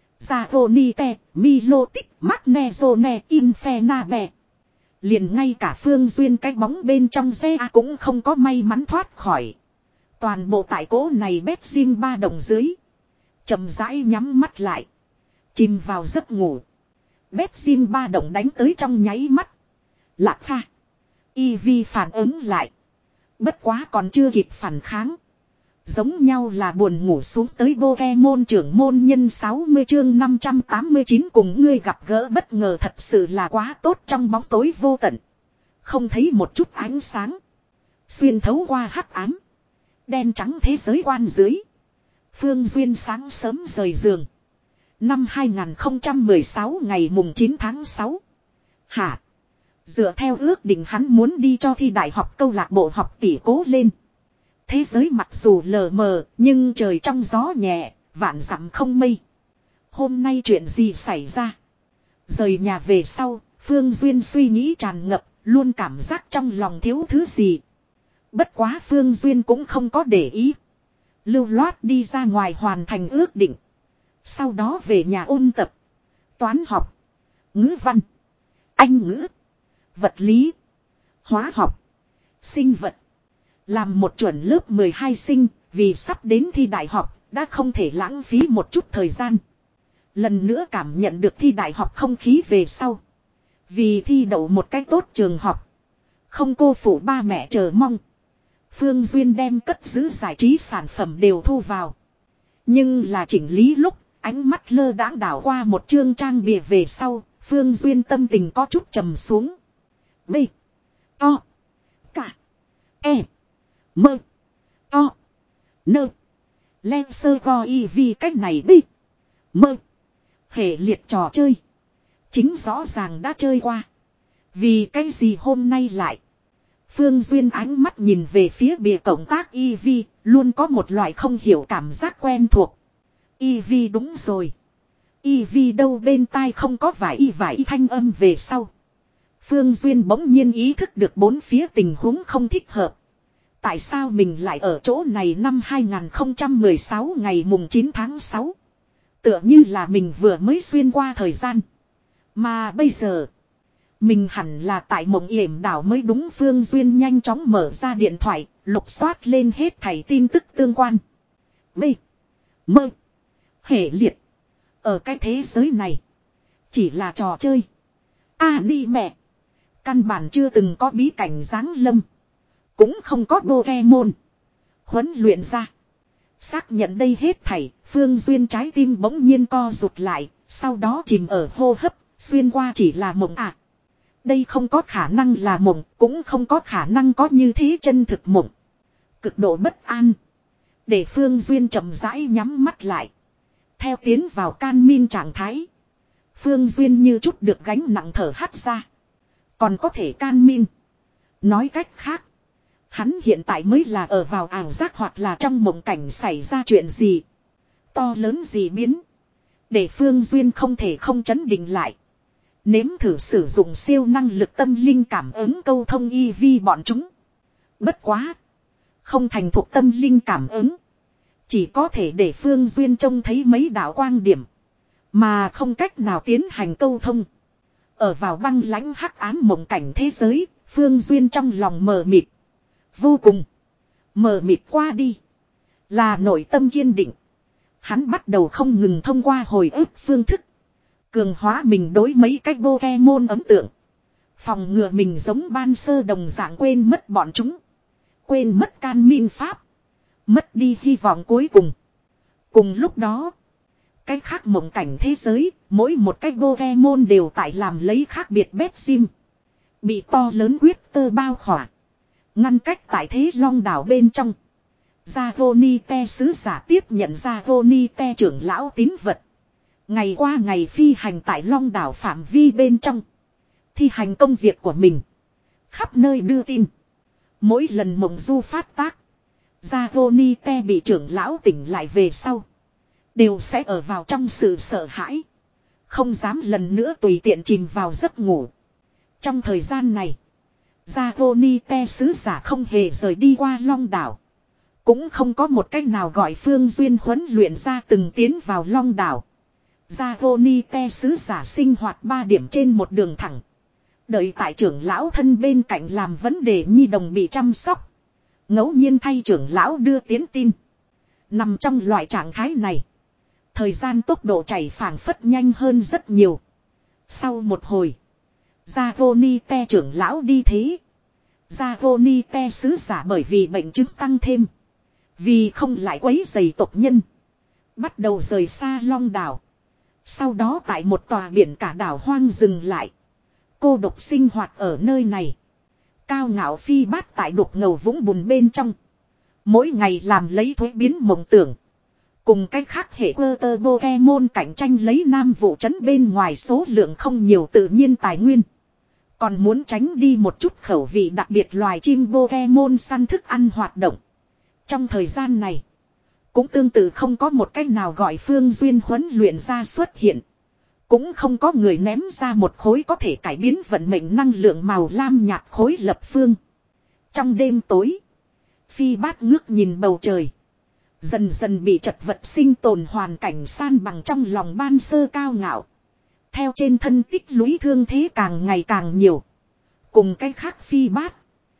Zagonite, Milotic, Magnezone, Infenabe. Liền ngay cả Phương Duyên cái bóng bên trong xe cũng không có may mắn thoát khỏi. Toàn bộ tại cỗ này bét sim ba đồng dưới. Chậm rãi nhắm mắt lại. Chìm vào giấc ngủ. Bét sim ba đồng đánh tới trong nháy mắt. Lạc Kha. Eevee phản ứng lại. Bất quá còn chưa kịp phản kháng. Giống nhau là buồn ngủ xuống tới Pokemon trưởng môn nhân sáu mươi chương năm trăm tám mươi chín cùng ngươi gặp gỡ bất ngờ thật sự là quá tốt trong bóng tối vô tận. Không thấy một chút ánh sáng. Xuyên thấu qua hắc ám. Đen trắng thế giới quan dưới. Phương Duyên sáng sớm rời giường. Năm hai nghìn không trăm mười sáu ngày mùng chín tháng sáu. Hả? Dựa theo ước định hắn muốn đi cho thi đại học câu lạc bộ học tỷ cố lên. Thế giới mặc dù lờ mờ, nhưng trời trong gió nhẹ, vạn dặm không mây. Hôm nay chuyện gì xảy ra? Rời nhà về sau, Phương Duyên suy nghĩ tràn ngập, luôn cảm giác trong lòng thiếu thứ gì. Bất quá Phương Duyên cũng không có để ý. Lưu loát đi ra ngoài hoàn thành ước định. Sau đó về nhà ôn tập. Toán học, ngữ văn, Anh ngữ, vật lý, hóa học, sinh vật. Làm một chuẩn lớp mười hai sinh, vì sắp đến thi đại học, đã không thể lãng phí một chút thời gian. Lần nữa cảm nhận được thi đại học không khí về sau. Vì thi đậu một cách tốt trường học. Không cô phụ ba mẹ chờ mong. Phương Duyên đem cất giữ giải trí sản phẩm đều thu vào. Nhưng là chỉnh lý lúc, ánh mắt lơ đãng đảo qua một chương trang bìa về sau, Phương Duyên tâm tình có chút trầm xuống. B. To. Cả. E. Mơ. To. Nơ. Len sơ go y vì cách này bi. Mơ. Hệ liệt trò chơi. Chính rõ ràng đã chơi qua. Vì cái gì hôm nay lại. Phương Duyên ánh mắt nhìn về phía bìa cộng tác Eevee. Luôn có một loại không hiểu cảm giác quen thuộc. Eevee đúng rồi. Eevee đâu bên tai không có vải y vải y thanh âm về sau. Phương Duyên bỗng nhiên ý thức được bốn phía tình huống không thích hợp. Tại sao mình lại ở chỗ này năm hai nghìn không trăm mười sáu ngày mùng chín tháng sáu. Tựa như là mình vừa mới xuyên qua thời gian. Mà bây giờ, mình hẳn là tại mộng yểm đảo mới đúng. Phương Duyên nhanh chóng mở ra điện thoại, lục soát lên hết thảy tin tức tương quan. B. Mơ. Hệ liệt. Ở cái thế giới này, chỉ là trò chơi. À đi mẹ. Căn bản chưa từng có bí cảnh giáng lâm. Cũng không có Pokemon huấn luyện ra. Xác nhận đây hết thảy, Phương Duyên trái tim bỗng nhiên co rụt lại, sau đó chìm ở hô hấp, xuyên qua chỉ là mộng à. Đây không có khả năng là mộng, cũng không có khả năng có như thế chân thực mộng. Cực độ bất an. Để Phương Duyên chậm rãi nhắm mắt lại. Theo tiến vào can min trạng thái. Phương Duyên như chút được gánh nặng thở hắt ra. Còn có thể can min. Nói cách khác. Hắn hiện tại mới là ở vào ảo giác hoặc là trong mộng cảnh xảy ra chuyện gì. To lớn gì biến. Để Phương Duyên không thể không chấn định lại. Nếm thử sử dụng siêu năng lực tâm linh cảm ứng câu thông Eevee bọn chúng. Bất quá. Không thành thuộc tâm linh cảm ứng. Chỉ có thể để Phương Duyên trông thấy mấy đạo quang điểm. Mà không cách nào tiến hành câu thông. Ở vào băng lãnh hắc ám mộng cảnh thế giới, Phương Duyên trong lòng mờ mịt. Vô cùng. Mờ mịt qua đi. Là nội tâm kiên định. Hắn bắt đầu không ngừng thông qua hồi ức phương thức. Cường hóa mình đối mấy cách Pokemon ấn tượng. Phòng ngừa mình giống ban sơ đồng dạng quên mất bọn chúng. Quên mất can min pháp. Mất đi hy vọng cuối cùng. Cùng lúc đó. Cái khác mộng cảnh thế giới. Mỗi một cách Pokemon đều tại làm lấy khác biệt bét sim. Bị to lớn quyết tơ bao khỏa. Ngăn cách tại thế long đảo bên trong. Zagonite sứ giả tiếp nhận Zagonite trưởng lão tín vật. Ngày qua ngày phi hành tại long đảo phạm vi bên trong. Thi hành công việc của mình. Khắp nơi đưa tin. Mỗi lần mộng du phát tác. Zagonite bị trưởng lão tỉnh lại về sau. Đều sẽ ở vào trong sự sợ hãi. Không dám lần nữa tùy tiện chìm vào giấc ngủ. Trong thời gian này. Zagonite sứ giả không hề rời đi qua long đảo. Cũng không có một cách nào gọi Phương Duyên huấn luyện ra từng tiến vào long đảo. Zagonite sứ giả sinh hoạt ba điểm trên một đường thẳng. Đợi tại trưởng lão thân bên cạnh làm vấn đề nhi đồng bị chăm sóc. Ngẫu nhiên thay trưởng lão đưa tiến tin. Nằm trong loại trạng thái này. Thời gian tốc độ chảy phảng phất nhanh hơn rất nhiều. Sau một hồi. Giavonite trưởng lão đi thế. Giavonite sứ giả bởi vì bệnh chứng tăng thêm. Vì không lại quấy rầy tộc nhân. Bắt đầu rời xa Long đảo. Sau đó tại một tòa biển cả đảo hoang dừng lại. Cô độc sinh hoạt ở nơi này. Cao ngạo phi bát tại đục ngầu vũng bùn bên trong. Mỗi ngày làm lấy thuế biến mộng tưởng. Cùng cách khác hệ quơ tơ Pokemon cạnh tranh lấy nam vụ trấn bên ngoài số lượng không nhiều tự nhiên tài nguyên. Còn muốn tránh đi một chút khẩu vị đặc biệt loài chim Pokemon săn thức ăn hoạt động. Trong thời gian này, cũng tương tự không có một cách nào gọi Phương Duyên huấn luyện ra xuất hiện. Cũng không có người ném ra một khối có thể cải biến vận mệnh năng lượng màu lam nhạt khối lập phương. Trong đêm tối, Phi Bát ngước nhìn bầu trời. Dần dần bị chật vật sinh tồn hoàn cảnh san bằng trong lòng ban sơ cao ngạo. Theo trên thân tích lũy thương thế càng ngày càng nhiều. Cùng cách khác Phi Bát.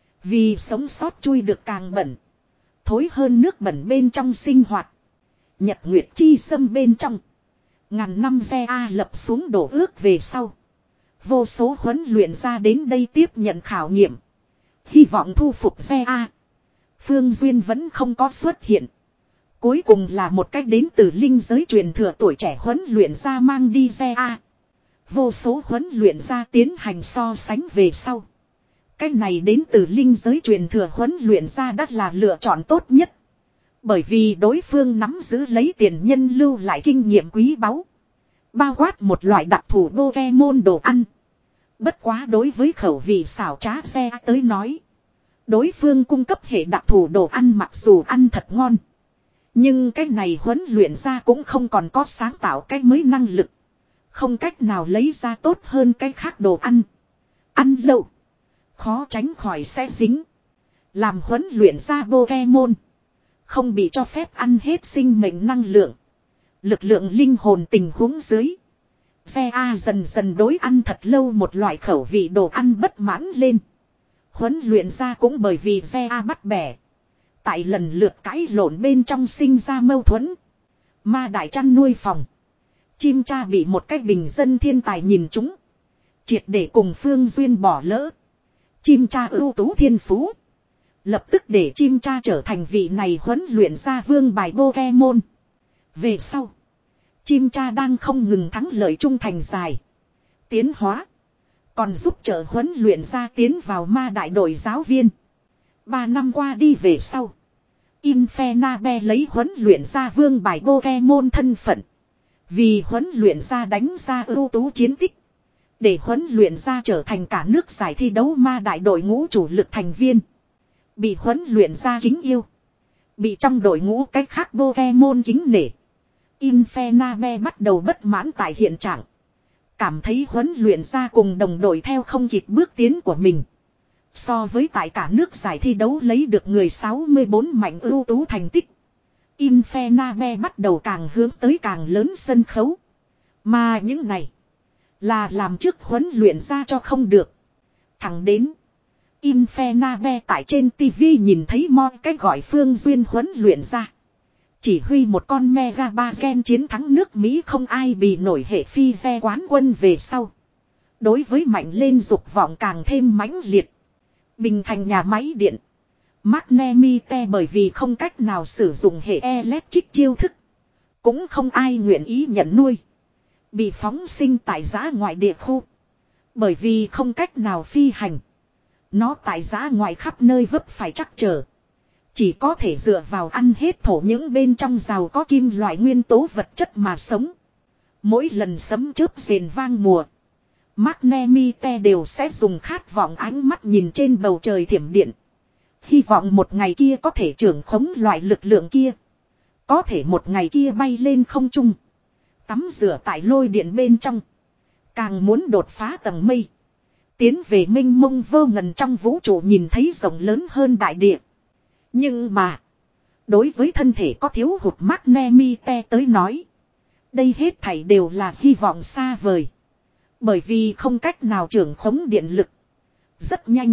Vì sống sót chui được càng bẩn. Thối hơn nước bẩn bên trong sinh hoạt. Nhật Nguyệt Chi Sâm bên trong. Ngàn năm xe A lập xuống đổ ước về sau. Vô số huấn luyện ra đến đây tiếp nhận khảo nghiệm. Hy vọng thu phục xe A. Phương Duyên vẫn không có xuất hiện. Cuối cùng là một cách đến từ linh giới truyền thừa tuổi trẻ huấn luyện ra mang đi xe A. Vô số huấn luyện ra tiến hành so sánh về sau. Cách này đến từ linh giới truyền thừa huấn luyện ra đã là lựa chọn tốt nhất. Bởi vì đối phương nắm giữ lấy tiền nhân lưu lại kinh nghiệm quý báu. Bao quát một loại đặc thù Pokemon đồ ăn. Bất quá đối với khẩu vị xảo trá xe tới nói. Đối phương cung cấp hệ đặc thù đồ ăn mặc dù ăn thật ngon. Nhưng cái này huấn luyện ra cũng không còn có sáng tạo cái mới năng lực. Không cách nào lấy ra tốt hơn cái khác đồ ăn. Ăn lâu. Khó tránh khỏi sẽ dính. Làm huấn luyện ra Pokemon. Không bị cho phép ăn hết sinh mệnh năng lượng. Lực lượng linh hồn tình huống dưới. Xe A dần dần đối ăn thật lâu một loại khẩu vị đồ ăn bất mãn lên. Huấn luyện ra cũng bởi vì xe A bắt bẻ. Tại lần lượt cãi lộn bên trong sinh ra mâu thuẫn. Ma đại chăn nuôi phòng. Chim cha bị một cái bình dân thiên tài nhìn trúng. Triệt để cùng Phương Duyên bỏ lỡ. Chim cha ưu tú thiên phú. Lập tức để chim cha trở thành vị này huấn luyện ra vương bài Pokemon. Về sau. Chim cha đang không ngừng thắng lợi trung thành dài. Tiến hóa. Còn giúp trợ huấn luyện ra tiến vào ma đại đội giáo viên. Ba năm qua đi về sau. Infernabe lấy huấn luyện ra vương bài Pokemon thân phận. Vì huấn luyện ra đánh ra ưu tú chiến tích. Để huấn luyện ra trở thành cả nước giải thi đấu ma đại đội ngũ chủ lực thành viên. Bị huấn luyện ra kính yêu. Bị trong đội ngũ cách khác Pokemon kính nể. Infernabe bắt đầu bất mãn tại hiện trạng. Cảm thấy huấn luyện ra cùng đồng đội theo không kịp bước tiến của mình. So với tại cả nước giải thi đấu lấy được người sáu mươi bốn mạnh ưu tú thành tích. Infernabe bắt đầu càng hướng tới càng lớn sân khấu. Mà những này là làm trước huấn luyện ra cho không được. Thẳng đến Infernabe tại trên tivi nhìn thấy mọi cái gọi Phương Duyên huấn luyện ra. Chỉ huy một con Mega Bagen chiến thắng nước Mỹ không ai bì nổi hệ phi xe quán quân về sau. Đối với mạnh lên dục vọng càng thêm mãnh liệt. Bình thành nhà máy điện. Magnemite bởi vì không cách nào sử dụng hệ electric chiêu thức. Cũng không ai nguyện ý nhận nuôi. Bị phóng sinh tại giã ngoại địa khu. Bởi vì không cách nào phi hành. Nó tại giã ngoại khắp nơi vấp phải chắc trở. Chỉ có thể dựa vào ăn hết thổ những bên trong giàu có kim loại nguyên tố vật chất mà sống. Mỗi lần sấm chớp rền vang mùa. Magnemite đều sẽ dùng khát vọng ánh mắt nhìn trên bầu trời thiểm điện. Hy vọng một ngày kia có thể trưởng khống loại lực lượng kia. Có thể một ngày kia bay lên không trung. Tắm rửa tại lôi điện bên trong. Càng muốn đột phá tầng mây. Tiến về mênh mông vô ngần trong vũ trụ nhìn thấy rộng lớn hơn đại địa. Nhưng mà. Đối với thân thể có thiếu hụt Magnemite tới nói. Đây hết thảy đều là hy vọng xa vời. Bởi vì không cách nào trưởng khống điện lực. Rất nhanh.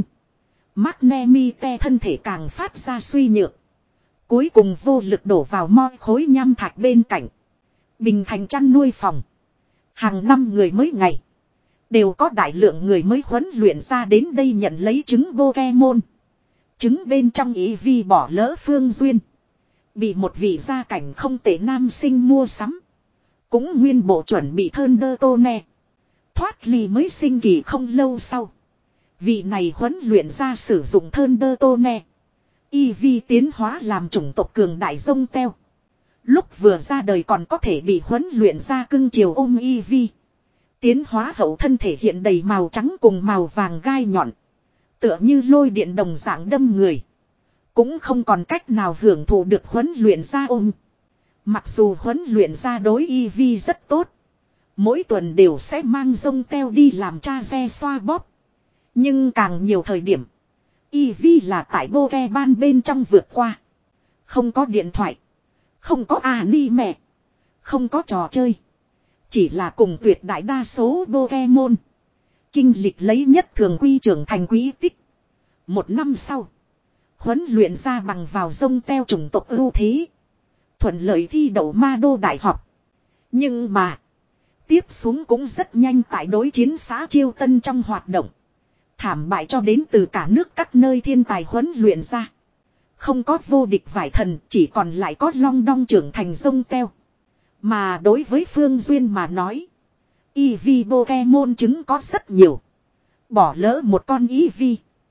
Magnemite thân thể càng phát ra suy nhược. Cuối cùng vô lực đổ vào mo khối nham thạch bên cạnh. Bình thành chăn nuôi phòng. Hàng năm người mới ngày. Đều có đại lượng người mới huấn luyện ra đến đây nhận lấy trứng Pokemon. Trứng bên trong Eevee bỏ lỡ Phương Duyên. Bị một vị gia cảnh không tệ nam sinh mua sắm. Cũng nguyên bộ chuẩn bị Thundertone. Thoát ly mới sinh kỳ không lâu sau. Vị này huấn luyện ra sử dụng Thundertone. Eevee tiến hóa làm chủng tộc cường đại rông teo. Lúc vừa ra đời còn có thể bị huấn luyện ra cưng chiều ôm Eevee. Tiến hóa hậu thân thể hiện đầy màu trắng cùng màu vàng gai nhọn. Tựa như lôi điện đồng dạng đâm người. Cũng không còn cách nào hưởng thụ được huấn luyện ra ôm. Mặc dù huấn luyện ra đối Eevee rất tốt. Mỗi tuần đều sẽ mang rông teo đi làm cha xe xoa bóp. Nhưng càng nhiều thời điểm. Eevee là tại Pokemon bên trong vượt qua. Không có điện thoại. Không có anime. Không có trò chơi. Chỉ là cùng tuyệt đại đa số Pokemon. Kinh lịch lấy nhất thường quy trưởng thành quý tích. Một năm sau. Huấn luyện ra bằng vào rông teo chủng tộc ưu thế. Thuận lợi thi đậu ma đô đại học. Nhưng mà. Tiếp xuống cũng rất nhanh tại đối chiến xã Chiêu Tân trong hoạt động. Thảm bại cho đến từ cả nước các nơi thiên tài huấn luyện ra. Không có vô địch vải thần, chỉ còn lại có long đong trưởng thành rông teo. Mà đối với Phương Duyên mà nói. Eevee Pokemon trứng có rất nhiều. Bỏ lỡ một con Eevee.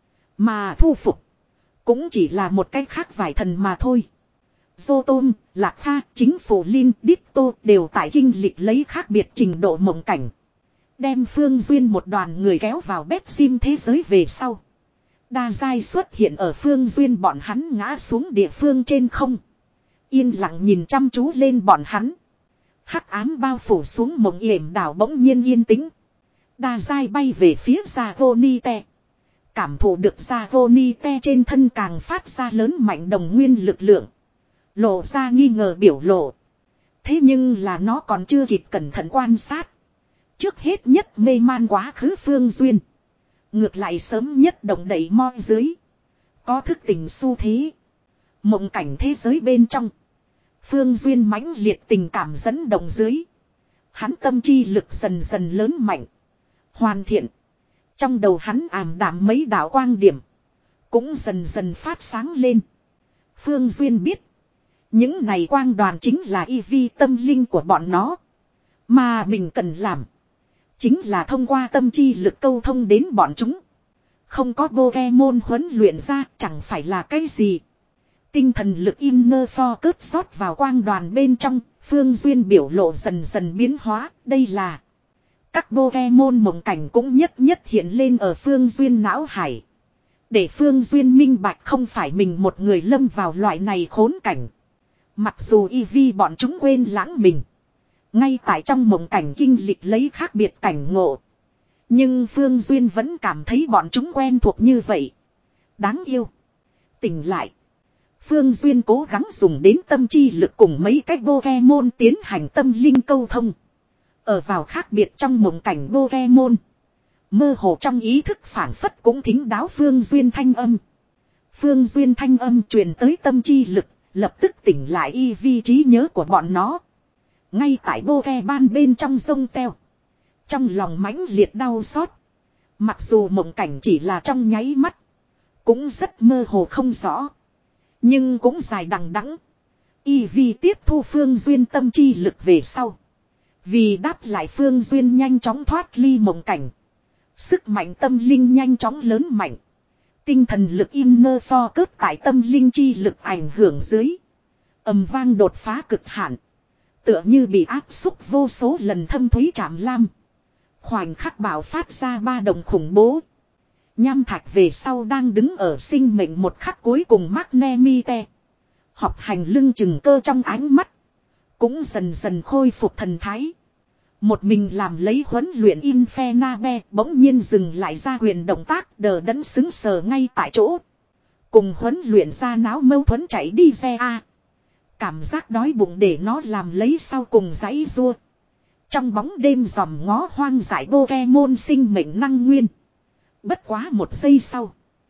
Mà thu phục. Cũng chỉ là một cái khác vải thần mà thôi. Zotom, Lạc Kha, chính phủ Linh, Ditto đều tại kinh lịch lấy khác biệt trình độ mộng cảnh. Đem Phương Duyên một đoàn người kéo vào bét sim thế giới về sau. Đa giai xuất hiện ở Phương Duyên bọn hắn ngã xuống địa phương trên không. Yên lặng nhìn chăm chú lên bọn hắn. Hắc ám bao phủ xuống mộng yểm đảo bỗng nhiên yên tĩnh. Đa giai bay về phía Zagonite. Cảm thụ được Zagonite trên thân càng phát ra lớn mạnh đồng nguyên lực lượng. Lộ ra nghi ngờ biểu lộ. Thế nhưng là nó còn chưa kịp cẩn thận quan sát. Trước hết nhất mê man quá khứ Phương Duyên. Ngược lại sớm nhất động đẩy moi dưới. Có thức tỉnh xu thế. Mộng cảnh thế giới bên trong. Phương Duyên mãnh liệt tình cảm dẫn động dưới. Hắn tâm chi lực dần dần lớn mạnh. Hoàn thiện. Trong đầu hắn ảm đạm mấy đạo quang điểm. Cũng dần dần phát sáng lên. Phương Duyên biết. Những này quang đoàn chính là Eevee tâm linh của bọn nó. Mà mình cần làm. Chính là thông qua tâm chi lực câu thông đến bọn chúng. Không có Pokemon huấn luyện ra chẳng phải là cái gì. Tinh thần lực inner focus rót vào quang đoàn bên trong. Phương Duyên biểu lộ dần dần biến hóa. Đây là. Các Pokemon mộng cảnh cũng nhất nhất hiện lên ở Phương Duyên não hải. Để Phương Duyên minh bạch không phải mình một người lâm vào loại này khốn cảnh. Mặc dù Eevee bọn chúng quên lãng mình. Ngay tại trong mộng cảnh kinh lịch lấy khác biệt cảnh ngộ. Nhưng Phương Duyên vẫn cảm thấy bọn chúng quen thuộc như vậy. Đáng yêu. Tỉnh lại. Phương Duyên cố gắng dùng đến tâm chi lực cùng mấy cách Pokemon tiến hành tâm linh câu thông. Ở vào khác biệt trong mộng cảnh Pokemon. Mơ hồ trong ý thức phản phất cũng thính đáo Phương Duyên thanh âm. Phương Duyên thanh âm truyền tới tâm chi lực. Lập tức tỉnh lại Eevee trí nhớ của bọn nó. Ngay tại Pokemon bên trong rông teo. Trong lòng mãnh liệt đau xót. Mặc dù mộng cảnh chỉ là trong nháy mắt. Cũng rất mơ hồ không rõ. Nhưng cũng dài đằng đẵng. Eevee tiếp thu Phương Duyên tâm chi lực về sau. Vì đáp lại Phương Duyên nhanh chóng thoát ly mộng cảnh. Sức mạnh tâm linh nhanh chóng lớn mạnh. Tinh thần lực inner focus tại tâm linh chi lực ảnh hưởng dưới. Ầm vang đột phá cực hạn. Tựa như bị áp xúc vô số lần thâm thúy chạm lam. Khoảnh khắc bạo phát ra ba đồng khủng bố. Nham thạch về sau đang đứng ở sinh mệnh một khắc cuối cùng Magnemite. Học hành lưng chừng cơ trong ánh mắt. Cũng dần dần khôi phục thần thái. Một mình làm lấy huấn luyện Infernape bỗng nhiên dừng lại ra quyền động tác đờ đẫn xứng sờ ngay tại chỗ. Cùng huấn luyện ra náo mâu thuẫn chạy đi xe A. Cảm giác đói bụng để nó làm lấy sau cùng giãy rua. Trong bóng đêm dòm ngó hoang dại Pokemon sinh mệnh năng nguyên. Bất quá một giây sau.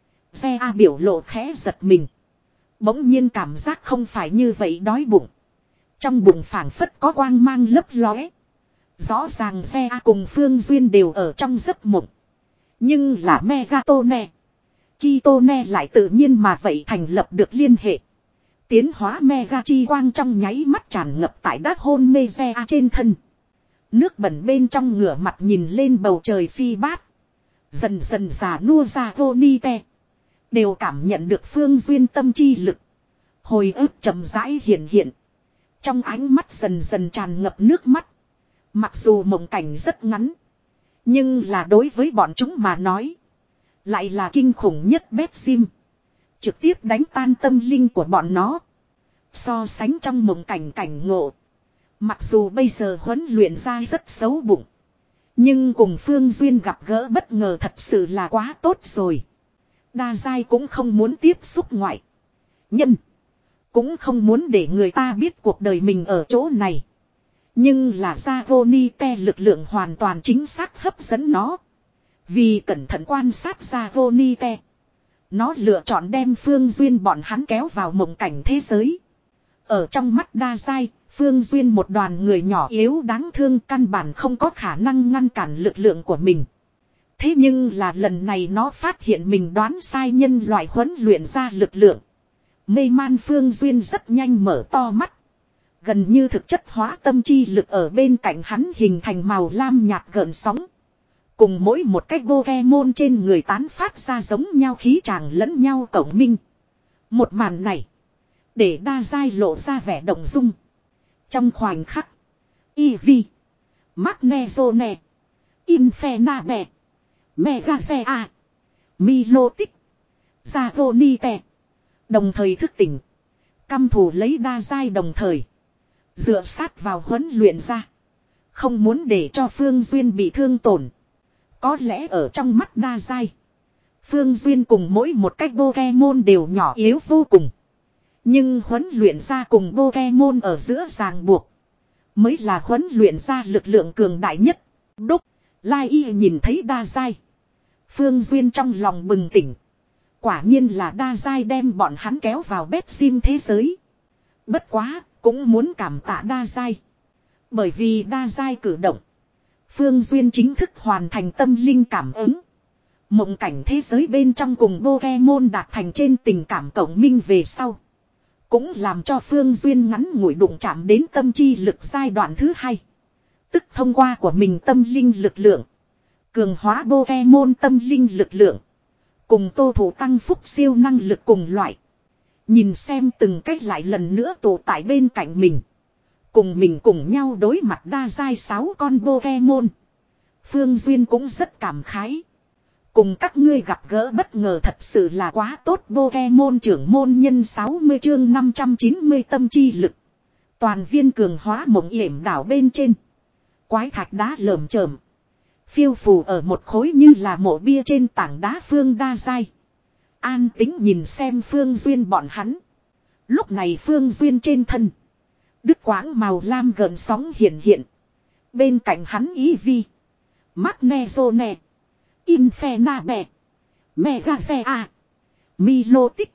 Xe A biểu lộ khẽ giật mình. Bỗng nhiên cảm giác không phải như vậy đói bụng. Trong bụng phảng phất có quang mang lấp lóe. Rõ ràng xe A cùng Phương Duyên đều ở trong giấc mộng. Nhưng là Megatone, Kitone lại tự nhiên mà vậy thành lập được liên hệ. Tiến hóa Mega chi quang trong nháy mắt tràn ngập tại đát hôn mê xe A trên thân. Nước bẩn bên trong ngửa mặt nhìn lên bầu trời phi bát. Dần dần già nua ra Vonite. Đều cảm nhận được Phương Duyên tâm chi lực. Hồi ức chậm rãi hiện hiện. Trong ánh mắt dần dần tràn ngập nước mắt. Mặc dù mộng cảnh rất ngắn. Nhưng là đối với bọn chúng mà nói. Lại là kinh khủng nhất bếp sim. Trực tiếp đánh tan tâm linh của bọn nó. So sánh trong mộng cảnh cảnh ngộ. Mặc dù bây giờ huấn luyện ra rất xấu bụng. Nhưng cùng Phương Duyên gặp gỡ bất ngờ thật sự là quá tốt rồi. Đa giai cũng không muốn tiếp xúc ngoại nhân. Cũng không muốn để người ta biết cuộc đời mình ở chỗ này. Nhưng là Zavonite lực lượng hoàn toàn chính xác hấp dẫn nó. Vì cẩn thận quan sát Zavonite. Nó lựa chọn đem Phương Duyên bọn hắn kéo vào mộng cảnh thế giới. Ở trong mắt đa giai, Phương Duyên một đoàn người nhỏ yếu đáng thương căn bản không có khả năng ngăn cản lực lượng của mình. Thế nhưng là lần này nó phát hiện mình đoán sai nhân loại huấn luyện ra lực lượng. Mê man Phương Duyên rất nhanh mở to mắt. Gần như thực chất hóa tâm chi lực ở bên cạnh hắn hình thành màu lam nhạt gợn sóng. Cùng mỗi một cái Pokemon trên người tán phát ra giống nhau khí tràng lẫn nhau cổng minh. Một màn này. Để đa giai lộ ra vẻ động dung. Trong khoảnh khắc. Eevee. Magnezone. Infernape. Megazea. Milotic. Zagonite. Đồng thời thức tỉnh. Căm thù lấy đa giai đồng thời. Dựa sát vào huấn luyện ra. Không muốn để cho Phương Duyên bị thương tổn. Có lẽ ở trong mắt đa giai. Phương Duyên cùng mỗi một cách Pokemon đều nhỏ yếu vô cùng. Nhưng huấn luyện ra cùng Pokemon ở giữa ràng buộc. Mới là huấn luyện ra lực lượng cường đại nhất. Đúc. Lai y nhìn thấy đa giai. Phương Duyên trong lòng bừng tỉnh. Quả nhiên là đa giai đem bọn hắn kéo vào bếp sim thế giới. Bất quá, cũng muốn cảm tạ đa giai. Bởi vì đa giai cử động. Phương Duyên chính thức hoàn thành tâm linh cảm ứng. Mộng cảnh thế giới bên trong cùng Pokemon đạt thành trên tình cảm cộng minh về sau. Cũng làm cho Phương Duyên ngắn ngủi đụng chạm đến tâm chi lực giai đoạn thứ hai. Tức thông qua của mình tâm linh lực lượng. Cường hóa Pokemon tâm linh lực lượng. Cùng tô thủ tăng phúc siêu năng lực cùng loại. Nhìn xem từng cách lại lần nữa tụ tại bên cạnh mình. Cùng mình cùng nhau đối mặt đa giai sáu con Pokemon. Phương Duyên cũng rất cảm khái. Cùng các ngươi gặp gỡ bất ngờ thật sự là quá tốt. Pokemon trưởng môn nhân sáu mươi chương năm trăm chín mươi tâm chi lực. Toàn viên cường hóa mộng yểm đảo bên trên. Quái thạch đá lởm chởm. Phiêu phù ở một khối như là mộ bia trên tảng đá Phương đa giai. An tính nhìn xem Phương Duyên bọn hắn. Lúc này Phương Duyên trên thân. Đứt quãng màu lam gợn sóng hiện hiện. Bên cạnh hắn Eevee. Magnezone. Infernape. Megazea. Milotic.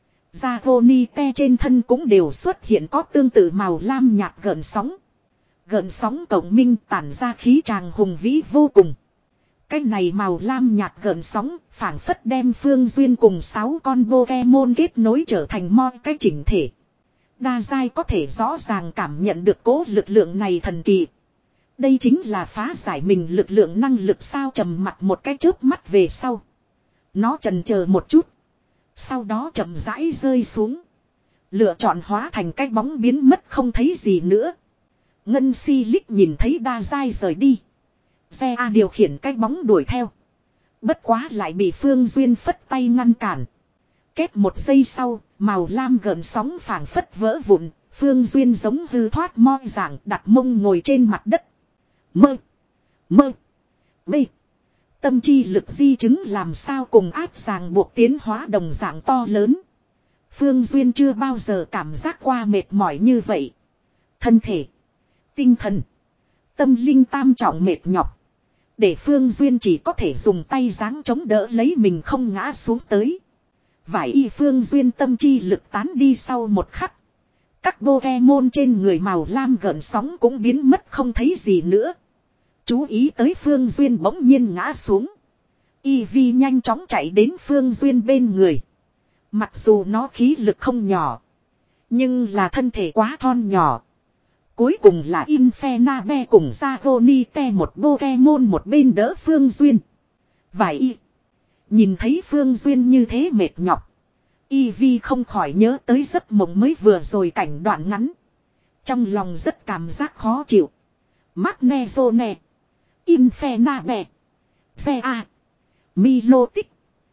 Zagonite trên thân cũng đều xuất hiện có tương tự màu lam nhạt gợn sóng. Gợn sóng cộng minh tản ra khí tràng hùng vĩ vô cùng. Cái này màu lam nhạt gợn sóng phảng phất đem Phương Duyên cùng sáu con Pokemon kết nối trở thành một cái chỉnh thể. Đa giai có thể rõ ràng cảm nhận được cố lực lượng này thần kỳ. Đây chính là phá giải mình lực lượng năng lực sao trầm mặt một cái chớp mắt về sau. Nó chần chờ một chút. Sau đó chậm rãi rơi xuống. Lựa chọn hóa thành cái bóng biến mất không thấy gì nữa. Ngân si lích nhìn thấy đa giai rời đi. Xe A điều khiển cái bóng đuổi theo. Bất quá lại bị Phương Duyên phất tay ngăn cản. Kết một giây sau, màu lam gợn sóng phảng phất vỡ vụn. Phương Duyên giống hư thoát mo dạng đặt mông ngồi trên mặt đất. Mơ. Mơ. Bê. Tâm chi lực di chứng làm sao cùng áp ràng buộc tiến hóa đồng dạng to lớn. Phương Duyên chưa bao giờ cảm giác qua mệt mỏi như vậy. Thân thể. Tinh thần. Tâm linh tam trọng mệt nhọc. Để Phương Duyên chỉ có thể dùng tay giáng chống đỡ lấy mình không ngã xuống tới. Vải y Phương Duyên tâm chi lực tán đi sau một khắc. Các Pokemon trên người màu lam gợn sóng cũng biến mất không thấy gì nữa. Chú ý tới Phương Duyên bỗng nhiên ngã xuống. Eevee nhanh chóng chạy đến Phương Duyên bên người. Mặc dù nó khí lực không nhỏ. Nhưng là thân thể quá thon nhỏ. Cuối cùng là Infernape cùng Zagonite một Pokemon một bên đỡ Phương Duyên. Vài y. Nhìn thấy Phương Duyên như thế mệt nhọc. Eevee không khỏi nhớ tới giấc mộng mới vừa rồi cảnh đoạn ngắn. Trong lòng rất cảm giác khó chịu. Magnezone. Infernape. Zea. Milotic.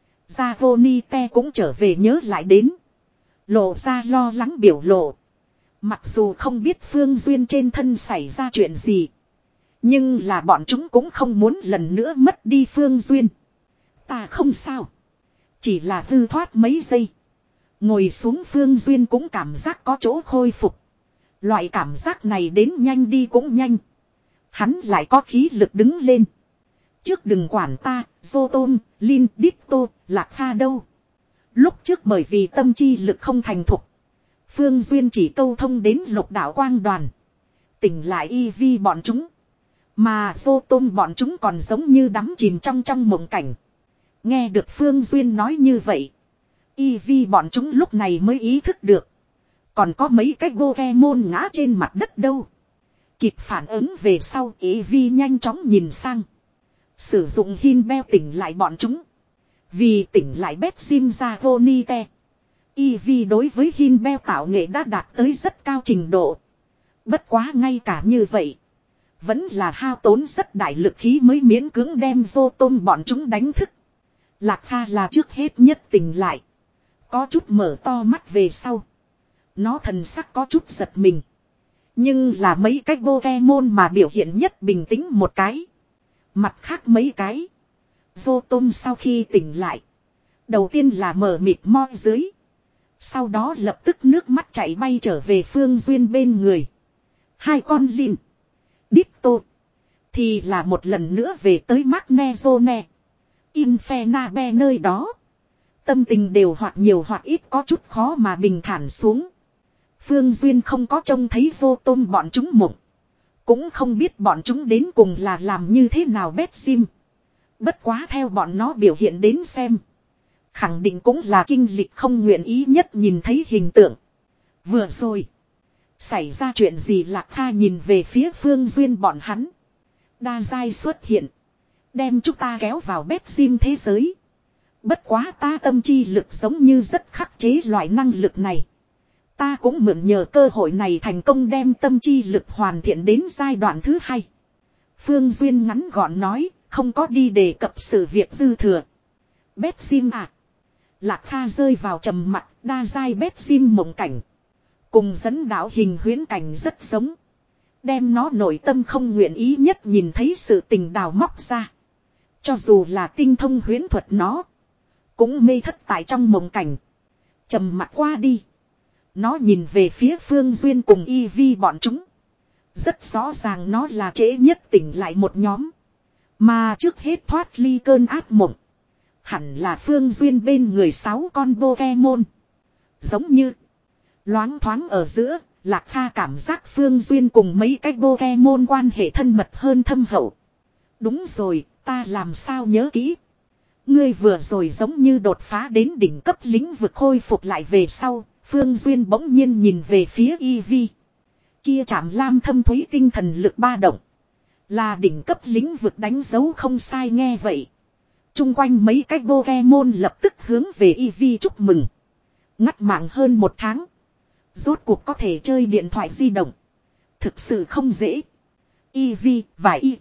Zagonite cũng trở về nhớ lại đến. Lộ ra lo lắng biểu lộ. Mặc dù không biết Phương Duyên trên thân xảy ra chuyện gì. Nhưng là bọn chúng cũng không muốn lần nữa mất đi Phương Duyên. Ta không sao. Chỉ là hư thoát mấy giây. Ngồi xuống Phương Duyên cũng cảm giác có chỗ khôi phục. Loại cảm giác này đến nhanh đi cũng nhanh. Hắn lại có khí lực đứng lên. Trước đừng quản ta, Zotom, Lin, Ditto, Lạc Kha đâu. Lúc trước bởi vì tâm chi lực không thành thục. Phương Duyên chỉ câu thông đến lục đạo quang đoàn. Tỉnh lại Eevee bọn chúng. Mà Zotom bọn chúng còn giống như đắm chìm trong trong mộng cảnh. Nghe được Phương Duyên nói như vậy. Eevee bọn chúng lúc này mới ý thức được. Còn có mấy cái Pokemon ngã trên mặt đất đâu. Kịp phản ứng về sau Eevee nhanh chóng nhìn sang. Sử dụng Hinbell tỉnh lại bọn chúng. Vì tỉnh lại Betsim Zagonite. Eevee đối với Hinbell tạo nghệ đã đạt tới rất cao trình độ. Bất quá ngay cả như vậy. Vẫn là hao tốn rất đại lực khí mới miễn cưỡng đem Zotom bọn chúng đánh thức. Lạc Kha là trước hết nhất tỉnh lại. Có chút mở to mắt về sau. Nó thần sắc có chút giật mình. Nhưng là mấy cái Pokemon mà biểu hiện nhất bình tĩnh một cái. Mặt khác mấy cái. Zotom sau khi tỉnh lại. Đầu tiên là mở mịt mo dưới. Sau đó lập tức nước mắt chảy bay trở về Phương Duyên bên người. Hai con Lin. Ditto. Thì là một lần nữa về tới Magnezone. Infernape nơi đó. Tâm tình đều hoặc nhiều hoặc ít có chút khó mà bình thản xuống. Phương Duyên không có trông thấy Zotom bọn chúng mộng. Cũng không biết bọn chúng đến cùng là làm như thế nào Betsim. Bất quá theo bọn nó biểu hiện đến xem. Khẳng định cũng là kinh lịch không nguyện ý nhất nhìn thấy hình tượng. Vừa rồi. Xảy ra chuyện gì Lạc Kha nhìn về phía Phương Duyên bọn hắn. Đa giai xuất hiện. Đem chúng ta kéo vào Betsim thế giới. Bất quá ta tâm chi lực giống như rất khắc chế loại năng lực này. Ta cũng mượn nhờ cơ hội này thành công đem tâm chi lực hoàn thiện đến giai đoạn thứ hai. Phương Duyên ngắn gọn nói, không có đi đề cập sự việc dư thừa. Betsim à. Lạc Kha rơi vào trầm mặc, đa giai Betsim mộng cảnh. Cùng dẫn đạo hình huyễn cảnh rất giống. Đem nó nội tâm không nguyện ý nhất nhìn thấy sự tình đào móc ra. Cho dù là tinh thông huyễn thuật nó. Cũng mê thất tại trong mộng cảnh. Trầm mặc qua đi. Nó nhìn về phía Phương Duyên cùng Eevee bọn chúng. Rất rõ ràng nó là trễ nhất tỉnh lại một nhóm. Mà trước hết thoát ly cơn ác mộng. Hẳn là Phương Duyên bên người sáu con Pokemon. Giống như. Loáng thoáng ở giữa. Lạc Kha cảm giác Phương Duyên cùng mấy cái Pokemon quan hệ thân mật hơn thâm hậu. Đúng rồi, ta làm sao nhớ kỹ. Ngươi vừa rồi giống như đột phá đến đỉnh cấp lĩnh vực khôi phục lại về sau. Phương Duyên bỗng nhiên nhìn về phía Eevee. Kia chạm lam thâm thúy tinh thần lực ba động. Là đỉnh cấp lĩnh vực đánh dấu không sai nghe vậy. Trung quanh mấy cái Pokemon lập tức hướng về Eevee chúc mừng. Ngắt mạng hơn một tháng. Rốt cuộc có thể chơi điện thoại di động. Thực sự không dễ. Eevee và Y.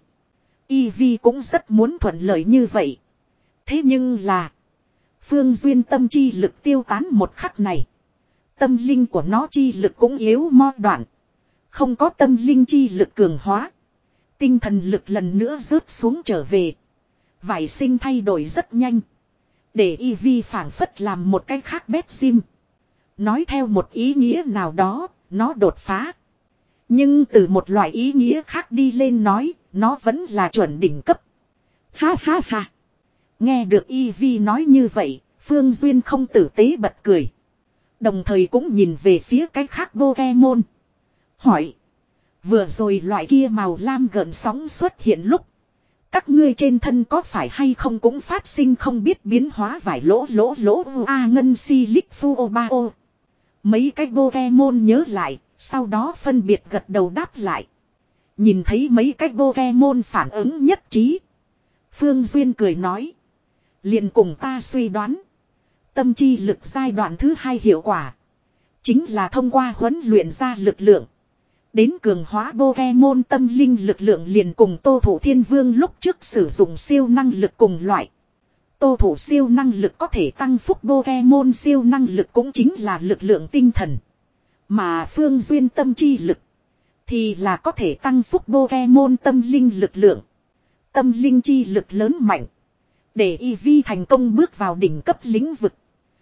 Eevee cũng rất muốn thuận lợi như vậy. Thế nhưng là. Phương Duyên tâm chi lực tiêu tán một khắc này. Tâm linh của nó chi lực cũng yếu mo đoạn. Không có tâm linh chi lực cường hóa. Tinh thần lực lần nữa rớt xuống trở về. Vải sinh thay đổi rất nhanh. Để Eevee phảng phất làm một cái khác Betsim. Nói theo một ý nghĩa nào đó, nó đột phá. Nhưng từ một loại ý nghĩa khác đi lên nói, nó vẫn là chuẩn đỉnh cấp. Ha ha ha. Nghe được Eevee nói như vậy, Phương Duyên không tử tế bật cười. Đồng thời cũng nhìn về phía cái khác Pokemon. Hỏi. Vừa rồi loại kia màu lam gợn sóng xuất hiện lúc. Các ngươi trên thân có phải hay không cũng phát sinh không biết biến hóa vài lỗ lỗ lỗ u a ngân si lích phu ô ba ô. Mấy cái Pokemon nhớ lại, sau đó phân biệt gật đầu đáp lại. Nhìn thấy mấy cái Pokemon phản ứng nhất trí. Phương Duyên cười nói. Liền cùng ta suy đoán. Tâm chi lực giai đoạn thứ hai hiệu quả. Chính là thông qua huấn luyện ra lực lượng. Đến cường hóa Pokemon tâm linh lực lượng liền cùng Tô Thủ Thiên Vương lúc trước sử dụng siêu năng lực cùng loại. Tô Thủ siêu năng lực có thể tăng phúc Pokemon siêu năng lực cũng chính là lực lượng tinh thần. Mà Phương Duyên tâm chi lực thì là có thể tăng phúc Pokemon tâm linh lực lượng. Tâm linh chi lực lớn mạnh. Để Eevee thành công bước vào đỉnh cấp lĩnh vực.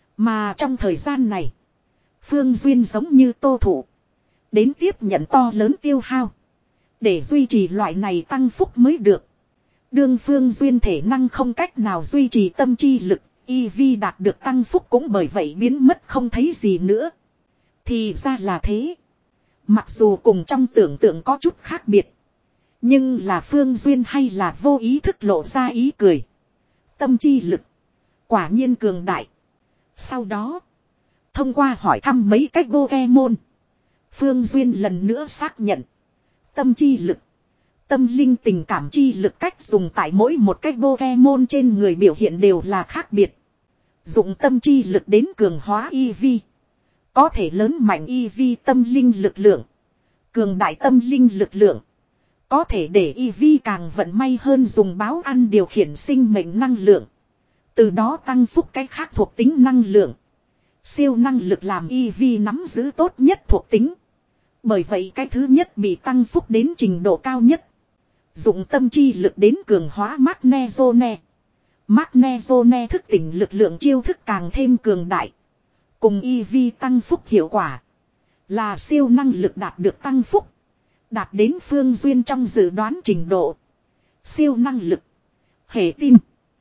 Mà trong thời gian này, Phương Duyên giống như Tô Thủ. Đến tiếp nhận to lớn tiêu hao. Để duy trì loại này tăng phúc mới được. Đương Phương Duyên thể năng không cách nào duy trì tâm chi lực. Eevee đạt được tăng phúc cũng bởi vậy biến mất không thấy gì nữa. Thì ra là thế. Mặc dù cùng trong tưởng tượng có chút khác biệt. Nhưng là Phương Duyên hay là vô ý thức lộ ra ý cười. Tâm chi lực. Quả nhiên cường đại. Sau đó. Thông qua hỏi thăm mấy cách Pokemon. Phương Duyên lần nữa xác nhận. Tâm chi lực. Tâm linh tình cảm chi lực cách dùng tại mỗi một cách Pokemon trên người biểu hiện đều là khác biệt. Dụng tâm chi lực đến cường hóa Eevee. Có thể lớn mạnh Eevee tâm linh lực lượng. Cường đại tâm linh lực lượng. Có thể để Eevee càng vận may hơn dùng báo ăn điều khiển sinh mệnh năng lượng. Từ đó tăng phúc cái khác thuộc tính năng lượng. Siêu năng lực làm Eevee nắm giữ tốt nhất thuộc tính. Bởi vậy cái thứ nhất bị tăng phúc đến trình độ cao nhất. Dụng tâm chi lực đến cường hóa Magnezone. Magnezone thức tỉnh lực lượng chiêu thức càng thêm cường đại. Cùng Eevee tăng phúc hiệu quả. Là siêu năng lực đạt được tăng phúc. Đạt đến Phương Duyên trong dự đoán trình độ. Siêu năng lực. Hệ tin.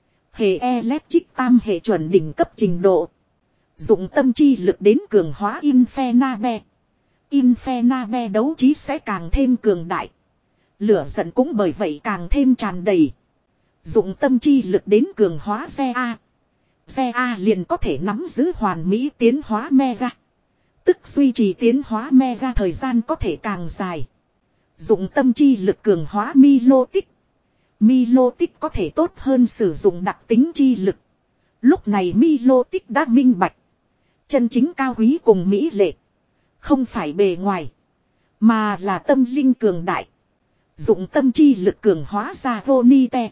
Hệ electric tam hệ chuẩn đỉnh cấp trình độ. Dụng tâm chi lực đến cường hóa Infernape. Infernape đấu trí sẽ càng thêm cường đại. Lửa giận cũng bởi vậy càng thêm tràn đầy. Dụng tâm chi lực đến cường hóa xe A. Xe A liền có thể nắm giữ hoàn mỹ tiến hóa Mega. Tức duy trì tiến hóa Mega thời gian có thể càng dài. Dụng tâm chi lực cường hóa Milotic. Milotic có thể tốt hơn sử dụng đặc tính chi lực. Lúc này Milotic đã minh bạch. Chân chính cao quý cùng mỹ lệ. Không phải bề ngoài. Mà là tâm linh cường đại. Dụng tâm chi lực cường hóa Zagonite.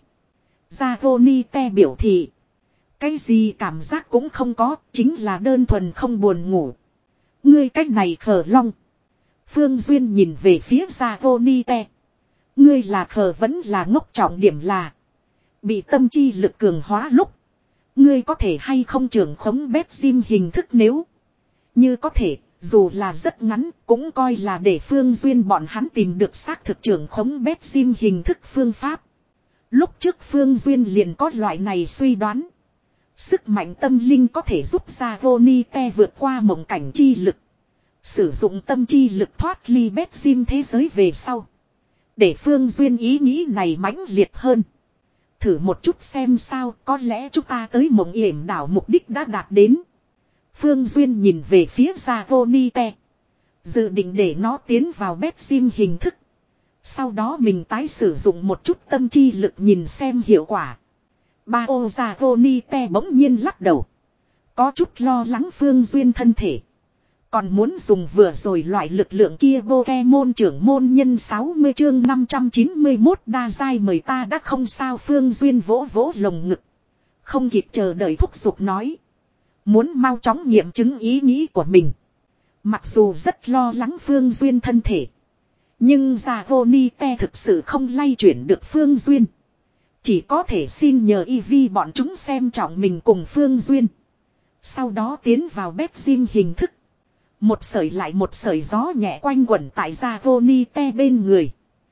Zagonite biểu thị. Cái gì cảm giác cũng không có. Chính là đơn thuần không buồn ngủ. Ngươi cách này khờ long. Phương Duyên nhìn về phía Zagonite. Ngươi là khờ vẫn là ngốc, trọng điểm là. Bị tâm chi lực cường hóa lúc. Ngươi có thể hay không trưởng khống bét sim hình thức nếu. Như có thể. Dù là rất ngắn cũng coi là để Phương Duyên bọn hắn tìm được xác thực trưởng khống bét sim hình thức phương pháp. Lúc trước Phương Duyên liền có loại này suy đoán. Sức mạnh tâm linh có thể giúp Zagonite vượt qua mộng cảnh chi lực. Sử dụng tâm chi lực thoát ly bét sim thế giới về sau. Để Phương Duyên ý nghĩ này mãnh liệt hơn. Thử một chút xem sao, có lẽ chúng ta tới mộng yểm đảo mục đích đã đạt đến. Phương Duyên nhìn về phía Zagonite. Dự định để nó tiến vào bét sim hình thức. Sau đó mình tái sử dụng một chút tâm chi lực nhìn xem hiệu quả. Ba ô Zagonite bỗng nhiên lắc đầu. Có chút lo lắng Phương Duyên thân thể. Còn muốn dùng vừa rồi loại lực lượng kia Pokemon trưởng môn nhân sáu mươi chương năm trăm chín mươi mốt đa giai mời ta đã không sao. Phương Duyên vỗ vỗ lồng ngực. Không kịp chờ đợi thúc giục nói. Muốn mau chóng nghiệm chứng ý nghĩ của mình. Mặc dù rất lo lắng Phương Duyên thân thể. Nhưng Zagonite thực sự không lay chuyển được Phương Duyên. Chỉ có thể xin nhờ Eevee bọn chúng xem trọng mình cùng Phương Duyên. Sau đó tiến vào bét sim hình thức. Một sợi lại một sợi gió nhẹ quanh quẩn tại Zagonite bên người.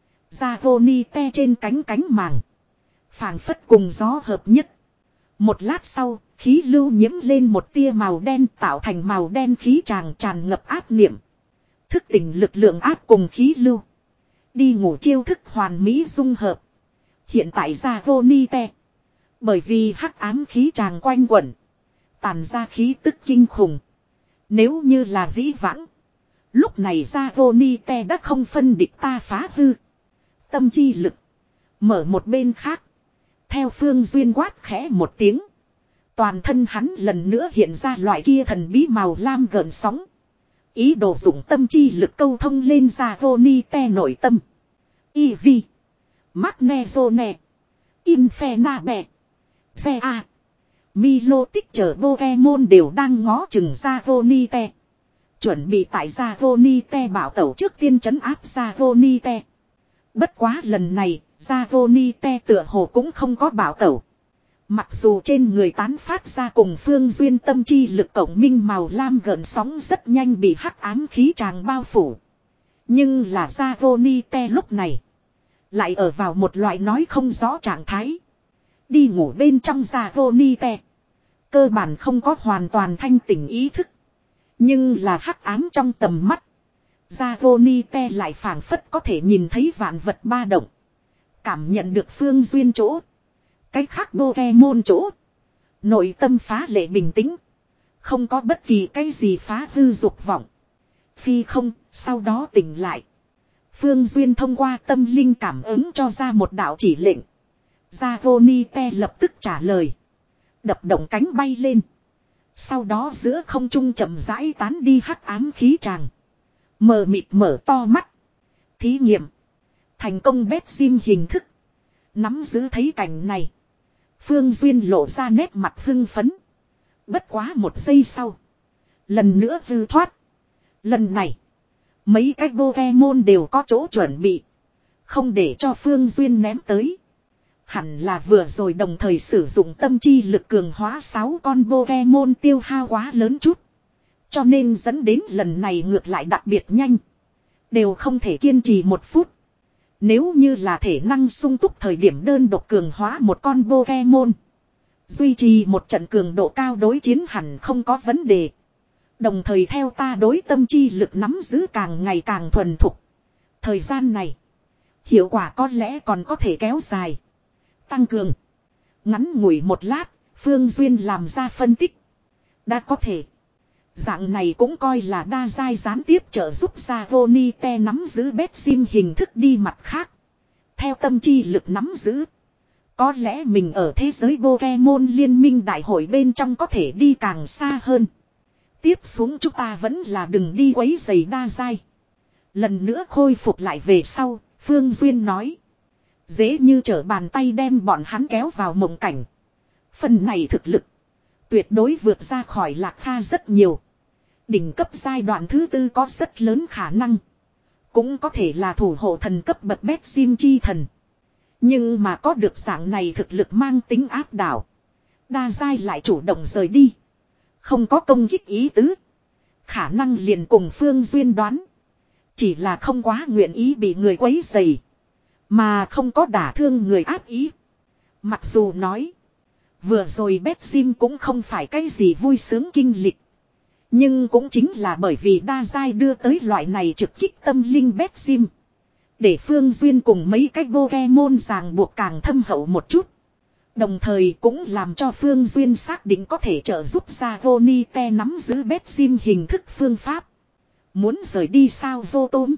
Zagonite trên cánh cánh màng. Phảng phất cùng gió hợp nhất. Một lát sau, khí lưu nhiễm lên một tia màu đen tạo thành màu đen khí tràng tràn ngập áp niệm. Thức tỉnh lực lượng áp cùng khí lưu. Đi ngủ chiêu thức hoàn mỹ dung hợp. Hiện tại ra Ronite. Bởi vì hắc ám khí tràng quanh quẩn. Tàn ra khí tức kinh khủng. Nếu như là dĩ vãng. Lúc này ra Ronite đã không phân địch ta phá hư. Tâm chi lực. Mở một bên khác. Theo Phương Duyên quát khẽ một tiếng. Toàn thân hắn lần nữa hiện ra loại kia thần bí màu lam gợn sóng. Ý đồ dụng tâm chi lực câu thông lên ra Ronite nội tâm. Eevee. Magnezone. Infernape. Zea. Milotic chờ Pokemon đều đang ngó chừng ra Ronite. Chuẩn bị tại ra Ronite bảo tẩu trước tiên trấn áp ra Ronite. Bất quá lần này, ra Ronite tựa hồ cũng không có bảo tẩu. Mặc dù trên người tán phát ra cùng Phương Duyên tâm chi lực cộng minh màu lam gợn sóng rất nhanh bị hắc ám khí tràng bao phủ. Nhưng là ra Ronite lúc này. Lại ở vào một loại nói không rõ trạng thái. Đi ngủ bên trong ra Ronite. Cơ bản không có hoàn toàn thanh tỉnh ý thức. Nhưng là hắc ám trong tầm mắt. Ra Ronite lại phảng phất có thể nhìn thấy vạn vật ba động. Cảm nhận được Phương Duyên chỗ. Cách khác Pokemon chỗ. Nội tâm phá lệ bình tĩnh. Không có bất kỳ cái gì phá hư dục vọng. Phi không, sau đó tỉnh lại. Phương Duyên thông qua tâm linh cảm ứng cho ra một đạo chỉ lệnh. Ra Ronite lập tức trả lời. Đập động cánh bay lên. Sau đó giữa không trung chậm rãi tán đi hắc ám khí tràng. Mờ mịt mở to mắt. Thí nghiệm. Thành công bét sim hình thức. Nắm giữ thấy cảnh này. Phương Duyên lộ ra nét mặt hưng phấn. Bất quá một giây sau. Lần nữa hư thoát. Lần này. Mấy cái Pokemon đều có chỗ chuẩn bị. Không để cho Phương Duyên ném tới. Hẳn là vừa rồi đồng thời sử dụng tâm chi lực cường hóa sáu con Pokemon tiêu hao quá lớn chút. Cho nên dẫn đến lần này ngược lại đặc biệt nhanh. Đều không thể kiên trì một phút. Nếu như là thể năng sung túc thời điểm đơn độc cường hóa một con Pokemon. Duy trì một trận cường độ cao đối chiến hẳn không có vấn đề. Đồng thời theo ta đối tâm chi lực nắm giữ càng ngày càng thuần thục. Thời gian này. Hiệu quả có lẽ còn có thể kéo dài. Tăng cường. Ngắn ngủi một lát. Phương Duyên làm ra phân tích. Đã có thể. Dạng này cũng coi là đa giai gián tiếp trợ giúp ra Ronite nắm giữ bét sim hình thức đi mặt khác. Theo tâm chi lực nắm giữ. Có lẽ mình ở thế giới Pokemon liên minh đại hội bên trong có thể đi càng xa hơn. Tiếp xuống chúng ta vẫn là đừng đi quấy giày đa giai. Lần nữa khôi phục lại về sau, Phương Duyên nói. Dễ như trở bàn tay đem bọn hắn kéo vào mộng cảnh. Phần này thực lực. Tuyệt đối vượt ra khỏi Lạc Kha rất nhiều. Đỉnh cấp giai đoạn thứ tư có rất lớn khả năng. Cũng có thể là thủ hộ thần cấp bậc bét sim chi thần. Nhưng mà có được dạng này thực lực mang tính áp đảo. Đa giai lại chủ động rời đi. Không có công kích ý tứ. Khả năng liền cùng Phương Duyên đoán. Chỉ là không quá nguyện ý bị người quấy rầy. Mà không có đả thương người ác ý. Mặc dù nói. Vừa rồi bét sim cũng không phải cái gì vui sướng kinh lịch. Nhưng cũng chính là bởi vì đa giai đưa tới loại này trực kích tâm linh bét sim. Để Phương Duyên cùng mấy cái Pokemon ràng buộc càng thâm hậu một chút. Đồng thời cũng làm cho Phương Duyên xác định có thể trợ giúp ra Ronite nắm giữ bét sim hình thức phương pháp. Muốn rời đi sao Vô Tôm?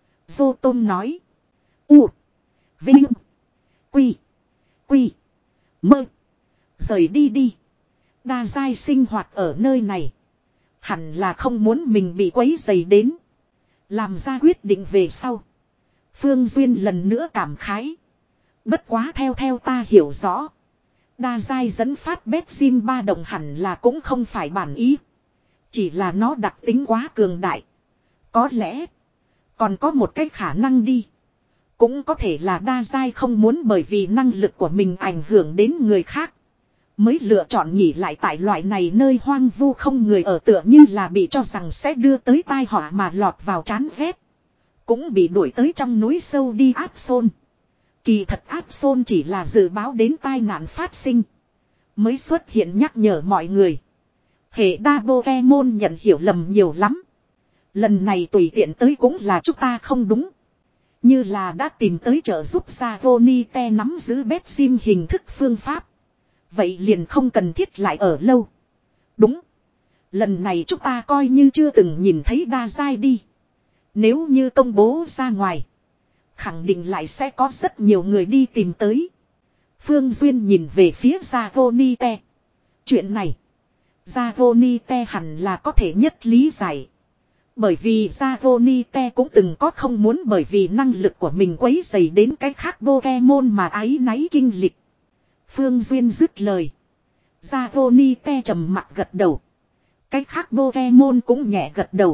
Vô Tôm nói. U. Vinh. Quy. Quy. Mơ. Rời đi đi. Đa giai sinh hoạt ở nơi này. Hẳn là không muốn mình bị quấy rầy đến. Làm ra quyết định về sau. Phương Duyên lần nữa cảm khái. Bất quá theo theo ta hiểu rõ. Đa giai dẫn phát bét sim ba đồng hẳn là cũng không phải bản ý. Chỉ là nó đặc tính quá cường đại. Có lẽ. Còn có một cái khả năng đi. Cũng có thể là đa giai không muốn bởi vì năng lực của mình ảnh hưởng đến người khác. Mới lựa chọn nghỉ lại tại loại này nơi hoang vu không người ở tựa như là bị cho rằng sẽ đưa tới tai họa mà lọt vào chán ghét. Cũng bị đuổi tới trong núi sâu đi áp xôn. Kỳ thật áp xôn chỉ là dự báo đến tai nạn phát sinh. Mới xuất hiện nhắc nhở mọi người. Hệ đa Pokemon nhận hiểu lầm nhiều lắm. Lần này tùy tiện tới cũng là chúng ta không đúng. Như là đã tìm tới trợ giúp Savonite nắm giữ bét sim hình thức phương pháp. Vậy liền không cần thiết lại ở lâu. Đúng. Lần này chúng ta coi như chưa từng nhìn thấy đa giai đi. Nếu như công bố ra ngoài. Khẳng định lại sẽ có rất nhiều người đi tìm tới. Phương Duyên nhìn về phía Savonite. Chuyện này. Savonite hẳn là có thể nhất lý giải. Bởi vì Savonite cũng từng có không muốn bởi vì năng lực của mình quấy rầy đến cái khác Pokemon mà áy náy kinh lịch. Phương Duyên dứt lời. Savonite trầm mặt gật đầu. Cái khác Pokemon cũng nhẹ gật đầu.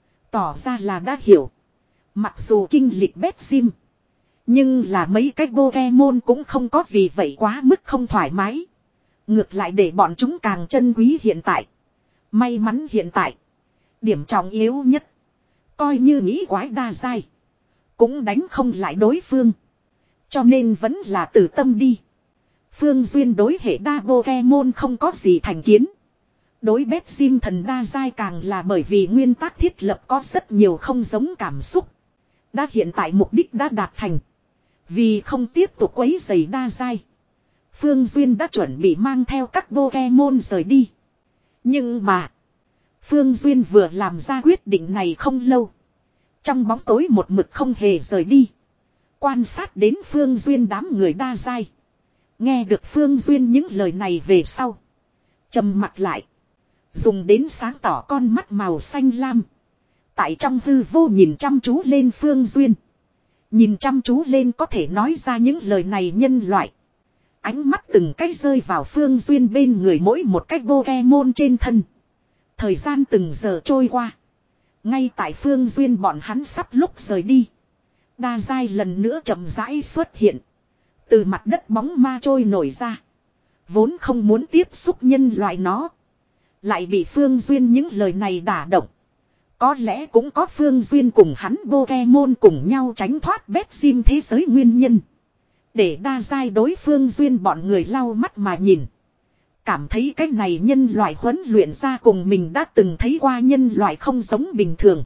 Tỏ ra là đã hiểu. Mặc dù kinh lịch bét sim. Nhưng là mấy cái Pokemon cũng không có vì vậy quá mức không thoải mái. Ngược lại để bọn chúng càng trân quý hiện tại. May mắn hiện tại. Điểm trọng yếu nhất. Coi như nghĩ quái đa dai. Cũng đánh không lại đối phương. Cho nên vẫn là từ tâm đi. Phương Duyên đối hệ đa Pokemon không có gì thành kiến. Đối bét sim thần đa dai càng là bởi vì nguyên tắc thiết lập có rất nhiều không giống cảm xúc. Đã hiện tại mục đích đã đạt thành. Vì không tiếp tục quấy rầy đa dai. Phương Duyên đã chuẩn bị mang theo các Pokemon rời đi. Nhưng mà. Phương Duyên vừa làm ra quyết định này không lâu. Trong bóng tối một mực không hề rời đi. Quan sát đến Phương Duyên đám người đa dai. Nghe được Phương Duyên những lời này về sau. Trầm mặt lại. Dùng đến sáng tỏ con mắt màu xanh lam. Tại trong hư vô nhìn chăm chú lên Phương Duyên. Nhìn chăm chú lên có thể nói ra những lời này nhân loại. Ánh mắt từng cách rơi vào Phương Duyên bên người mỗi một cách Pokemon trên thân. Thời gian từng giờ trôi qua. Ngay tại Phương Duyên bọn hắn sắp lúc rời đi. Đa giai lần nữa chậm rãi xuất hiện. Từ mặt đất bóng ma trôi nổi ra. Vốn không muốn tiếp xúc nhân loại nó. Lại bị Phương Duyên những lời này đả động. Có lẽ cũng có Phương Duyên cùng hắn Pokemon cùng nhau tránh thoát bét sim thế giới nguyên nhân. Để đa giai đối Phương Duyên bọn người lau mắt mà nhìn. Cảm thấy cái này nhân loại huấn luyện ra cùng mình đã từng thấy qua nhân loại không giống bình thường.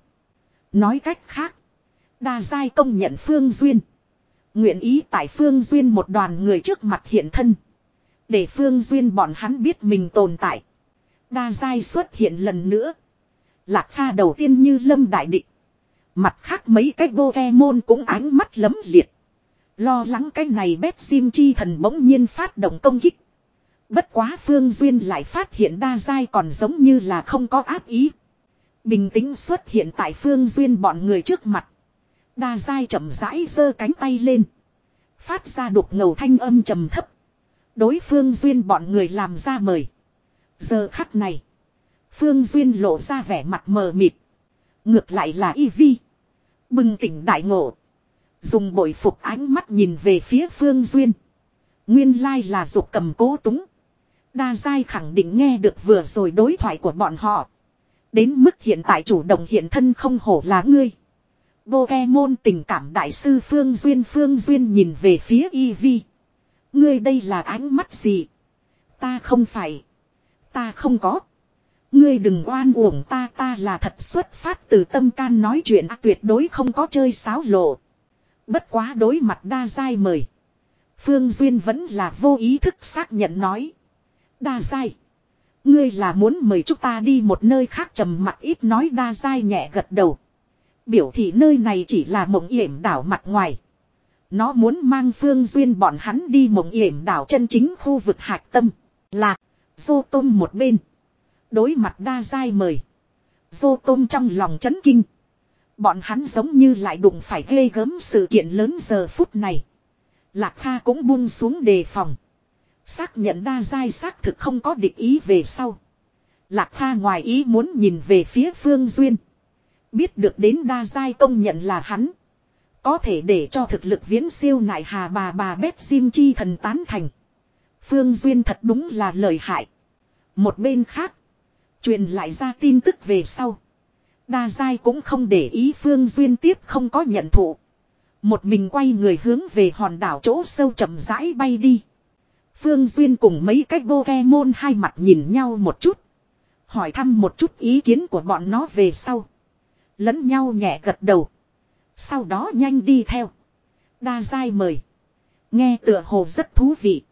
Nói cách khác. Đa giai công nhận Phương Duyên. Nguyện ý tại Phương Duyên một đoàn người trước mặt hiện thân. Để Phương Duyên bọn hắn biết mình tồn tại. Đa giai xuất hiện lần nữa. Lạc Pha đầu tiên như lâm đại địch. Mặt khác mấy cái Pokemon cũng ánh mắt lấm liệt. Lo lắng cái này bét sim chi thần bỗng nhiên phát động công kích. Bất quá Phương Duyên lại phát hiện đa giai còn giống như là không có ác ý. Bình tĩnh xuất hiện tại Phương Duyên bọn người trước mặt. Đa giai chậm rãi giơ cánh tay lên. Phát ra đục ngầu thanh âm trầm thấp. Đối Phương Duyên bọn người làm ra mời. Giờ khắc này. Phương Duyên lộ ra vẻ mặt mờ mịt. Ngược lại là Eevee. Bừng tỉnh đại ngộ. Dùng bội phục ánh mắt nhìn về phía Phương Duyên. Nguyên lai là dục cầm cố túng. Đa giai khẳng định nghe được vừa rồi đối thoại của bọn họ. Đến mức hiện tại chủ động hiện thân không hổ là ngươi. Pokemon tình cảm đại sư Phương Duyên Phương Duyên nhìn về phía Eevee. Ngươi đây là ánh mắt gì? Ta không phải. Ta không có. Ngươi đừng oan uổng ta ta là thật xuất phát từ tâm can nói chuyện à, tuyệt đối không có chơi sáo lộ. Bất quá đối mặt đa giai mời. Phương Duyên vẫn là vô ý thức xác nhận nói. Đa giai. Ngươi là muốn mời chúng ta đi một nơi khác trầm mặc ít nói đa giai nhẹ gật đầu. Biểu thị nơi này chỉ là mộng yểm đảo mặt ngoài. Nó muốn mang Phương Duyên bọn hắn đi mộng yểm đảo chân chính khu vực hạch tâm. Là. Vô tôm một bên. Đối mặt đa giai mời. Vô tôm trong lòng chấn kinh. Bọn hắn giống như lại đụng phải ghê gớm sự kiện lớn giờ phút này. Lạc Kha cũng buông xuống đề phòng. Xác nhận đa giai xác thực không có địch ý về sau. Lạc Kha ngoài ý muốn nhìn về phía Phương Duyên. Biết được đến đa giai công nhận là hắn. Có thể để cho thực lực viễn siêu nại hà bà bà bét sim chi thần tán thành. Phương Duyên thật đúng là lợi hại. Một bên khác. Truyền lại ra tin tức về sau. Đa giai cũng không để ý Phương Duyên tiếp không có nhận thụ. Một mình quay người hướng về hòn đảo chỗ sâu chậm rãi bay đi. Phương Duyên cùng mấy cái Pokemon hai mặt nhìn nhau một chút. Hỏi thăm một chút ý kiến của bọn nó về sau. Lẫn nhau nhẹ gật đầu. Sau đó nhanh đi theo. Đa giai mời. Nghe tựa hồ rất thú vị.